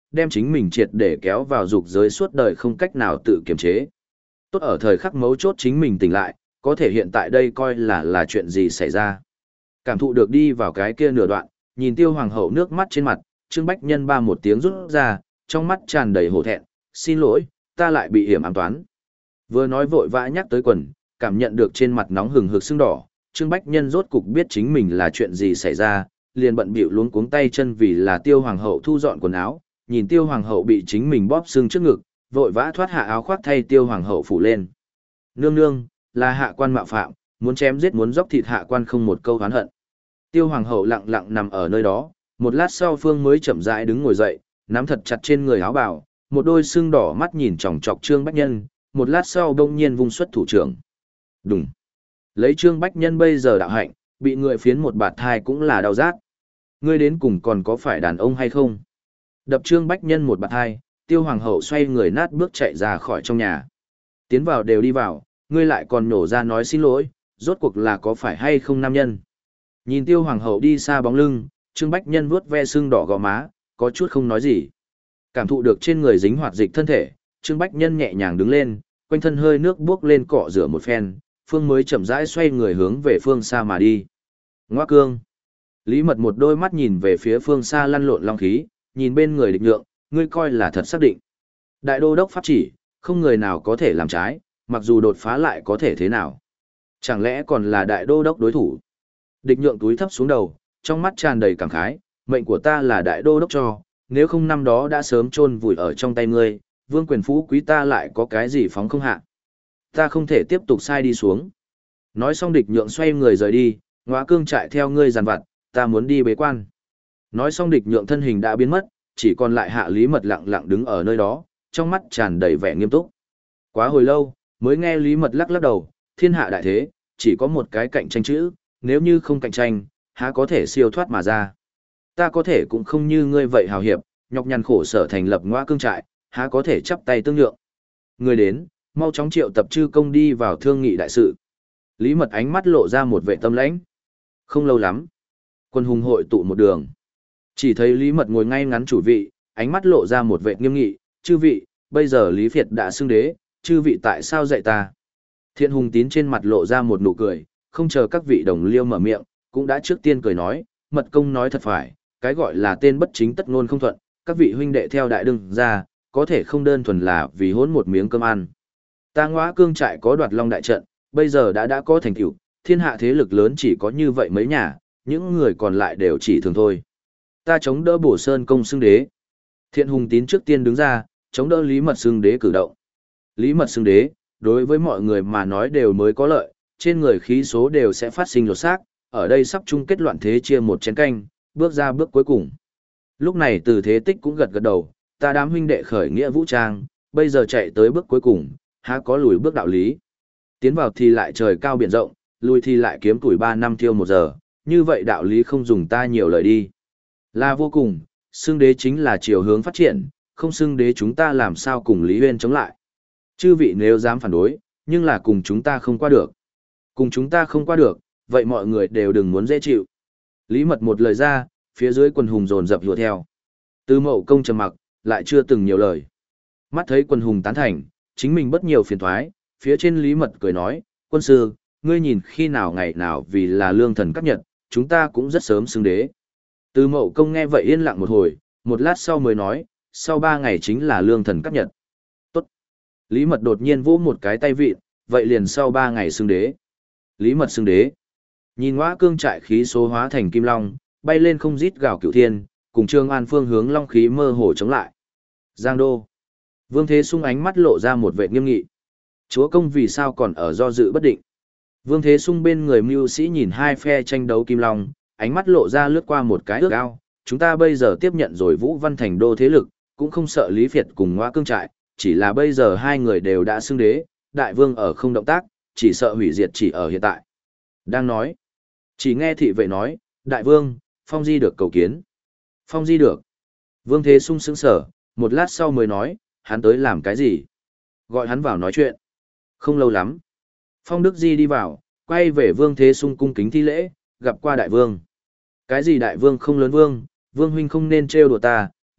đem chính mình triệt để kéo vào dục giới suốt đời không cách nào tự kiềm chế. Tốt ở thời khắc mấu chốt chính mình tỉnh lại, có thể hiện tại đây coi là là chuyện gì xảy ra. Cảm thụ được đi vào cái kia nửa đoạn, nhìn Tiêu Hoàng hậu nước mắt trên mặt, Trương Bách Nhân ba một tiếng rút ra, trong mắt tràn đầy hổ thẹn, xin lỗi, ta lại bị hiểm ám toán. Vừa nói vội vã nhắc tới quần, cảm nhận được trên mặt nóng hừng hực sưng đỏ, Trương Bách Nhân rốt cục biết chính mình là chuyện gì xảy ra, liền bận bịu luống cuống tay chân vì là Tiêu Hoàng hậu thu dọn quần áo, nhìn Tiêu Hoàng hậu bị chính mình bóp sưng trước ngực, vội vã thoát hạ áo khoác thay Tiêu Hoàng hậu phủ lên. Nương nương, là hạ quan mạo phạm, muốn chém giết muốn dốc thịt hạ quan không một câu oán hận. Tiêu Hoàng hậu lặng lặng nằm ở nơi đó, một lát sau Phương mới chậm rãi đứng ngồi dậy, nắm thật chặt trên người áo bào, một đôi sưng đỏ mắt nhìn chòng chọc Trương Bách Nhân, một lát sau đông nhiên vung xuất thủ trưởng. Đùng. Lấy Trương Bách Nhân bây giờ đạo hạnh, bị người phiến một bạt thai cũng là đau rát. Ngươi đến cùng còn có phải đàn ông hay không? Đập Trương Bách Nhân một bạt thai, Tiêu Hoàng hậu xoay người nát bước chạy ra khỏi trong nhà. Tiến vào đều đi vào, ngươi lại còn nổ ra nói xin lỗi, rốt cuộc là có phải hay không nam nhân. Nhìn Tiêu Hoàng hậu đi xa bóng lưng, Trương Bách Nhân vuốt ve sưng đỏ gò má, có chút không nói gì. Cảm thụ được trên người dính hoạt dịch thân thể, Trương Bách Nhân nhẹ nhàng đứng lên, quanh thân hơi nước buốc lên cọ rửa một phen, Phương mới chậm rãi xoay người hướng về phương xa mà đi. Ngoa cương. Lý Mật một đôi mắt nhìn về phía phương xa lăn lộn long khí, nhìn bên người địch nhượng, ngươi coi là thật xác định. Đại đô đốc pháp chỉ, không người nào có thể làm trái, mặc dù đột phá lại có thể thế nào. Chẳng lẽ còn là đại đô đốc đối thủ? Địch nhượng túi thấp xuống đầu, trong mắt tràn đầy cảm khái, mệnh của ta là đại đô đốc cho, nếu không năm đó đã sớm chôn vùi ở trong tay ngươi, vương quyền phú quý ta lại có cái gì phóng không hạ. Ta không thể tiếp tục sai đi xuống. Nói xong địch nhượng xoay người rời đi, Ngõa Cương trại theo ngươi giàn vặt, ta muốn đi bế quan. Nói xong địch nhượng thân hình đã biến mất, chỉ còn lại Hạ Lý Mật lặng lặng đứng ở nơi đó, trong mắt tràn đầy vẻ nghiêm túc. Quá hồi lâu, mới nghe Lý Mật lắc lắc đầu, thiên hạ đại thế, chỉ có một cái cạnh tranh chữ, nếu như không cạnh tranh, há có thể siêu thoát mà ra. Ta có thể cũng không như ngươi vậy hào hiệp, nhọc nhằn khổ sở thành lập Ngõa Cương trại, há có thể chắp tay tương nhượng. Người đến, mau chóng triệu tập chư công đi vào thương nghị đại sự. Lý Mật ánh mắt lộ ra một vẻ tâm lãnh. Không lâu lắm, quân hùng hội tụ một đường. Chỉ thấy Lý Mật ngồi ngay ngắn chủ vị, ánh mắt lộ ra một vẻ nghiêm nghị, chư vị, bây giờ Lý Việt đã xưng đế, chư vị tại sao dạy ta? Thiện Hùng Tín trên mặt lộ ra một nụ cười, không chờ các vị đồng liêu mở miệng, cũng đã trước tiên cười nói, Mật công nói thật phải, cái gọi là tên bất chính tất ngôn không thuận, các vị huynh đệ theo đại đương ra, có thể không đơn thuần là vì hỗn một miếng cơm ăn. Ta Ngõa Cương trại có đoạt long đại trận, bây giờ đã đã có thành tựu, thiên hạ thế lực lớn chỉ có như vậy mấy nhà, những người còn lại đều chỉ thường thôi. Ta chống đỡ Bổ Sơn công xưng đế. Thiện Hùng Tín trước tiên đứng ra, chống đỡ Lý Mật xưng đế cử động. Lý Mật xưng đế, đối với mọi người mà nói đều mới có lợi, trên người khí số đều sẽ phát sinh lột xác, ở đây sắp chung kết loạn thế chia một chén canh, bước ra bước cuối cùng. Lúc này Từ Thế Tích cũng gật gật đầu, ta đám huynh đệ khởi nghĩa vũ trang, bây giờ chạy tới bước cuối cùng, há có lùi bước đạo lý. Tiến vào thì lại trời cao biển rộng, lùi thì lại kiếm tuổi ba năm thiêu một giờ, như vậy đạo lý không dùng ta nhiều lời đi. Là vô cùng, xưng đế chính là chiều hướng phát triển, không xưng đế chúng ta làm sao cùng Lý Huyên chống lại. Chư vị nếu dám phản đối, nhưng là cùng chúng ta không qua được. Cùng chúng ta không qua được, vậy mọi người đều đừng muốn dễ chịu. Lý Mật một lời ra, phía dưới quần hùng dồn dập hùa theo. Từ Mậu Công trầm mặc, lại chưa từng nhiều lời. Mắt thấy quần hùng tán thành, chính mình bất nhiều phiền thoái, phía trên Lý Mật cười nói, quân sư, ngươi nhìn khi nào ngày nào vì là lương thần cấp nhật, chúng ta cũng rất sớm xưng đế. Từ Mậu Công nghe vậy yên lặng một hồi, một lát sau mới nói, sau ba ngày chính là lương thần cấp nhật. Tốt. Lý Mật đột nhiên vỗ một cái tay vịn, vậy liền sau ba ngày xưng đế. Lý Mật xưng đế. Nhìn Ngõa Cương trại khí số hóa thành kim long, bay lên không rít gào cửu thiên, cùng Trương An phương hướng long khí mơ hồ chống lại. Giang Đô. Vương Thế Sung ánh mắt lộ ra một vẻ nghiêm nghị. Chúa công vì sao còn ở do dự bất định. Vương Thế Sung bên người mưu sĩ nhìn hai phe tranh đấu kim long, ánh mắt lộ ra lướt qua một cái ước ao. Chúng ta bây giờ tiếp nhận rồi Vũ Văn thành đô thế lực, cũng không sợ Lý Việt cùng Ngõa Cương trại, chỉ là bây giờ hai người đều đã xưng đế, đại vương ở không động tác, chỉ sợ hủy diệt chỉ ở hiện tại. Đang nói, chỉ nghe thị vệ nói, đại vương, Phong Di được cầu kiến. Phong Di được. Vương Thế Sung sững sở, một lát sau mới nói, hắn tới làm cái gì? Gọi hắn vào nói chuyện. Không lâu lắm. Phong Đức Di đi vào, quay về Vương Thế Sung cung kính thi lễ, gặp qua đại vương. Cái gì đại vương không lớn vương, vương huynh không nên trêu đùa ta,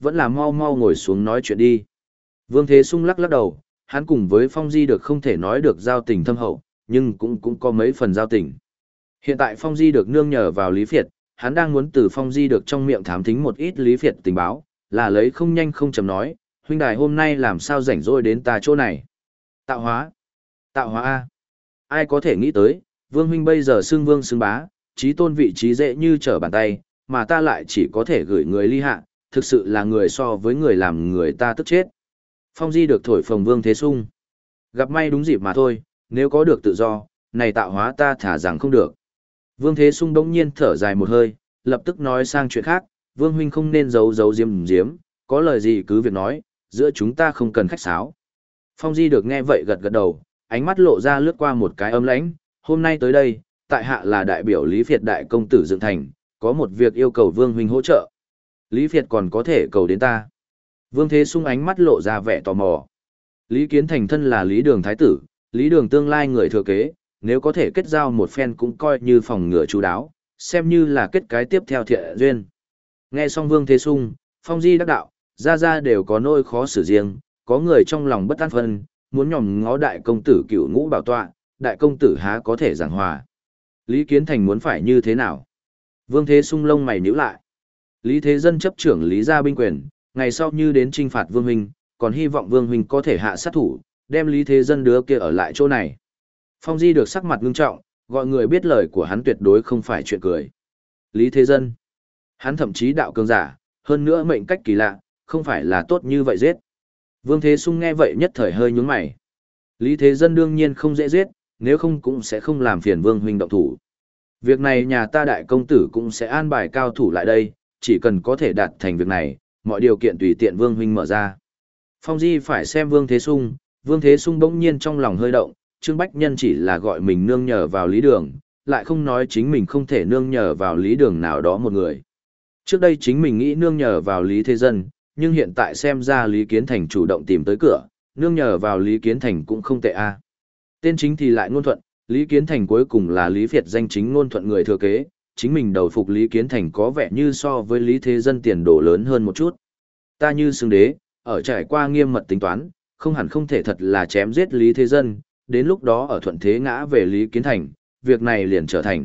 vẫn là mau mau ngồi xuống nói chuyện đi. Vương Thế Sung lắc lắc đầu, hắn cùng với Phong Di được không thể nói được giao tình thâm hậu, nhưng cũng cũng có mấy phần giao tình. Hiện tại Phong Di được nương nhờ vào Lý Việt, hắn đang muốn từ Phong Di được trong miệng thám thính một ít Lý Việt tình báo, là lấy không nhanh không chậm nói, huynh đài hôm nay làm sao rảnh rỗi đến ta chỗ này. Tạo hóa. Tạo hóa A. Ai có thể nghĩ tới, Vương huynh bây giờ xưng vương xưng bá, trí tôn vị trí dễ như trở bàn tay, mà ta lại chỉ có thể gửi người ly hạ, thực sự là người so với người làm người ta tức chết. Phong Di được thổi phồng Vương Thế Sung. Gặp may đúng dịp mà thôi, nếu có được tự do, này tạo hóa ta thả rằng không được. Vương Thế Sung đống nhiên thở dài một hơi, lập tức nói sang chuyện khác, Vương huynh không nên giấu giấu diếm diếm, có lời gì cứ việc nói, giữa chúng ta không cần khách sáo. Phong Di được nghe vậy gật gật đầu, ánh mắt lộ ra lướt qua một cái âm lãnh, hôm nay tới đây, tại hạ là đại biểu Lý Việt đại công tử dựng thành, có một việc yêu cầu Vương huynh hỗ trợ. Lý Việt còn có thể cầu đến ta. Vương Thế Sung ánh mắt lộ ra vẻ tò mò. Lý Kiến Thành thân là Lý Đường Thái tử, Lý Đường tương lai người thừa kế, nếu có thể kết giao một phen cũng coi như phòng ngừa chú đáo, xem như là kết cái tiếp theo thiện duyên. Nghe xong Vương Thế Sung, Phong Di đắc đạo, ra ra đều có nỗi khó xử riêng, có người trong lòng bất an phân, muốn nhòm ngó đại công tử cựu ngũ bảo tọa, đại công tử há có thể giảng hòa. Lý Kiến Thành muốn phải như thế nào? Vương Thế Sung lông mày nhíu lại. Lý Thế Dân chấp trưởng Lý gia binh quyền, ngày sau như đến trinh phạt Vương huynh, còn hy vọng Vương huynh có thể hạ sát thủ, đem Lý Thế Dân đứa kia ở lại chỗ này. Phong Di được sắc mặt ngưng trọng, gọi người biết lời của hắn tuyệt đối không phải chuyện cười. Lý Thế Dân, hắn thậm chí đạo cường giả, hơn nữa mệnh cách kỳ lạ, không phải là tốt như vậy giết. Vương Thế Sung nghe vậy nhất thời hơi nhướng mày. Lý Thế Dân đương nhiên không dễ giết, nếu không cũng sẽ không làm phiền Vương huynh động thủ. Việc này nhà ta đại công tử cũng sẽ an bài cao thủ lại đây, chỉ cần có thể đạt thành việc này, mọi điều kiện tùy tiện Vương huynh mở ra. Phong Di phải xem Vương Thế Sung, Vương Thế Sung bỗng nhiên trong lòng hơi động, Trương Bách Nhân chỉ là gọi mình nương nhờ vào Lý Đường, lại không nói chính mình không thể nương nhờ vào Lý Đường nào đó một người. Trước đây chính mình nghĩ nương nhờ vào Lý Thế Dân, nhưng hiện tại xem ra Lý Kiến Thành chủ động tìm tới cửa, nương nhờ vào Lý Kiến Thành cũng không tệ a. Tên chính thì lại ngôn thuận, Lý Kiến Thành cuối cùng là Lý Việt danh chính ngôn thuận người thừa kế, chính mình đầu phục Lý Kiến Thành có vẻ như so với Lý Thế Dân tiền đồ lớn hơn một chút. Ta như xưng đế, ở trải qua nghiêm mật tính toán, không hẳn không thể thật là chém giết Lý Thế Dân, đến lúc đó ở thuận thế ngã về Lý Kiến Thành, việc này liền trở thành.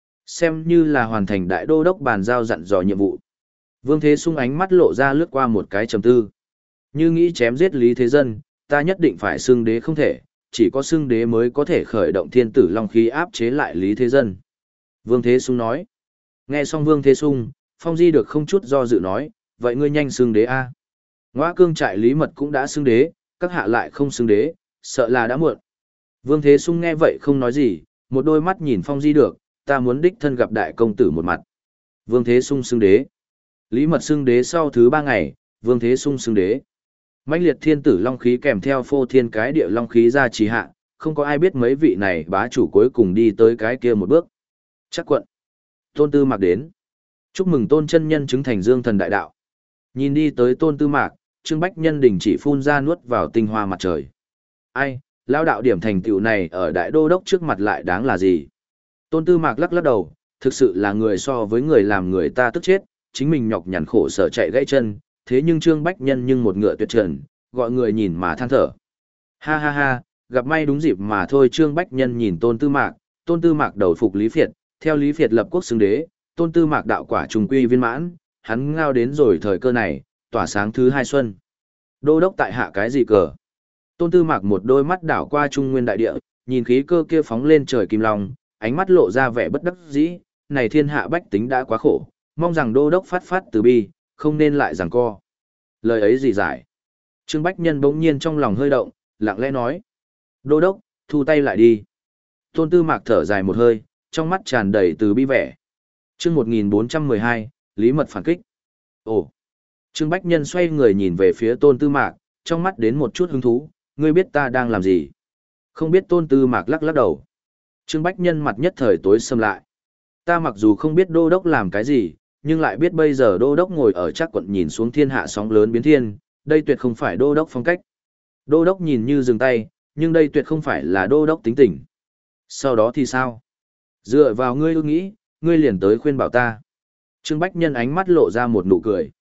Xem như là hoàn thành đại đô đốc bàn giao dặn dò nhiệm vụ. Vương Thế Sung ánh mắt lộ ra lướt qua một cái trầm tư. Như nghĩ chém giết Lý Thế Dân, ta nhất định phải xưng đế không thể, chỉ có xưng đế mới có thể khởi động thiên tử long khí áp chế lại Lý Thế Dân. Vương Thế Sung nói. Nghe xong Vương Thế Sung, Phong Di được không chút do dự nói, vậy ngươi nhanh xưng đế a. Ngoã cương trại Lý Mật cũng đã xưng đế, các hạ lại không xưng đế, sợ là đã muộn. Vương Thế Sung nghe vậy không nói gì, một đôi mắt nhìn Phong Di được, ta muốn đích thân gặp đại công tử một mặt. Vương Thế Sung xưng đế. Lý Mật xưng đế sau thứ ba ngày, Vương Thế Sung xưng đế. Mãnh liệt thiên tử long khí kèm theo phô thiên cái địa long khí ra trì hạ, không có ai biết mấy vị này bá chủ cuối cùng đi tới cái kia một bước. Chắc quận. Tôn Tư Mạc đến. Chúc mừng Tôn chân nhân chứng thành dương thần đại đạo. Nhìn đi tới Tôn Tư Mạc, Trương Bách Nhân đình chỉ phun ra nuốt vào tinh hoa mặt trời. Ai, lão đạo điểm thành tựu này ở đại đô đốc trước mặt lại đáng là gì? Tôn Tư Mạc lắc lắc đầu, thực sự là người so với người làm người ta tức chết, chính mình nhọc nhằn khổ sở chạy gãy chân, thế nhưng Trương Bách Nhân nhưng một ngựa tuyệt trần, gọi người nhìn mà than thở. Ha ha ha, gặp may đúng dịp mà thôi. Trương Bách Nhân nhìn Tôn Tư Mạc, Tôn Tư Mạc đầu phục Lý Việt, theo Lý Việt lập quốc xưng đế, Tôn Tư Mạc đạo quả trùng quy viên mãn, hắn ngao đến rồi thời cơ này, tỏa sáng thứ hai xuân. Đô đốc tại hạ cái gì cờ? Tôn Tư Mạc một đôi mắt đảo qua trung nguyên đại địa, nhìn khí cơ kia phóng lên trời kim long, ánh mắt lộ ra vẻ bất đắc dĩ, này thiên hạ bách tính đã quá khổ, mong rằng đô đốc phát phát từ bi, không nên lại giằng co. Lời ấy gì giải? Trương Bách Nhân bỗng nhiên trong lòng hơi động, lặng lẽ nói. Đô đốc, thu tay lại đi. Tôn Tư Mạc thở dài một hơi, trong mắt tràn đầy từ bi vẻ. Chương một nghìn bốn trăm mười hai, Lý Mật phản kích. Ồ. Trương Bách Nhân xoay người nhìn về phía Tôn Tư Mạc, trong mắt đến một chút hứng thú, ngươi biết ta đang làm gì? Không biết. Tôn Tư Mạc lắc lắc đầu. Trương Bách Nhân mặt nhất thời tối sầm lại. Ta mặc dù không biết đô đốc làm cái gì, nhưng lại biết bây giờ đô đốc ngồi ở Trác quận nhìn xuống thiên hạ sóng lớn biến thiên, đây tuyệt không phải đô đốc phong cách. Đô đốc nhìn như dừng tay, nhưng đây tuyệt không phải là đô đốc tính tình. Sau đó thì sao? Dựa vào ngươi ư nghĩ, ngươi liền tới khuyên bảo ta. Trương Bách Nhân ánh mắt lộ ra một nụ cười.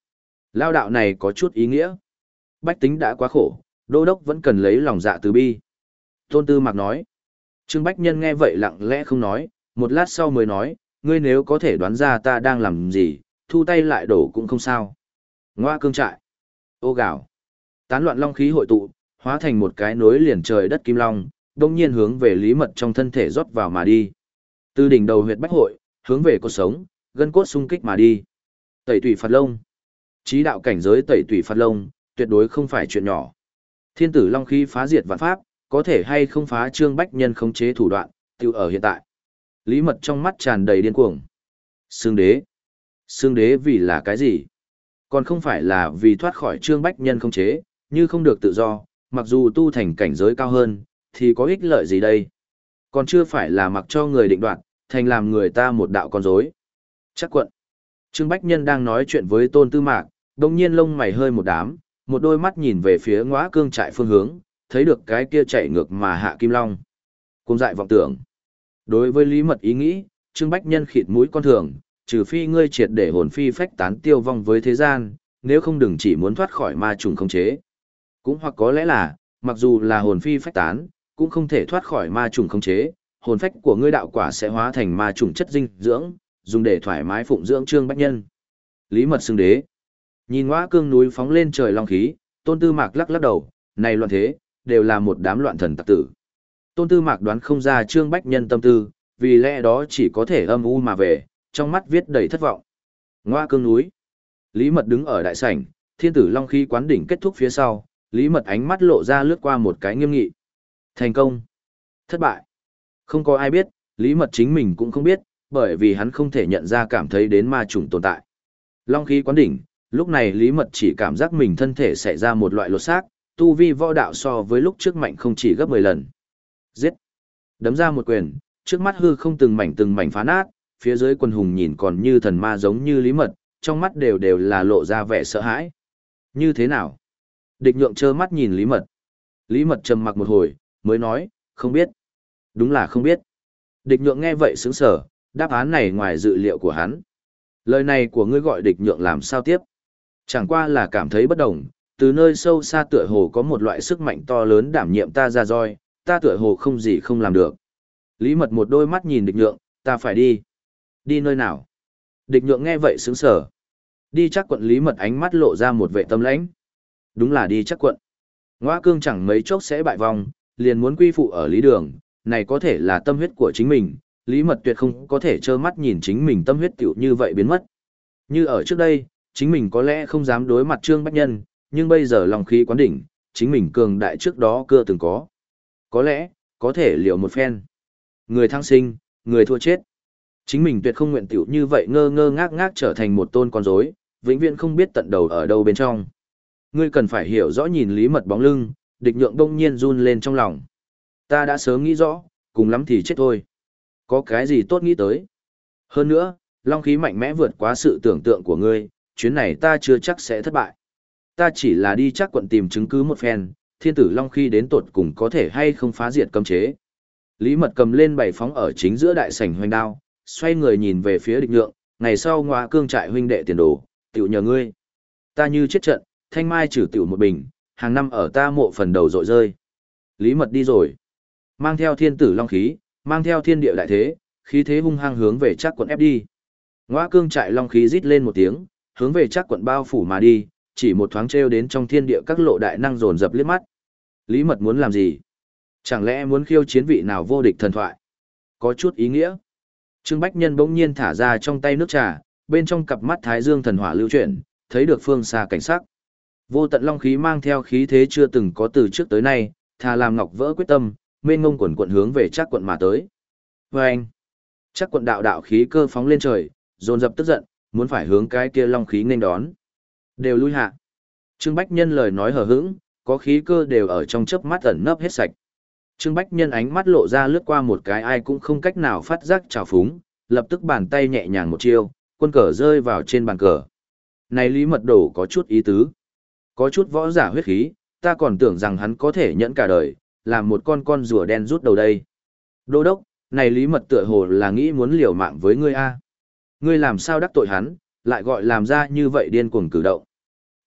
Lao đạo này có chút ý nghĩa. Bách tính đã quá khổ, đô đốc vẫn cần lấy lòng dạ từ bi. Tôn Tư Mạc nói. Trương Bách Nhân nghe vậy lặng lẽ không nói, một lát sau mới nói, ngươi nếu có thể đoán ra ta đang làm gì, thu tay lại đổ cũng không sao. Ngoa cương trại. Ô gạo. Tán loạn long khí hội tụ, hóa thành một cái nối liền trời đất kim long, đông nhiên hướng về Lý Mật trong thân thể rót vào mà đi. Từ đỉnh đầu huyệt bách hội, hướng về cột sống, gân cốt xung kích mà đi. Tẩy tủy phạt lông. Chí đạo cảnh giới tẩy tủy phạt lông, tuyệt đối không phải chuyện nhỏ. Thiên tử long khí phá diệt vạn pháp, có thể hay không phá Trương Bách Nhân khống chế thủ đoạn, tiêu ở hiện tại. Lý Mật trong mắt tràn đầy điên cuồng. Xương đế. Xương đế vì là cái gì? Còn không phải là vì thoát khỏi Trương Bách Nhân khống chế, như không được tự do, mặc dù tu thành cảnh giới cao hơn, thì có ích lợi gì đây? Còn chưa phải là mặc cho người định đoạt, thành làm người ta một đạo con rối. Chắc quận. Trương Bách Nhân đang nói chuyện với Tôn Tư Mạc, đồng nhiên lông mày hơi một đám, một đôi mắt nhìn về phía Ngõa Cương trại phương hướng, thấy được cái kia chạy ngược mà hạ kim long. Cùng dại vọng tưởng. Đối với Lý Mật ý nghĩ, Trương Bách Nhân khịt mũi con thường, trừ phi ngươi triệt để hồn phi phách tán tiêu vong với thế gian, nếu không đừng chỉ muốn thoát khỏi ma trùng khống chế. Cũng hoặc có lẽ là, mặc dù là hồn phi phách tán, cũng không thể thoát khỏi ma trùng khống chế, hồn phách của ngươi đạo quả sẽ hóa thành ma trùng chất dinh dưỡng, dùng để thoải mái phụng dưỡng Trương Bách Nhân. Lý Mật xưng đế. Nhìn Ngõa Cương núi phóng lên trời long khí, Tôn Tư Mạc lắc lắc đầu, này loạn thế, đều là một đám loạn thần tặc tử. Tôn Tư Mạc đoán không ra Trương Bách Nhân tâm tư, vì lẽ đó chỉ có thể âm u mà về, trong mắt viết đầy thất vọng. Ngõa Cương núi. Lý Mật đứng ở đại sảnh, thiên tử long khí quán đỉnh kết thúc phía sau, Lý Mật ánh mắt lộ ra lướt qua một cái nghiêm nghị. Thành công. Thất bại. Không có ai biết, Lý Mật chính mình cũng không biết, bởi vì hắn không thể nhận ra cảm thấy đến ma chủng tồn tại. Long khí quán đỉnh, lúc này Lý Mật chỉ cảm giác mình thân thể xảy ra một loại lột xác, tu vi võ đạo so với lúc trước mạnh không chỉ gấp mười lần. Giết. Đấm ra một quyền, trước mắt hư không từng mảnh từng mảnh phá nát, phía dưới quần hùng nhìn còn như thần ma giống như Lý Mật, trong mắt đều đều là lộ ra vẻ sợ hãi. Như thế nào? Địch Nhượng trơ mắt nhìn Lý Mật. Lý Mật trầm mặc một hồi, mới nói, không biết. Đúng là không biết. Địch Nhượng nghe vậy sững sờ, đáp án này ngoài dự liệu của hắn. Lời này của ngươi gọi Địch Nhượng làm sao tiếp? Chẳng qua là cảm thấy bất đồng, từ nơi sâu xa tựa hồ có một loại sức mạnh to lớn đảm nhiệm ta ra roi, ta tựa hồ không gì không làm được. Lý Mật một đôi mắt nhìn Địch Nhượng, ta phải đi. Đi nơi nào? Địch Nhượng nghe vậy sững sờ. Đi Chắc quận. Lý Mật ánh mắt lộ ra một vẻ tâm lãnh. Đúng là đi Chắc quận. Ngõa Cương chẳng mấy chốc sẽ bại vong, liền muốn quy phụ ở Lý Đường, này có thể là tâm huyết của chính mình, Lý Mật tuyệt không có thể trơ mắt nhìn chính mình tâm huyết tiểu như vậy biến mất. Như ở trước đây, chính mình có lẽ không dám đối mặt Trương Bách Nhân, nhưng bây giờ lòng khí quán đỉnh, chính mình cường đại trước đó chưa từng có. Có lẽ, có thể liệu một phen. Người thăng sinh, người thua chết. Chính mình tuyệt không nguyện tiểu như vậy ngơ ngơ ngác ngác trở thành một tôn con rối, vĩnh viễn không biết tận đầu ở đâu bên trong. Ngươi cần phải hiểu rõ nhìn Lý Mật bóng lưng, Địch Nhượng đông nhiên run lên trong lòng. Ta đã sớm nghĩ rõ, cùng lắm thì chết thôi. Có cái gì tốt nghĩ tới. Hơn nữa, long khí mạnh mẽ vượt quá sự tưởng tượng của ngươi, chuyến này ta chưa chắc sẽ thất bại. Ta chỉ là đi Chắc quận tìm chứng cứ một phen, thiên tử long khí đến tột cùng có thể hay không phá diệt cấm chế. Lý Mật cầm lên bảy phóng ở chính giữa đại sảnh hoành đao, xoay người nhìn về phía Địch Nhượng, ngày sau Ngõa Cương trại huynh đệ tiền đồ, tiểu nhờ ngươi. Ta như chết trận, thanh mai trừ tiểu một bình, hàng năm ở ta mộ phần đầu rội rơi. Lý Mật đi rồi. Mang theo thiên tử long khí, mang theo thiên địa đại thế, khí thế hung hăng hướng về Chắc quận ép đi. Ngõa Cương trại long khí rít lên một tiếng, hướng về Chắc quận bao phủ mà đi, chỉ một thoáng trêu đến trong thiên địa các lộ đại năng dồn dập liếc mắt. Lý Mật muốn làm gì? Chẳng lẽ muốn khiêu chiến vị nào vô địch thần thoại? Có chút ý nghĩa. Trương Bách Nhân bỗng nhiên thả ra trong tay nước trà, bên trong cặp mắt Thái Dương thần hỏa lưu chuyển, thấy được phương xa cảnh sắc. Vô tận long khí mang theo khí thế chưa từng có từ trước tới nay, thà làm ngọc vỡ quyết tâm, mênh ngông quần quận hướng về Chắc quận mà tới. Và anh, Chắc quận đạo đạo khí cơ phóng lên trời, dồn dập tức giận, muốn phải hướng cái kia long khí nên đón. Đều lui hạ. Trương Bách Nhân lời nói hờ hững, có khí cơ đều ở trong chớp mắt ẩn nấp hết sạch. Trương Bách Nhân ánh mắt lộ ra lướt qua một cái ai cũng không cách nào phát giác trào phúng, lập tức bàn tay nhẹ nhàng một chiêu, quân cờ rơi vào trên bàn cờ. Này Lý Mật đổ có chút ý tứ. Có chút võ giả huyết khí, ta còn tưởng rằng hắn có thể nhẫn cả đời, làm một con con rùa đen rút đầu đây. Đô đốc, này Lý Mật tựa hồ là nghĩ muốn liều mạng với ngươi a. Ngươi làm sao đắc tội hắn, lại gọi làm ra như vậy điên cuồng cử động.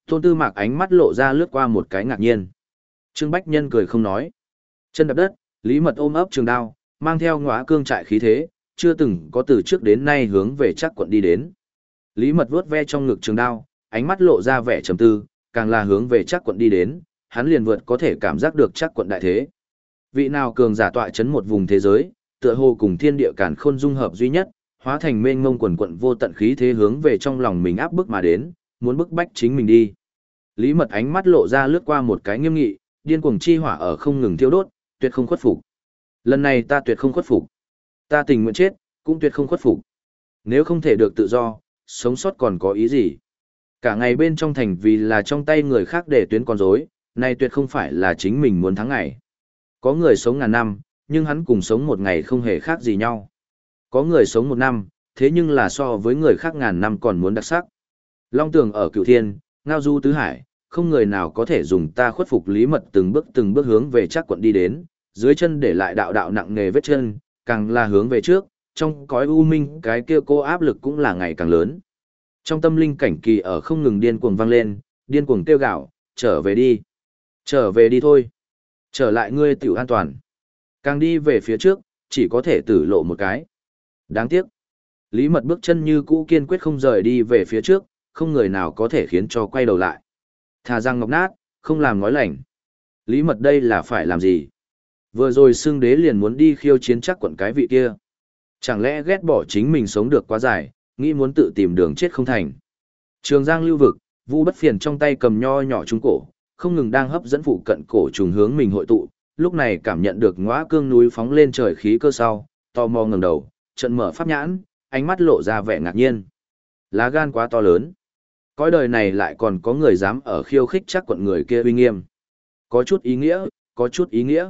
Tôn Tư Mạc ánh mắt lộ ra lướt qua một cái ngạc nhiên. Trương Bách Nhân cười không nói. Chân đập đất, Lý Mật ôm ấp trường đao, mang theo ngõa cương trại khí thế, chưa từng có từ trước đến nay hướng về chắc quận đi đến. Lý Mật vuốt ve trong ngực trường đao, ánh mắt lộ ra vẻ trầm tư, càng là hướng về chắc quận đi đến, hắn liền vượt có thể cảm giác được chắc quận đại thế. Vị nào cường giả tọa chấn một vùng thế giới, tựa hồ cùng thiên địa càn khôn dung hợp duy nhất, hóa thành mênh mông quần quận vô tận khí thế hướng về trong lòng mình áp bức mà đến, muốn bức bách chính mình đi. Lý Mật ánh mắt lộ ra lướt qua một cái nghiêm nghị, điên cuồng chi hỏa ở không ngừng thiêu đốt, tuyệt không khuất phục. Lần này ta tuyệt không khuất phục. Ta tình nguyện chết, cũng tuyệt không khuất phục. Nếu không thể được tự do, sống sót còn có ý gì? Cả ngày bên trong thành vì là trong tay người khác để tuyến con rối, này tuyệt không phải là chính mình muốn thắng ngày. Có người sống ngàn năm, nhưng hắn cùng sống một ngày không hề khác gì nhau. Có người sống một năm, thế nhưng là so với người khác ngàn năm còn muốn đặc sắc. Long tường ở cửu thiên, ngao du tứ hải, không người nào có thể dùng ta khuất phục. Lý Mật từng bước từng bước hướng về chắc quận đi đến, dưới chân để lại đạo đạo nặng nề vết chân, càng là hướng về trước, trong cõi u minh cái kia cô áp lực cũng là ngày càng lớn. Trong tâm linh cảnh kỳ ở không ngừng điên cuồng vang lên, điên cuồng kêu gào, trở về đi, trở về đi thôi, trở lại ngươi tiểu an toàn. Càng đi về phía trước, chỉ có thể tử lộ một cái. Đáng tiếc. Lý Mật bước chân như cũ kiên quyết không rời đi về phía trước, không người nào có thể khiến cho quay đầu lại. Thà răng ngọc nát, không làm ngói lành. Lý Mật đây là phải làm gì? Vừa rồi xương đế liền muốn đi khiêu chiến chắc quận cái vị kia. Chẳng lẽ ghét bỏ chính mình sống được quá dài, nghĩ muốn tự tìm đường chết không thành. Trường Giang lưu vực, Vu Bất Phiền trong tay cầm nho nhỏ trung cổ, không ngừng đang hấp dẫn phụ cận cổ trùng hướng mình hội tụ, lúc này cảm nhận được ngõa cương núi phóng lên trời khí cơ sau, tò mò ngẩng đầu, trận mở pháp nhãn, ánh mắt lộ ra vẻ ngạc nhiên. Lá gan quá to lớn. Cõi đời này lại còn có người dám ở khiêu khích chắc quận người kia uy nghiêm. Có chút ý nghĩa, có chút ý nghĩa.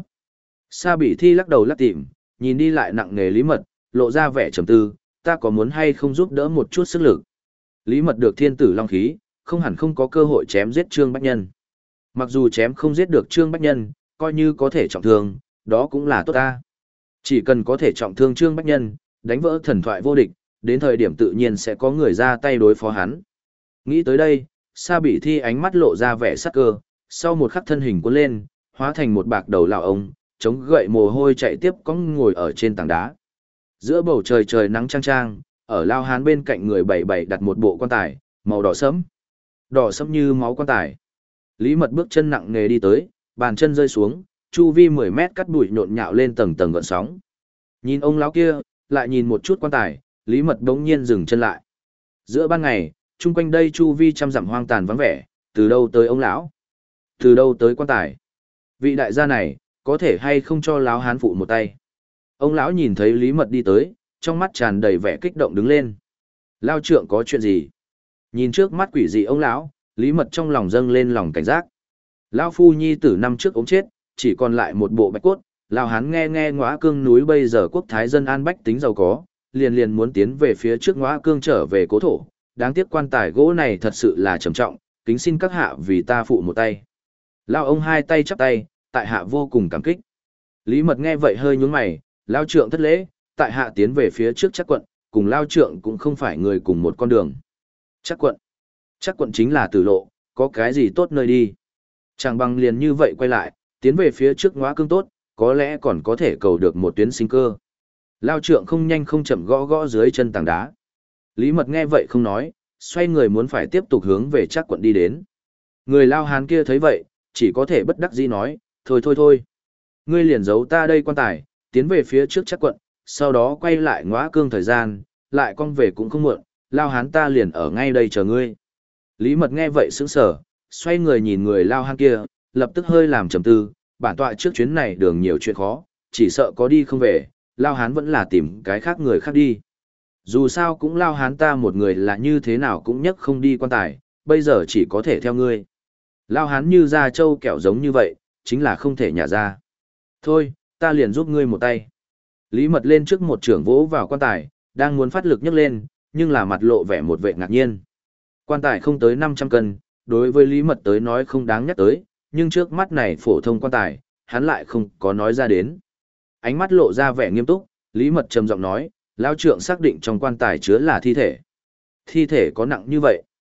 Sa Bỉ Thi lắc đầu lắc tịm, nhìn đi lại nặng nề Lý Mật, lộ ra vẻ trầm tư, ta có muốn hay không giúp đỡ một chút sức lực. Lý Mật được thiên tử long khí, không hẳn không có cơ hội chém giết Trương Bách Nhân. Mặc dù chém không giết được Trương Bách Nhân, coi như có thể trọng thương, đó cũng là tốt ta. Chỉ cần có thể trọng thương Trương Bách Nhân, đánh vỡ thần thoại vô địch, đến thời điểm tự nhiên sẽ có người ra tay đối phó hắn. Nghĩ tới đây, Sa Bỉ Thi ánh mắt lộ ra vẻ sắc cơ, sau một khắc thân hình cuốn lên, hóa thành một bạc đầu lão ông, chống gậy mồ hôi chạy tiếp cõng ngồi ở trên tảng đá. Giữa bầu trời trời nắng chang chang, ở lao hán bên cạnh người bảy bảy đặt một bộ quan tài, màu đỏ sẫm. Đỏ sẫm như máu quan tài. Lý Mật bước chân nặng nề đi tới, bàn chân rơi xuống, chu vi mười mét cắt bụi nhộn nhạo lên tầng tầng gợn sóng. Nhìn ông lão kia, lại nhìn một chút quan tài, Lý Mật đống nhiên dừng chân lại. Giữa ban ngày, chung quanh đây chu vi trăm dặm hoang tàn vắng vẻ, từ đâu tới ông lão? Từ đâu tới quan tài? Vị đại gia này, có thể hay không cho lão hán phụ một tay? Ông lão nhìn thấy Lý Mật đi tới, trong mắt tràn đầy vẻ kích động đứng lên. Lao trượng có chuyện gì? Nhìn trước mắt quỷ dị ông lão, Lý Mật trong lòng dâng lên lòng cảnh giác. Lão phu nhi tử năm trước ốm chết, chỉ còn lại một bộ bạch cốt, lão hán nghe nghe ngõa cương núi bây giờ quốc thái dân an bách tính giàu có, liền liền muốn tiến về phía trước ngõa cương trở về cố thổ, đáng tiếc quan tài gỗ này thật sự là trầm trọng, kính xin các hạ vì ta phụ một tay. Lão ông hai tay chắp tay, tại hạ vô cùng cảm kích. Lý Mật nghe vậy hơi nhướng mày, Lao trượng thất lễ, tại hạ tiến về phía trước chắc quận, cùng Lao trượng cũng không phải người cùng một con đường. Chắc quận. Chắc quận chính là tử lộ, có cái gì tốt nơi đi. Chẳng bằng liền như vậy quay lại, tiến về phía trước ngõa cương tốt, có lẽ còn có thể cầu được một tuyến sinh cơ. Lao trượng không nhanh không chậm gõ gõ dưới chân tảng đá. Lý Mật nghe vậy không nói, xoay người muốn phải tiếp tục hướng về chắc quận đi đến. Người Lao hán kia thấy vậy, chỉ có thể bất đắc dĩ nói, thôi thôi thôi. Ngươi liền giấu ta đây quan tài, tiến về phía trước chắc quận, sau đó quay lại ngõa cương thời gian, lại con về cũng không muộn, Lao hán ta liền ở ngay đây chờ ngươi. Lý Mật nghe vậy sững sờ, xoay người nhìn người Lao hán kia, lập tức hơi làm trầm tư, bản tọa trước chuyến này đường nhiều chuyện khó, chỉ sợ có đi không về, Lao hán vẫn là tìm cái khác người khác đi. Dù sao cũng Lao hán ta một người là như thế nào cũng nhất không đi quan tài, bây giờ chỉ có thể theo ngươi. Lao hán như da trâu kẹo giống như vậy, chính là không thể nhả ra. Thôi, ta liền giúp ngươi một tay. Lý Mật lên trước một trưởng vỗ vào quan tài, đang muốn phát lực nhấc lên, nhưng là mặt lộ vẻ một vẻ ngạc nhiên. Quan tài không tới năm trăm cân, đối với Lý Mật tới nói không đáng nhắc tới, nhưng trước mắt này phổ thông quan tài, hắn lại không có nói ra đến. Ánh mắt lộ ra vẻ nghiêm túc, Lý Mật trầm giọng nói, Lao trượng xác định trong quan tài chứa là thi thể. Thi thể có nặng như vậy.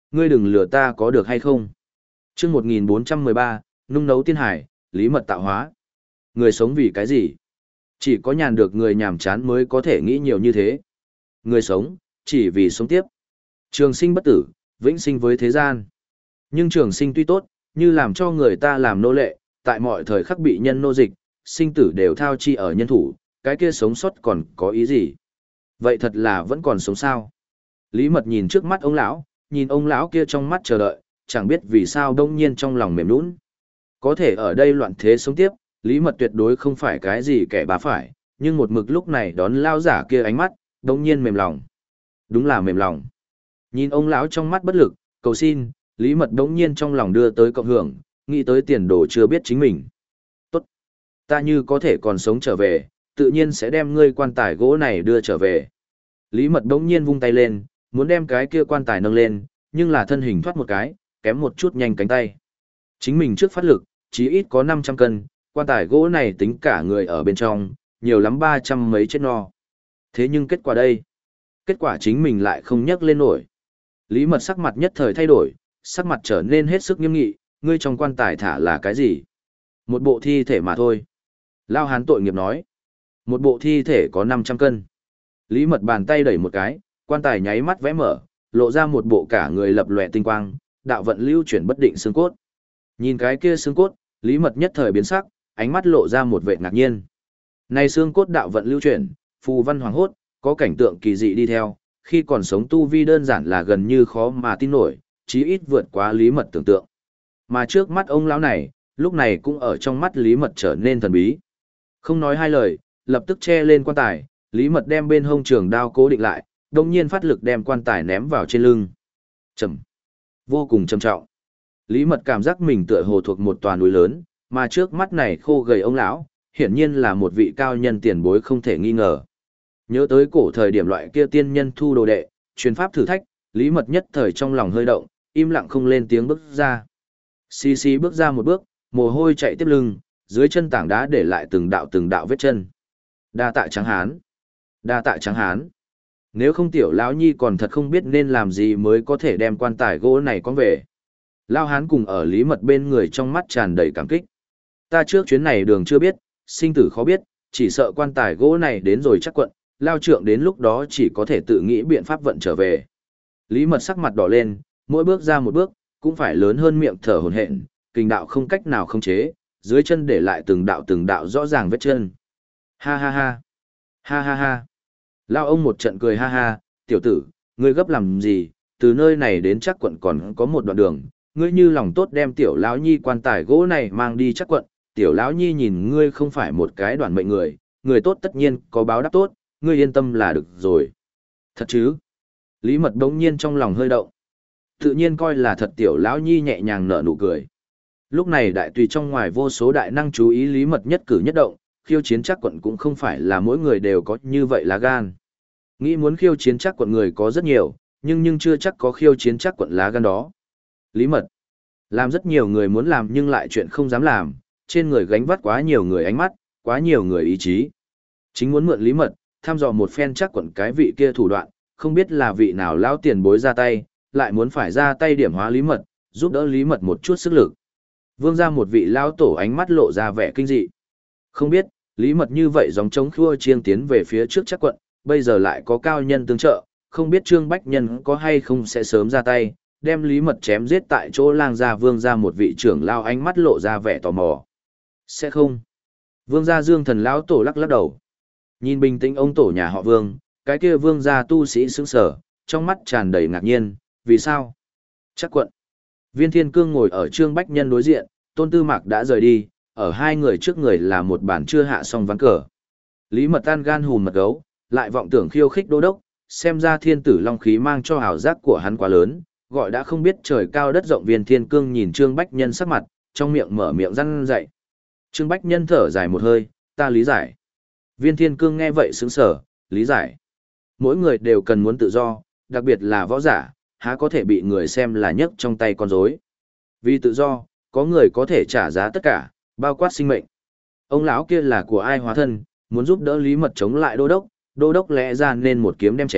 Ngươi đừng lừa ta có được hay không? Chương một nghìn bốn trăm mười ba, nung nấu tiên hải, lý mật tạo hóa. Người sống vì cái gì? Chỉ có nhàn được người nhàm chán mới có thể nghĩ nhiều như thế. Người sống, chỉ vì sống tiếp. Trường sinh bất tử, vĩnh sinh với thế gian. Nhưng trường sinh tuy tốt, như làm cho người ta làm nô lệ, tại mọi thời khắc bị nhân nô dịch, sinh tử đều thao chi ở nhân thủ, cái kia sống sót còn có ý gì? Vậy thật là vẫn còn sống sao? Lý Mật nhìn trước mắt ông lão, nhìn ông lão kia trong mắt chờ đợi, chẳng biết vì sao đông nhiên trong lòng mềm nhũn. Có thể ở đây loạn thế sống tiếp, Lý Mật tuyệt đối không phải cái gì kẻ bá phải, nhưng một mực lúc này đón lao giả kia ánh mắt, đông nhiên mềm lòng. Đúng là mềm lòng. Nhìn ông lão trong mắt bất lực, cầu xin, Lý Mật đông nhiên trong lòng đưa tới cộng hưởng, nghĩ tới tiền đồ chưa biết chính mình. Tốt. Ta như có thể còn sống trở về, tự nhiên sẽ đem ngươi quan tài gỗ này đưa trở về. Lý Mật đông nhiên vung tay lên, muốn đem cái kia quan tài nâng lên, nhưng là thân hình thoát một cái, kém một chút nhanh cánh tay. Chính mình trước phát lực, chí ít có năm trăm cân, quan tài gỗ này tính cả người ở bên trong, nhiều lắm ba trăm mấy chết no. Thế nhưng kết quả đây? Kết quả chính mình lại không nhấc lên nổi. Lý Mật sắc mặt nhất thời thay đổi, sắc mặt trở nên hết sức nghiêm nghị, ngươi trong quan tài thả là cái gì? Một bộ thi thể mà thôi. Lao hán tội nghiệp nói. Một bộ thi thể có năm trăm cân. Lý Mật bàn tay đẩy một cái, quan tài nháy mắt vẽ mở, lộ ra một bộ cả người lập lòe tinh quang, đạo vận lưu chuyển bất định xương cốt. Nhìn cái kia xương cốt, Lý Mật nhất thời biến sắc, ánh mắt lộ ra một vẻ ngạc nhiên. Này xương cốt đạo vận lưu chuyển, phù văn hoàng hốt, có cảnh tượng kỳ dị đi theo, khi còn sống tu vi đơn giản là gần như khó mà tin nổi, chí ít vượt quá Lý Mật tưởng tượng. Mà trước mắt ông lão này, lúc này cũng ở trong mắt Lý Mật trở nên thần bí. Không nói hai lời, lập tức che lên quan tài, Lý Mật đem bên hông trường đao cố định lại, đồng nhiên phát lực đem quan tài ném vào trên lưng. Trầm. Vô cùng trầm trọng. Lý Mật cảm giác mình tựa hồ thuộc một tòa núi lớn, mà trước mắt này khô gầy ông lão, hiển nhiên là một vị cao nhân tiền bối không thể nghi ngờ. Nhớ tới cổ thời điểm loại kia tiên nhân thu đồ đệ, truyền pháp thử thách, Lý Mật nhất thời trong lòng hơi động, im lặng không lên tiếng bước ra. Xì xì bước ra một bước, mồ hôi chạy tiếp lưng, dưới chân tảng đá để lại từng đạo từng đạo vết chân. Đa tạ Tráng Hán. Đa tạ Tráng Hán. Nếu không tiểu lão nhi còn thật không biết nên làm gì mới có thể đem quan tài gỗ này con về. Lão hán cùng ở Lý Mật bên người trong mắt tràn đầy cảm kích. Ta trước chuyến này đường chưa biết, sinh tử khó biết, chỉ sợ quan tài gỗ này đến rồi chắc quận, lao trượng đến lúc đó chỉ có thể tự nghĩ biện pháp vận trở về. Lý Mật sắc mặt đỏ lên, mỗi bước ra một bước, cũng phải lớn hơn miệng thở hổn hển, kinh đạo không cách nào khống chế, dưới chân để lại từng đạo từng đạo rõ ràng vết chân. Ha ha ha. Ha ha ha. Lao ông một trận cười ha ha, tiểu tử, ngươi gấp làm gì, từ nơi này đến chắc quận còn có một đoạn đường, ngươi như lòng tốt đem tiểu lão nhi quan tài gỗ này mang đi chắc quận, tiểu lão nhi nhìn ngươi không phải một cái đoạn mệnh người, người tốt tất nhiên có báo đáp tốt, ngươi yên tâm là được rồi. Thật chứ? Lý Mật đống nhiên trong lòng hơi động. Tự nhiên coi là thật tiểu lão nhi nhẹ nhàng nở nụ cười. Lúc này đại tùy trong ngoài vô số đại năng chú ý Lý Mật nhất cử nhất động, khiêu chiến chắc quận cũng không phải là mỗi người đều có như vậy lá gan. Nghĩ muốn khiêu chiến chắc quận người có rất nhiều, nhưng nhưng chưa chắc có khiêu chiến chắc quận lá gan đó. Lý Mật. Làm rất nhiều người muốn làm nhưng lại chuyện không dám làm, trên người gánh vác quá nhiều người ánh mắt, quá nhiều người ý chí. Chính muốn mượn Lý Mật, thăm dò một phen chắc quận cái vị kia thủ đoạn, không biết là vị nào lão tiền bối ra tay, lại muốn phải ra tay điểm hóa Lý Mật, giúp đỡ Lý Mật một chút sức lực. Vương ra một vị lão tổ ánh mắt lộ ra vẻ kinh dị. Không biết, Lý Mật như vậy giống chống khua chiêng tiến về phía trước chắc quận, bây giờ lại có cao nhân tương trợ, không biết Trương Bách Nhân có hay không sẽ sớm ra tay, đem Lý Mật chém giết tại chỗ lang gia vương ra một vị trưởng lao ánh mắt lộ ra vẻ tò mò. Sẽ không. Vương gia Dương Thần lão tổ lắc lắc đầu. Nhìn bình tĩnh ông tổ nhà họ Vương, cái kia vương gia tu sĩ sững sờ, trong mắt tràn đầy ngạc nhiên, vì sao? Chắc quận. Viên Thiên Cương ngồi ở Trương Bách Nhân đối diện, Tôn Tư Mạc đã rời đi, ở hai người trước người là một bàn chưa hạ xong ván cờ. Lý Mật tan gan hùn mật gấu, lại vọng tưởng khiêu khích đô đốc, xem ra thiên tử long khí mang cho hào giác của hắn quá lớn, gọi đã không biết trời cao đất rộng. Viên Thiên Cương nhìn Trương Bách Nhân sắc mặt, trong miệng mở miệng răn dậy. Trương Bách Nhân thở dài một hơi, ta lý giải. Viên Thiên Cương nghe vậy sững sờ, lý giải. Mỗi người đều cần muốn tự do, đặc biệt là võ giả, há có thể bị người xem là nhấc trong tay con rối. Vì tự do, có người có thể trả giá tất cả, bao quát sinh mệnh. Ông lão kia là của ai hóa thân, muốn giúp đỡ Lý Mật chống lại đô đốc, đô đốc lẽ ra nên một kiếm đem chém,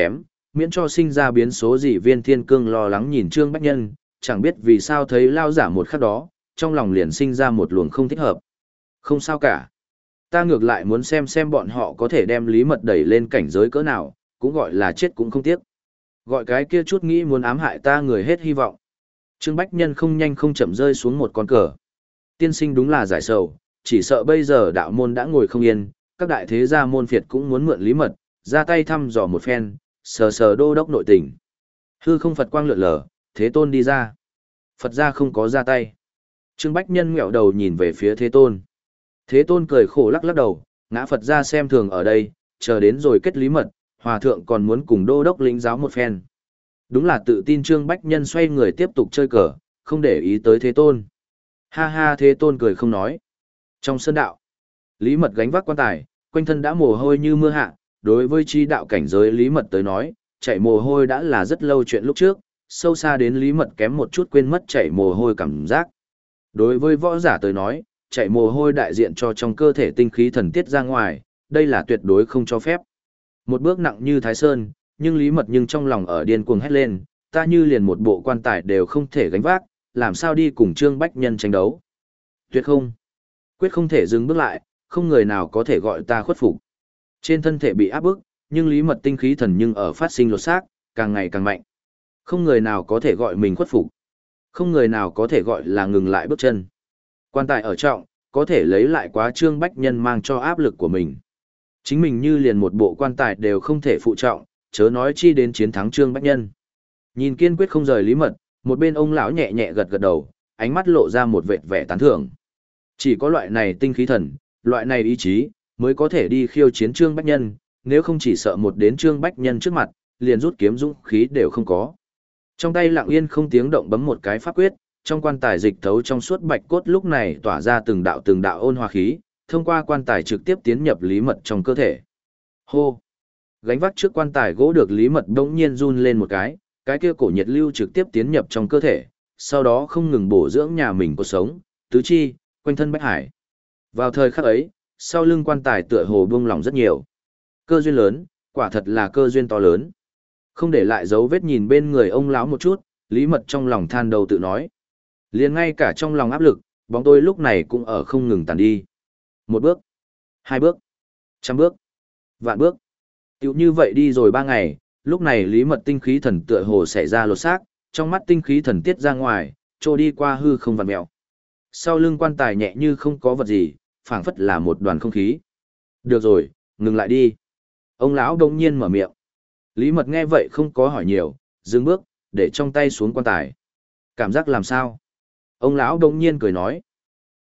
miễn cho sinh ra biến số gì. Viên Thiên Cương lo lắng nhìn Trương Bách Nhân, chẳng biết vì sao thấy lao giả một khắc đó, trong lòng liền sinh ra một luồng không thích hợp. Không sao cả. Ta ngược lại muốn xem xem bọn họ có thể đem Lý Mật đẩy lên cảnh giới cỡ nào, cũng gọi là chết cũng không tiếc. Gọi cái kia chút nghĩ muốn ám hại ta người hết hy vọng. Trương Bách Nhân không nhanh không chậm rơi xuống một con cờ. Tiên sinh đúng là giải sầu, chỉ sợ bây giờ đạo môn đã ngồi không yên, các đại thế gia môn phiệt cũng muốn mượn Lý Mật, ra tay thăm dò một phen, sờ sờ đô đốc nội tình. Hư không Phật quang lượn lờ, Thế Tôn đi ra. Phật gia không có ra tay. Trương Bách Nhân ngẹo đầu nhìn về phía Thế Tôn. Thế Tôn cười khổ lắc lắc đầu, ngã Phật gia xem thường ở đây, chờ đến rồi kết Lý Mật, hòa thượng còn muốn cùng đô đốc lĩnh giáo một phen. Đúng là tự tin. Trương Bách Nhân xoay người tiếp tục chơi cờ, không để ý tới Thế Tôn. Ha ha, Thế Tôn cười không nói. Trong sân đạo, Lý Mật gánh vác quan tài, quanh thân đã mồ hôi như mưa hạ, đối với chi đạo cảnh giới Lý Mật tới nói, chạy mồ hôi đã là rất lâu chuyện lúc trước, sâu xa đến Lý Mật kém một chút quên mất chạy mồ hôi cảm giác. Đối với võ giả tới nói, chạy mồ hôi đại diện cho trong cơ thể tinh khí thần tiết ra ngoài, đây là tuyệt đối không cho phép. Một bước nặng như Thái Sơn, nhưng Lý Mật nhưng trong lòng ở điên cuồng hét lên, ta như liền một bộ quan tài đều không thể gánh vác, làm sao đi cùng Trương Bách Nhân tranh đấu. Tuyệt không. Quyết không thể dừng bước lại, không người nào có thể gọi ta khuất phục. Trên thân thể bị áp bức, nhưng Lý Mật tinh khí thần nhưng ở phát sinh lột xác, càng ngày càng mạnh. Không người nào có thể gọi mình khuất phục. Không người nào có thể gọi là ngừng lại bước chân. Quan tài ở trọng, có thể lấy lại quá Trương Bách Nhân mang cho áp lực của mình. Chính mình như liền một bộ quan tài đều không thể phụ trọng, chớ nói chi đến chiến thắng Trương Bách Nhân. Nhìn kiên quyết không rời Lý Mật, một bên ông lão nhẹ nhẹ gật gật đầu, ánh mắt lộ ra một vệt vẻ tán thưởng. Chỉ có loại này tinh khí thần, loại này ý chí, mới có thể đi khiêu chiến Trương Bách Nhân, nếu không chỉ sợ một đến Trương Bách Nhân trước mặt, liền rút kiếm dũng khí đều không có. Trong tay lặng yên không tiếng động bấm một cái pháp quyết, trong quan tài dịch thấu trong suốt bạch cốt lúc này tỏa ra từng đạo từng đạo ôn hòa khí, thông qua quan tài trực tiếp tiến nhập Lý Mật trong cơ thể. Hô! Gánh vác trước quan tài gỗ được Lý Mật đống nhiên run lên một cái, cái kia cổ nhiệt lưu trực tiếp tiến nhập trong cơ thể, sau đó không ngừng bổ dưỡng nhà mình cuộc sống, tứ chi, quanh thân bách hải. Vào thời khắc ấy, sau lưng quan tài tựa hồ buông lỏng rất nhiều. Cơ duyên lớn, quả thật là cơ duyên to lớn. Không để lại dấu vết nhìn bên người ông lão một chút, Lý Mật trong lòng than đầu tự nói. Liền ngay cả trong lòng áp lực, bóng tôi lúc này cũng ở không ngừng tàn đi. Một bước, hai bước, trăm bước, vạn bước. Tiểu như vậy đi rồi ba ngày, lúc này Lý Mật tinh khí thần tựa hồ xảy ra lột xác, trong mắt tinh khí thần tiết ra ngoài, trôi đi qua hư không vặn mèo. Sau lưng quan tài nhẹ như không có vật gì, phảng phất là một đoàn không khí. Được rồi, ngừng lại đi. Ông lão đông nhiên mở miệng. Lý Mật nghe vậy không có hỏi nhiều, dừng bước, để trong tay xuống quan tài. Cảm giác làm sao? Ông lão đông nhiên cười nói.